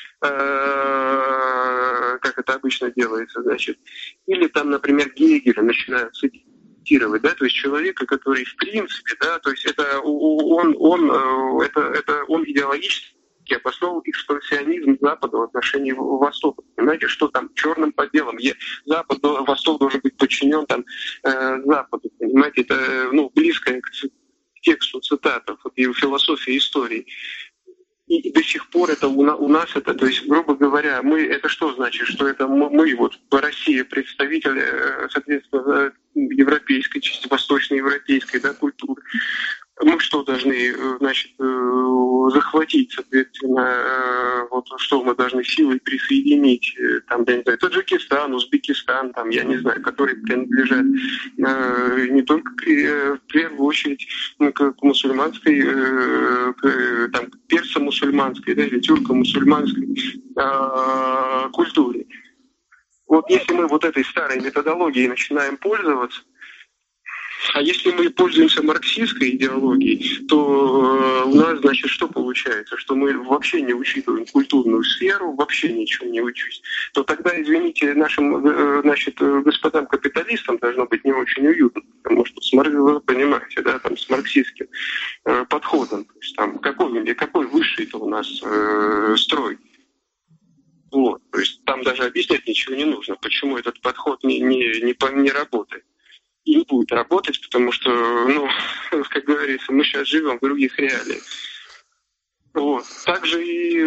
как это обычно делается, значит. Или там, например, Гегеля начинают цитировать, да, то есть человека, который в принципе, да, то есть это он идеологически обосновал экспансионизм Запада в отношении Востока. Понимаете, что там черным по белым. Восток должен быть подчинен там Западу. Понимаете, это близкое к тексту цитатов и философии истории. И до сих пор это у нас это, то есть, грубо говоря, это что значит? Что это мы вот в России представители, соответственно, европейской части, восточноевропейской, да, культуры. Мы что должны, значит, захватить, соответственно, вот что мы должны силой присоединить, там, я не знаю, Таджикистан, Узбекистан, там, я не знаю, которые принадлежат не только в первую очередь к мусульманской, там, персо-мусульманской, да, или тюрко-мусульманской культуре. Вот если мы вот этой старой методологией начинаем пользоваться, а если мы пользуемся марксистской идеологией, то у нас, значит, что получается? Что мы вообще не учитываем культурную сферу, вообще ничего не учусь. То тогда, извините, нашим, значит, господам капиталистам должно быть не очень уютно, потому что, вы понимаете, да, там, с марксистским подходом, то есть там какой высший-то у нас строй. Вот, то есть там даже объяснять ничего не нужно, почему этот подход не работает. И не будет работать, потому что, ну, как говорится, мы сейчас живем в других реалиях. Вот. Также и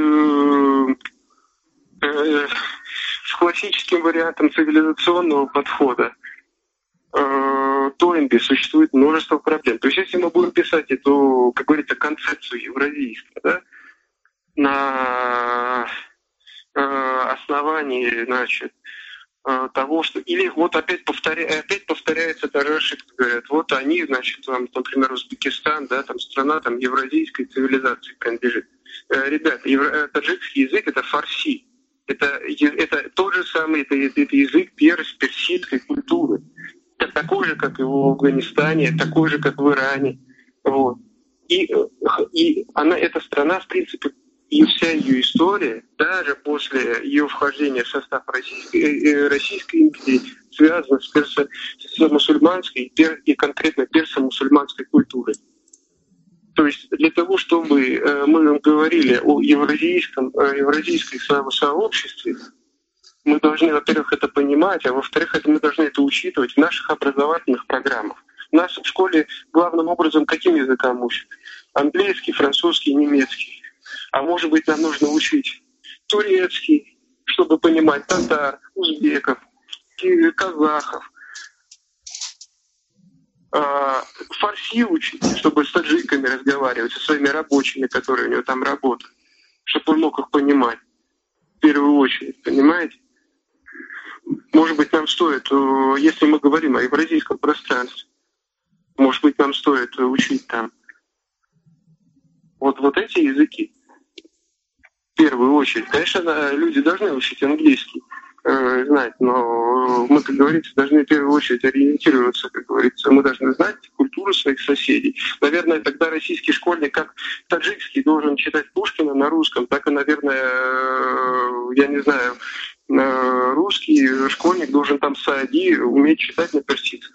с классическим вариантом цивилизационного подхода Тойнби существует множество проблем. То есть если мы будем писать эту, как говорится, концепцию евразийскую, да, на основании, значит, того, что... Или вот опять повторяется та же ошибка. Говорят, вот они, значит, там, например, Узбекистан, да, там страна там, евразийской цивилизации принадлежит. Ребята, таджикский язык — это фарси. Это тот же самый, это язык персидской культуры. Это такой же, как и в Афганистане, такой же, как в Иране. Вот. И эта страна, в принципе, и вся ее история, даже после ее вхождения в состав Российской империи, связана с мусульманской и конкретно персо-мусульманской культурой. То есть для того, чтобы мы говорили о евразийской сообществе, мы должны, во-первых, это понимать, а во-вторых, мы должны это учитывать в наших образовательных программах. Нас в школе главным образом каким языком учат? Английский, французский, немецкий. А может быть, нам нужно учить турецкий, чтобы понимать татар, узбеков, казахов. Фарси учить, чтобы с таджиками разговаривать, со своими рабочими, которые у него там работают, чтобы он мог их понимать в первую очередь, понимаете? Может быть, нам стоит, если мы говорим о евразийском пространстве, может быть, нам стоит учить там вот эти языки. В первую очередь. Конечно, люди должны учить английский, знать, но мы, как говорится, должны в первую очередь ориентироваться, как говорится. Мы должны знать культуру своих соседей. Наверное, тогда российский школьник, как таджикский, должен читать Пушкина на русском, так и, наверное, я не знаю, русский школьник должен там Саади уметь читать на персидском.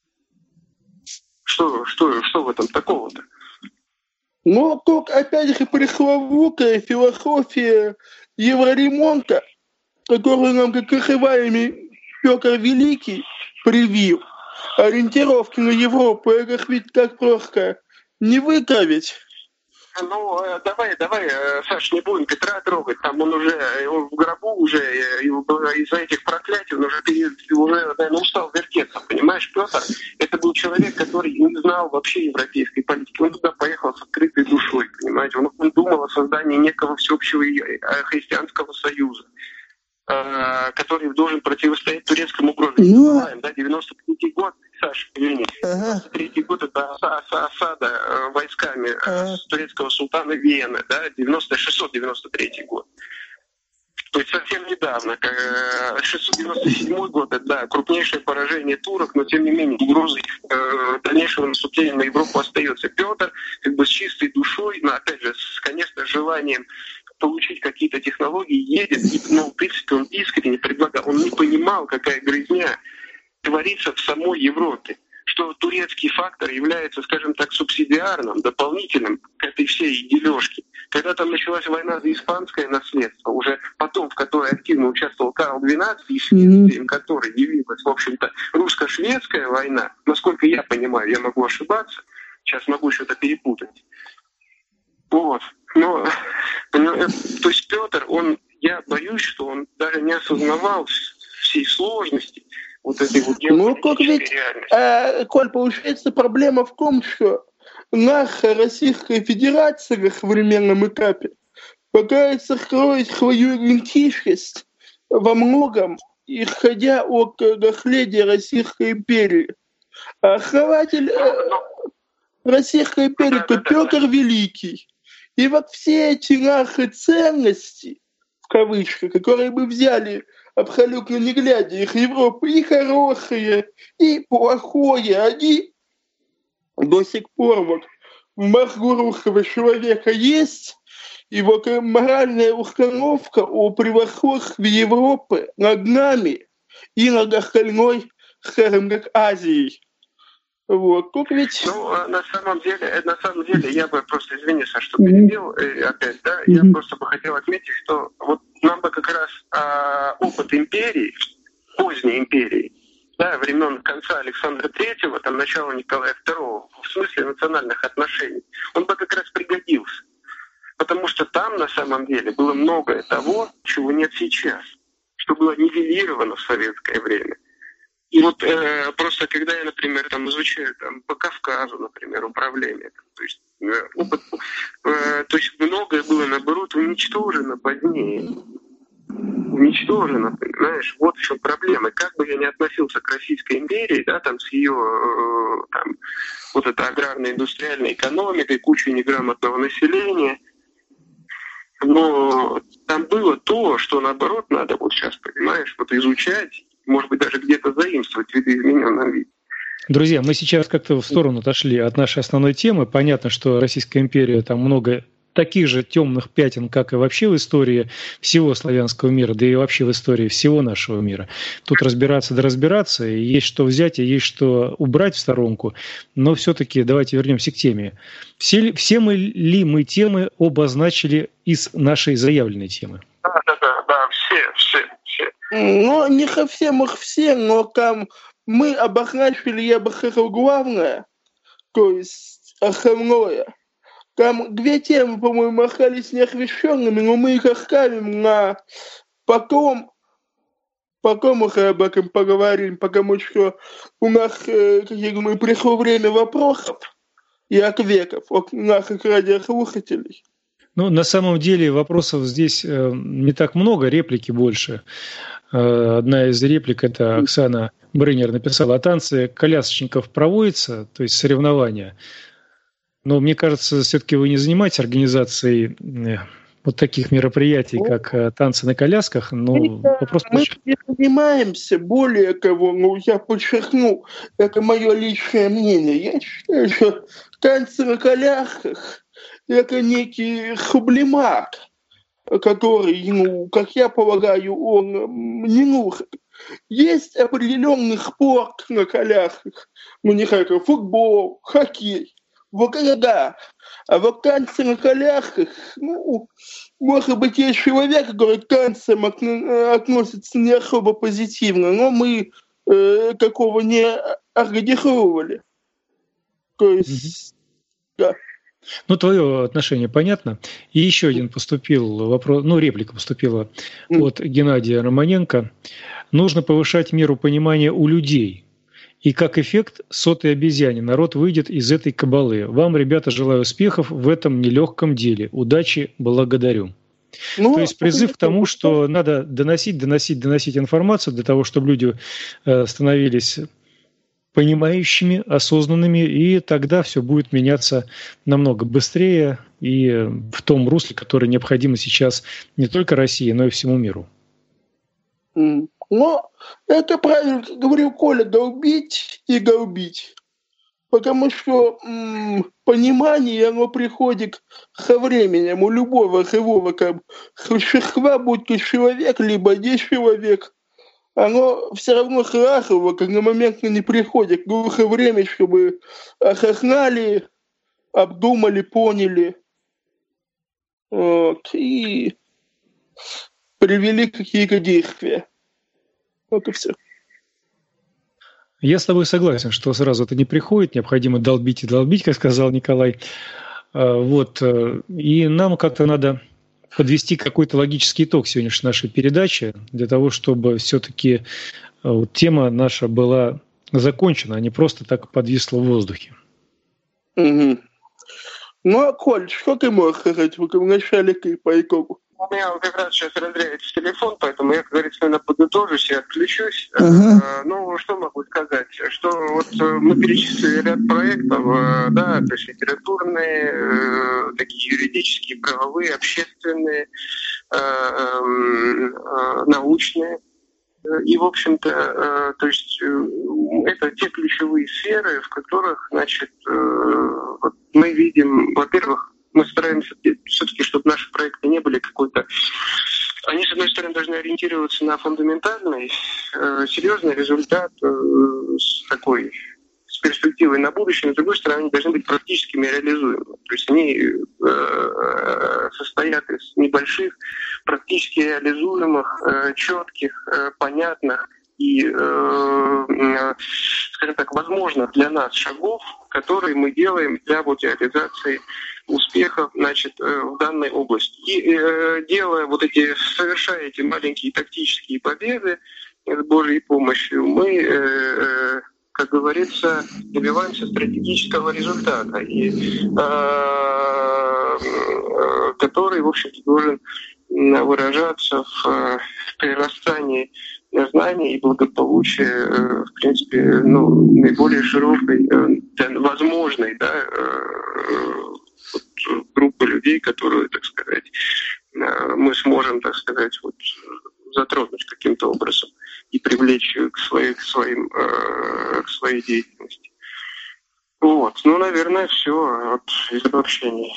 Что в этом такого-то? Но тут, опять же, пресловутая философия евроремонта, которую нам, как нехываемый Петр Великий привил, ориентировки на Европу, это ведь так просто не выправить. Ну, давай, Саш, не будем Петра трогать, там он в гробу уже, из-за этих проклятий он уже, наверное, устал вертеться, понимаешь, Петр, это был человек, который не знал вообще европейской политики, он туда поехал с открытой душой, понимаете, он думал о создании некого всеобщего христианского союза, который должен противостоять турецкому угрозе. Да, 93-й год, Саша, извини, 93-й год — это осада войсками турецкого султана Вены, да, 693 год. То есть совсем недавно, 697 год, это, да, крупнейшее поражение турок, но тем не менее угрозой дальнейшего наступления на Европу остается. Петр как бы с чистой душой, но опять же, конечно, с желанием получить какие-то технологии, едет, и, в принципе, он искренне предлагал, он не понимал, какая грязня творится в самой Европе, что турецкий фактор является, скажем так, субсидиарным, дополнительным к этой всей дележке. Когда там началась война за испанское наследство, уже потом, в которой активно участвовал Карл XII, и следствием которой явилась, в общем-то, русско-шведская война, насколько я понимаю, я могу ошибаться, сейчас могу что-то перепутать. Вот. Но, то есть Петр, я боюсь, что он даже не осознавал всей сложности вот этой вот геополитической реальности. Коль, получается, проблема в том, что наша Российская Федерация на современном этапе пытается скроить свою идентичность во многом, исходя от наследия Российской империи. А основатель Российской империи это Петр Великий. И вот все эти наши ценности, в кавычках, которые мы взяли абсолютно не глядя, их Европы и хорошие, и плохое, они до сих пор вот в мозгу русского человека есть. И вот моральная установка о превосходстве Европы над нами и над остальной, скажем так, Азией. Вот, тут ведь... Ну, на самом деле, я бы просто, извини, Саш, что перебил опять, да, я просто бы хотел отметить, что вот нам бы как раз опыт империи, поздней империи, да, времен конца Александра III, там, начала Николая II, в смысле национальных отношений, он бы как раз пригодился. Потому что там, на самом деле, было многое того, чего нет сейчас, что было нивелировано в советское время. И вот просто когда я, например, там изучаю там, по Кавказу, например, управление, то есть опыт, то есть многое было, наоборот, уничтожено позднее. Уничтожено, понимаешь? Вот в чем проблема. Как бы я ни относился к Российской империи, да, там с ее там, вот этой аграрно-индустриальной экономикой, кучей неграмотного населения, но там было то, что, наоборот, надо вот сейчас, понимаешь, вот изучать, может быть, даже где-то заимствовать в видоизмененном виде. Друзья, мы сейчас как-то в сторону отошли от нашей основной темы. Понятно, что Российская империя, там много таких же темных пятен, как и вообще в истории всего славянского мира, да и вообще в истории всего нашего мира. Тут разбираться да разбираться, и есть что взять, и есть что убрать в сторонку, но все-таки давайте вернемся к теме. Все ли мы темы обозначили из нашей заявленной темы? Да, все. Ну, не совсем их все, но там мы обозначили, я бы сказал, главное, то есть основное. Там две темы, по-моему, остались неосвещенными, но мы их оставим на потом уже об этом поговорим, потому что у нас, как я думаю, пришло время вопросов и ответов от наших радиослушателей. Ну, на самом деле вопросов здесь не так много, реплики больше. Одна из реплик, это Оксана Брынер написала: о танце колясочников проводится, то есть соревнования. Но мне кажется, все-таки вы не занимаетесь организацией вот таких мероприятий, как танцы на колясках. Но вопрос... Мы не занимаемся, более того, я подчеркну, это мое личное мнение. Я считаю, что танцы на колясках – это некий сублимат, который, как я полагаю, он не нужен. Есть определенный спорт на колясках, не знаю, футбол, хоккей. Вот это да. А вот танцы на колясках, может быть, есть человек, который к танцам относится не особо позитивно, но мы такого не организовывали. То есть, да. Ну, твое отношение понятно. И еще один поступил вопрос, реплика поступила от Геннадия Романенко. Нужно повышать меру понимания у людей. И как эффект сотой обезьяне народ выйдет из этой кабалы. Вам, ребята, желаю успехов в этом нелегком деле. Удачи, благодарю. То есть призыв к тому, что надо доносить информацию для того, чтобы люди становились понимающими, осознанными, и тогда все будет меняться намного быстрее и в том русле, которое необходимо сейчас не только России, но и всему миру. Но это правильно, как говорил Коля, долбить и долбить. Потому что понимание, оно приходит со временем у любого живого существа, будь то человек, либо не человек. Оно все равно сразу, одномоментно не приходит. Нужно время, чтобы осознали, обдумали, поняли. И привели какие-то действия. Вот и все. Я с тобой согласен, что сразу это не приходит, необходимо долбить и долбить, как сказал Николай. И нам как-то надо подвести какой-то логический итог сегодняшней нашей передачи, для того, чтобы все-таки тема наша была закончена, а не просто так подвисла в воздухе. Угу. Ну, а, Коль, что ты можешь сказать в начале по итогу? У меня как раз сейчас разряжается телефон, поэтому я, как говорится, наверное, подытожусь и отключусь. Ну, что могу сказать? Что вот мы перечислили ряд проектов, да, то есть литературные, такие юридические, правовые, общественные, научные. И, в общем-то, то есть это те ключевые сферы, в которых, значит, вот мы видим, во-первых, мы стараемся все-таки, чтобы наши проекты не были какой-то... Они, с одной стороны, должны ориентироваться на фундаментальный, серьезный результат такой, с перспективой на будущее, но, с другой стороны, они должны быть практическими и реализуемыми. То есть они состоят из небольших, практически реализуемых, четких, понятных и, скажем так, возможно для нас шагов, которые мы делаем для вот реализации успехов, значит, в данной области. И делая вот эти, совершая эти маленькие тактические победы с Божьей помощью, мы, как говорится, добиваемся стратегического результата, и, который, в общем-то, должен выражаться в прирастании знаний и благополучия, в принципе, ну, наиболее широкой, возможной, да, вот, группы людей, которую, так сказать, мы сможем, так сказать, вот, затронуть каким-то образом и привлечь к своей деятельности. Вот, ну, наверное, все вот, из обобщений.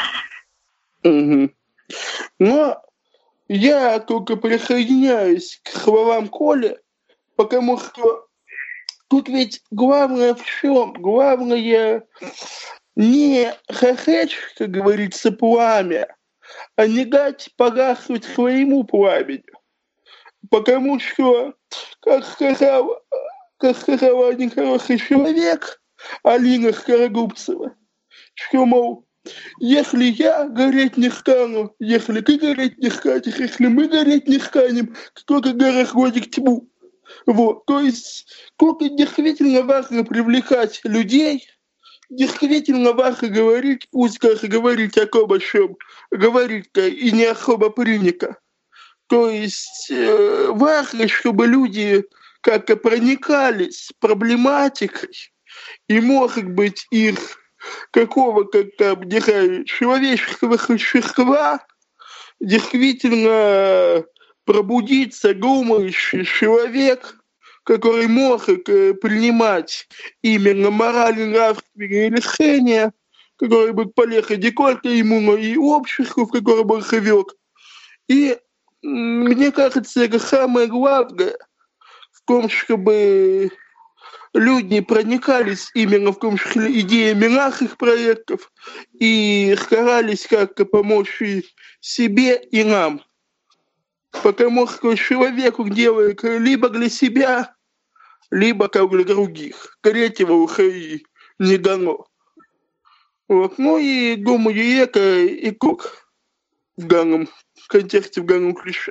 Угу. Но я только присоединяюсь к словам Коли, потому что тут ведь главное в чем? Главное не хохочь, как говорится, пламя, а не дать погаснуть своему пламени. Потому что, как сказал один хороший человек, Алина Скорогубцева, что, мол, если я гореть не стану, если ты гореть не станешь, если мы гореть не станем, кто-то разгонит тьму. Вот, то есть, только действительно важно привлекать людей, действительно важно говорить, пусть как говорить о ком о чем, говорить-то и не особо принято. То есть важно, чтобы люди как-то проникались проблематикой, и, может быть, их какого-то там, не знаю, человеческого существа действительно пробудится думающий человек, который может принимать именно морально-нравственные решения, которые будут полезны не только ему, но и обществу, в котором он живет. И мне кажется, это самое главное в том, чтобы люди проникались именно в том числе идеями наших проектов и старались как-то помочь и себе, и нам. Потому что человек делает либо для себя, либо как для других. Третьего уже и не дано. Вот. Ну и думаю, это итог в данном контексте, в данном ключе.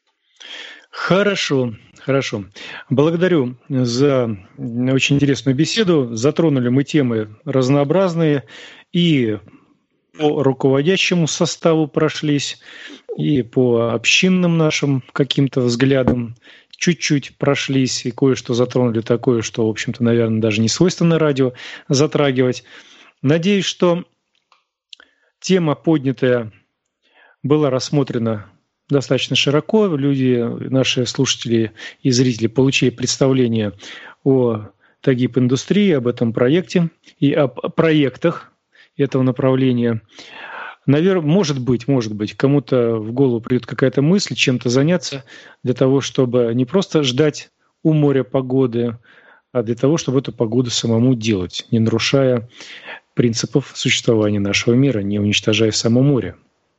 Хорошо. Благодарю за очень интересную беседу. Затронули мы темы разнообразные и по руководящему составу прошлись, и по общинным нашим каким-то взглядам чуть-чуть прошлись, и кое-что затронули такое, что, в общем-то, наверное, даже не свойственно радио затрагивать. Надеюсь, что тема, поднятая, была рассмотрена достаточно широко. Люди, наши слушатели и зрители получили представление о Тагип-индустрии, об этом проекте и о проектах этого направления. Наверное, может быть, кому-то в голову придет какая-то мысль чем-то заняться для того, чтобы не просто ждать у моря погоды, а для того, чтобы эту погоду самому делать, не нарушая принципов существования нашего мира, не уничтожая само море.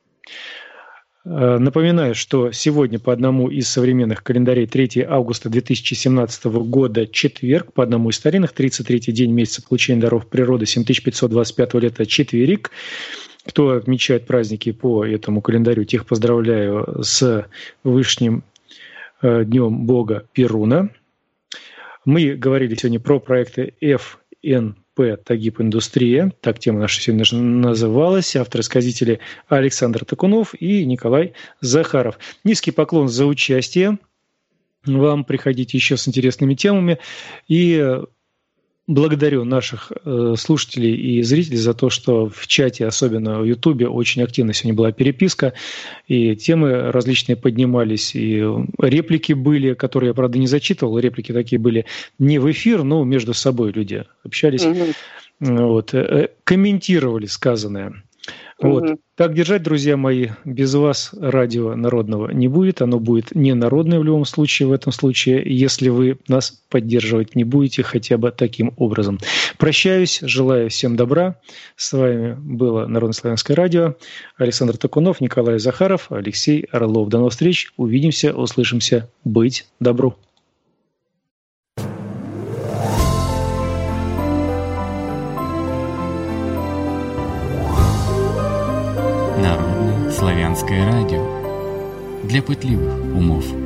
Напоминаю, что сегодня по одному из современных календарей 3 августа 2017 года, четверг, по одному из старинных, 33-й день месяца получения даров природы 7525 лета, четверик. Кто отмечает праздники по этому календарю, тех поздравляю с Вышним днем бога Перуна. Мы говорили сегодня про проекты FNP АП «Тагип Индустрия». Так тема наша сегодня называлась. Авторы-сказители Александр Такунов и Николай Захаров. Низкий поклон за участие. Вам приходите еще с интересными темами. И благодарю наших слушателей и зрителей за то, что в чате, особенно в Ютубе, очень активно сегодня была переписка, и темы различные поднимались, и реплики были, которые я, правда, не зачитывал, реплики такие были не в эфир, но между собой люди общались, комментировали сказанное. Так держать, друзья мои, без вас радио народного не будет, оно будет не народное в любом случае, в этом случае, если вы нас поддерживать не будете хотя бы таким образом. Прощаюсь, желаю всем добра. С вами было Народно-славянское радио. Александр Такунов, Николай Захаров, Алексей Орлов. До новых встреч, увидимся, услышимся. Быть добру. Народное славянское радио для пытливых умов.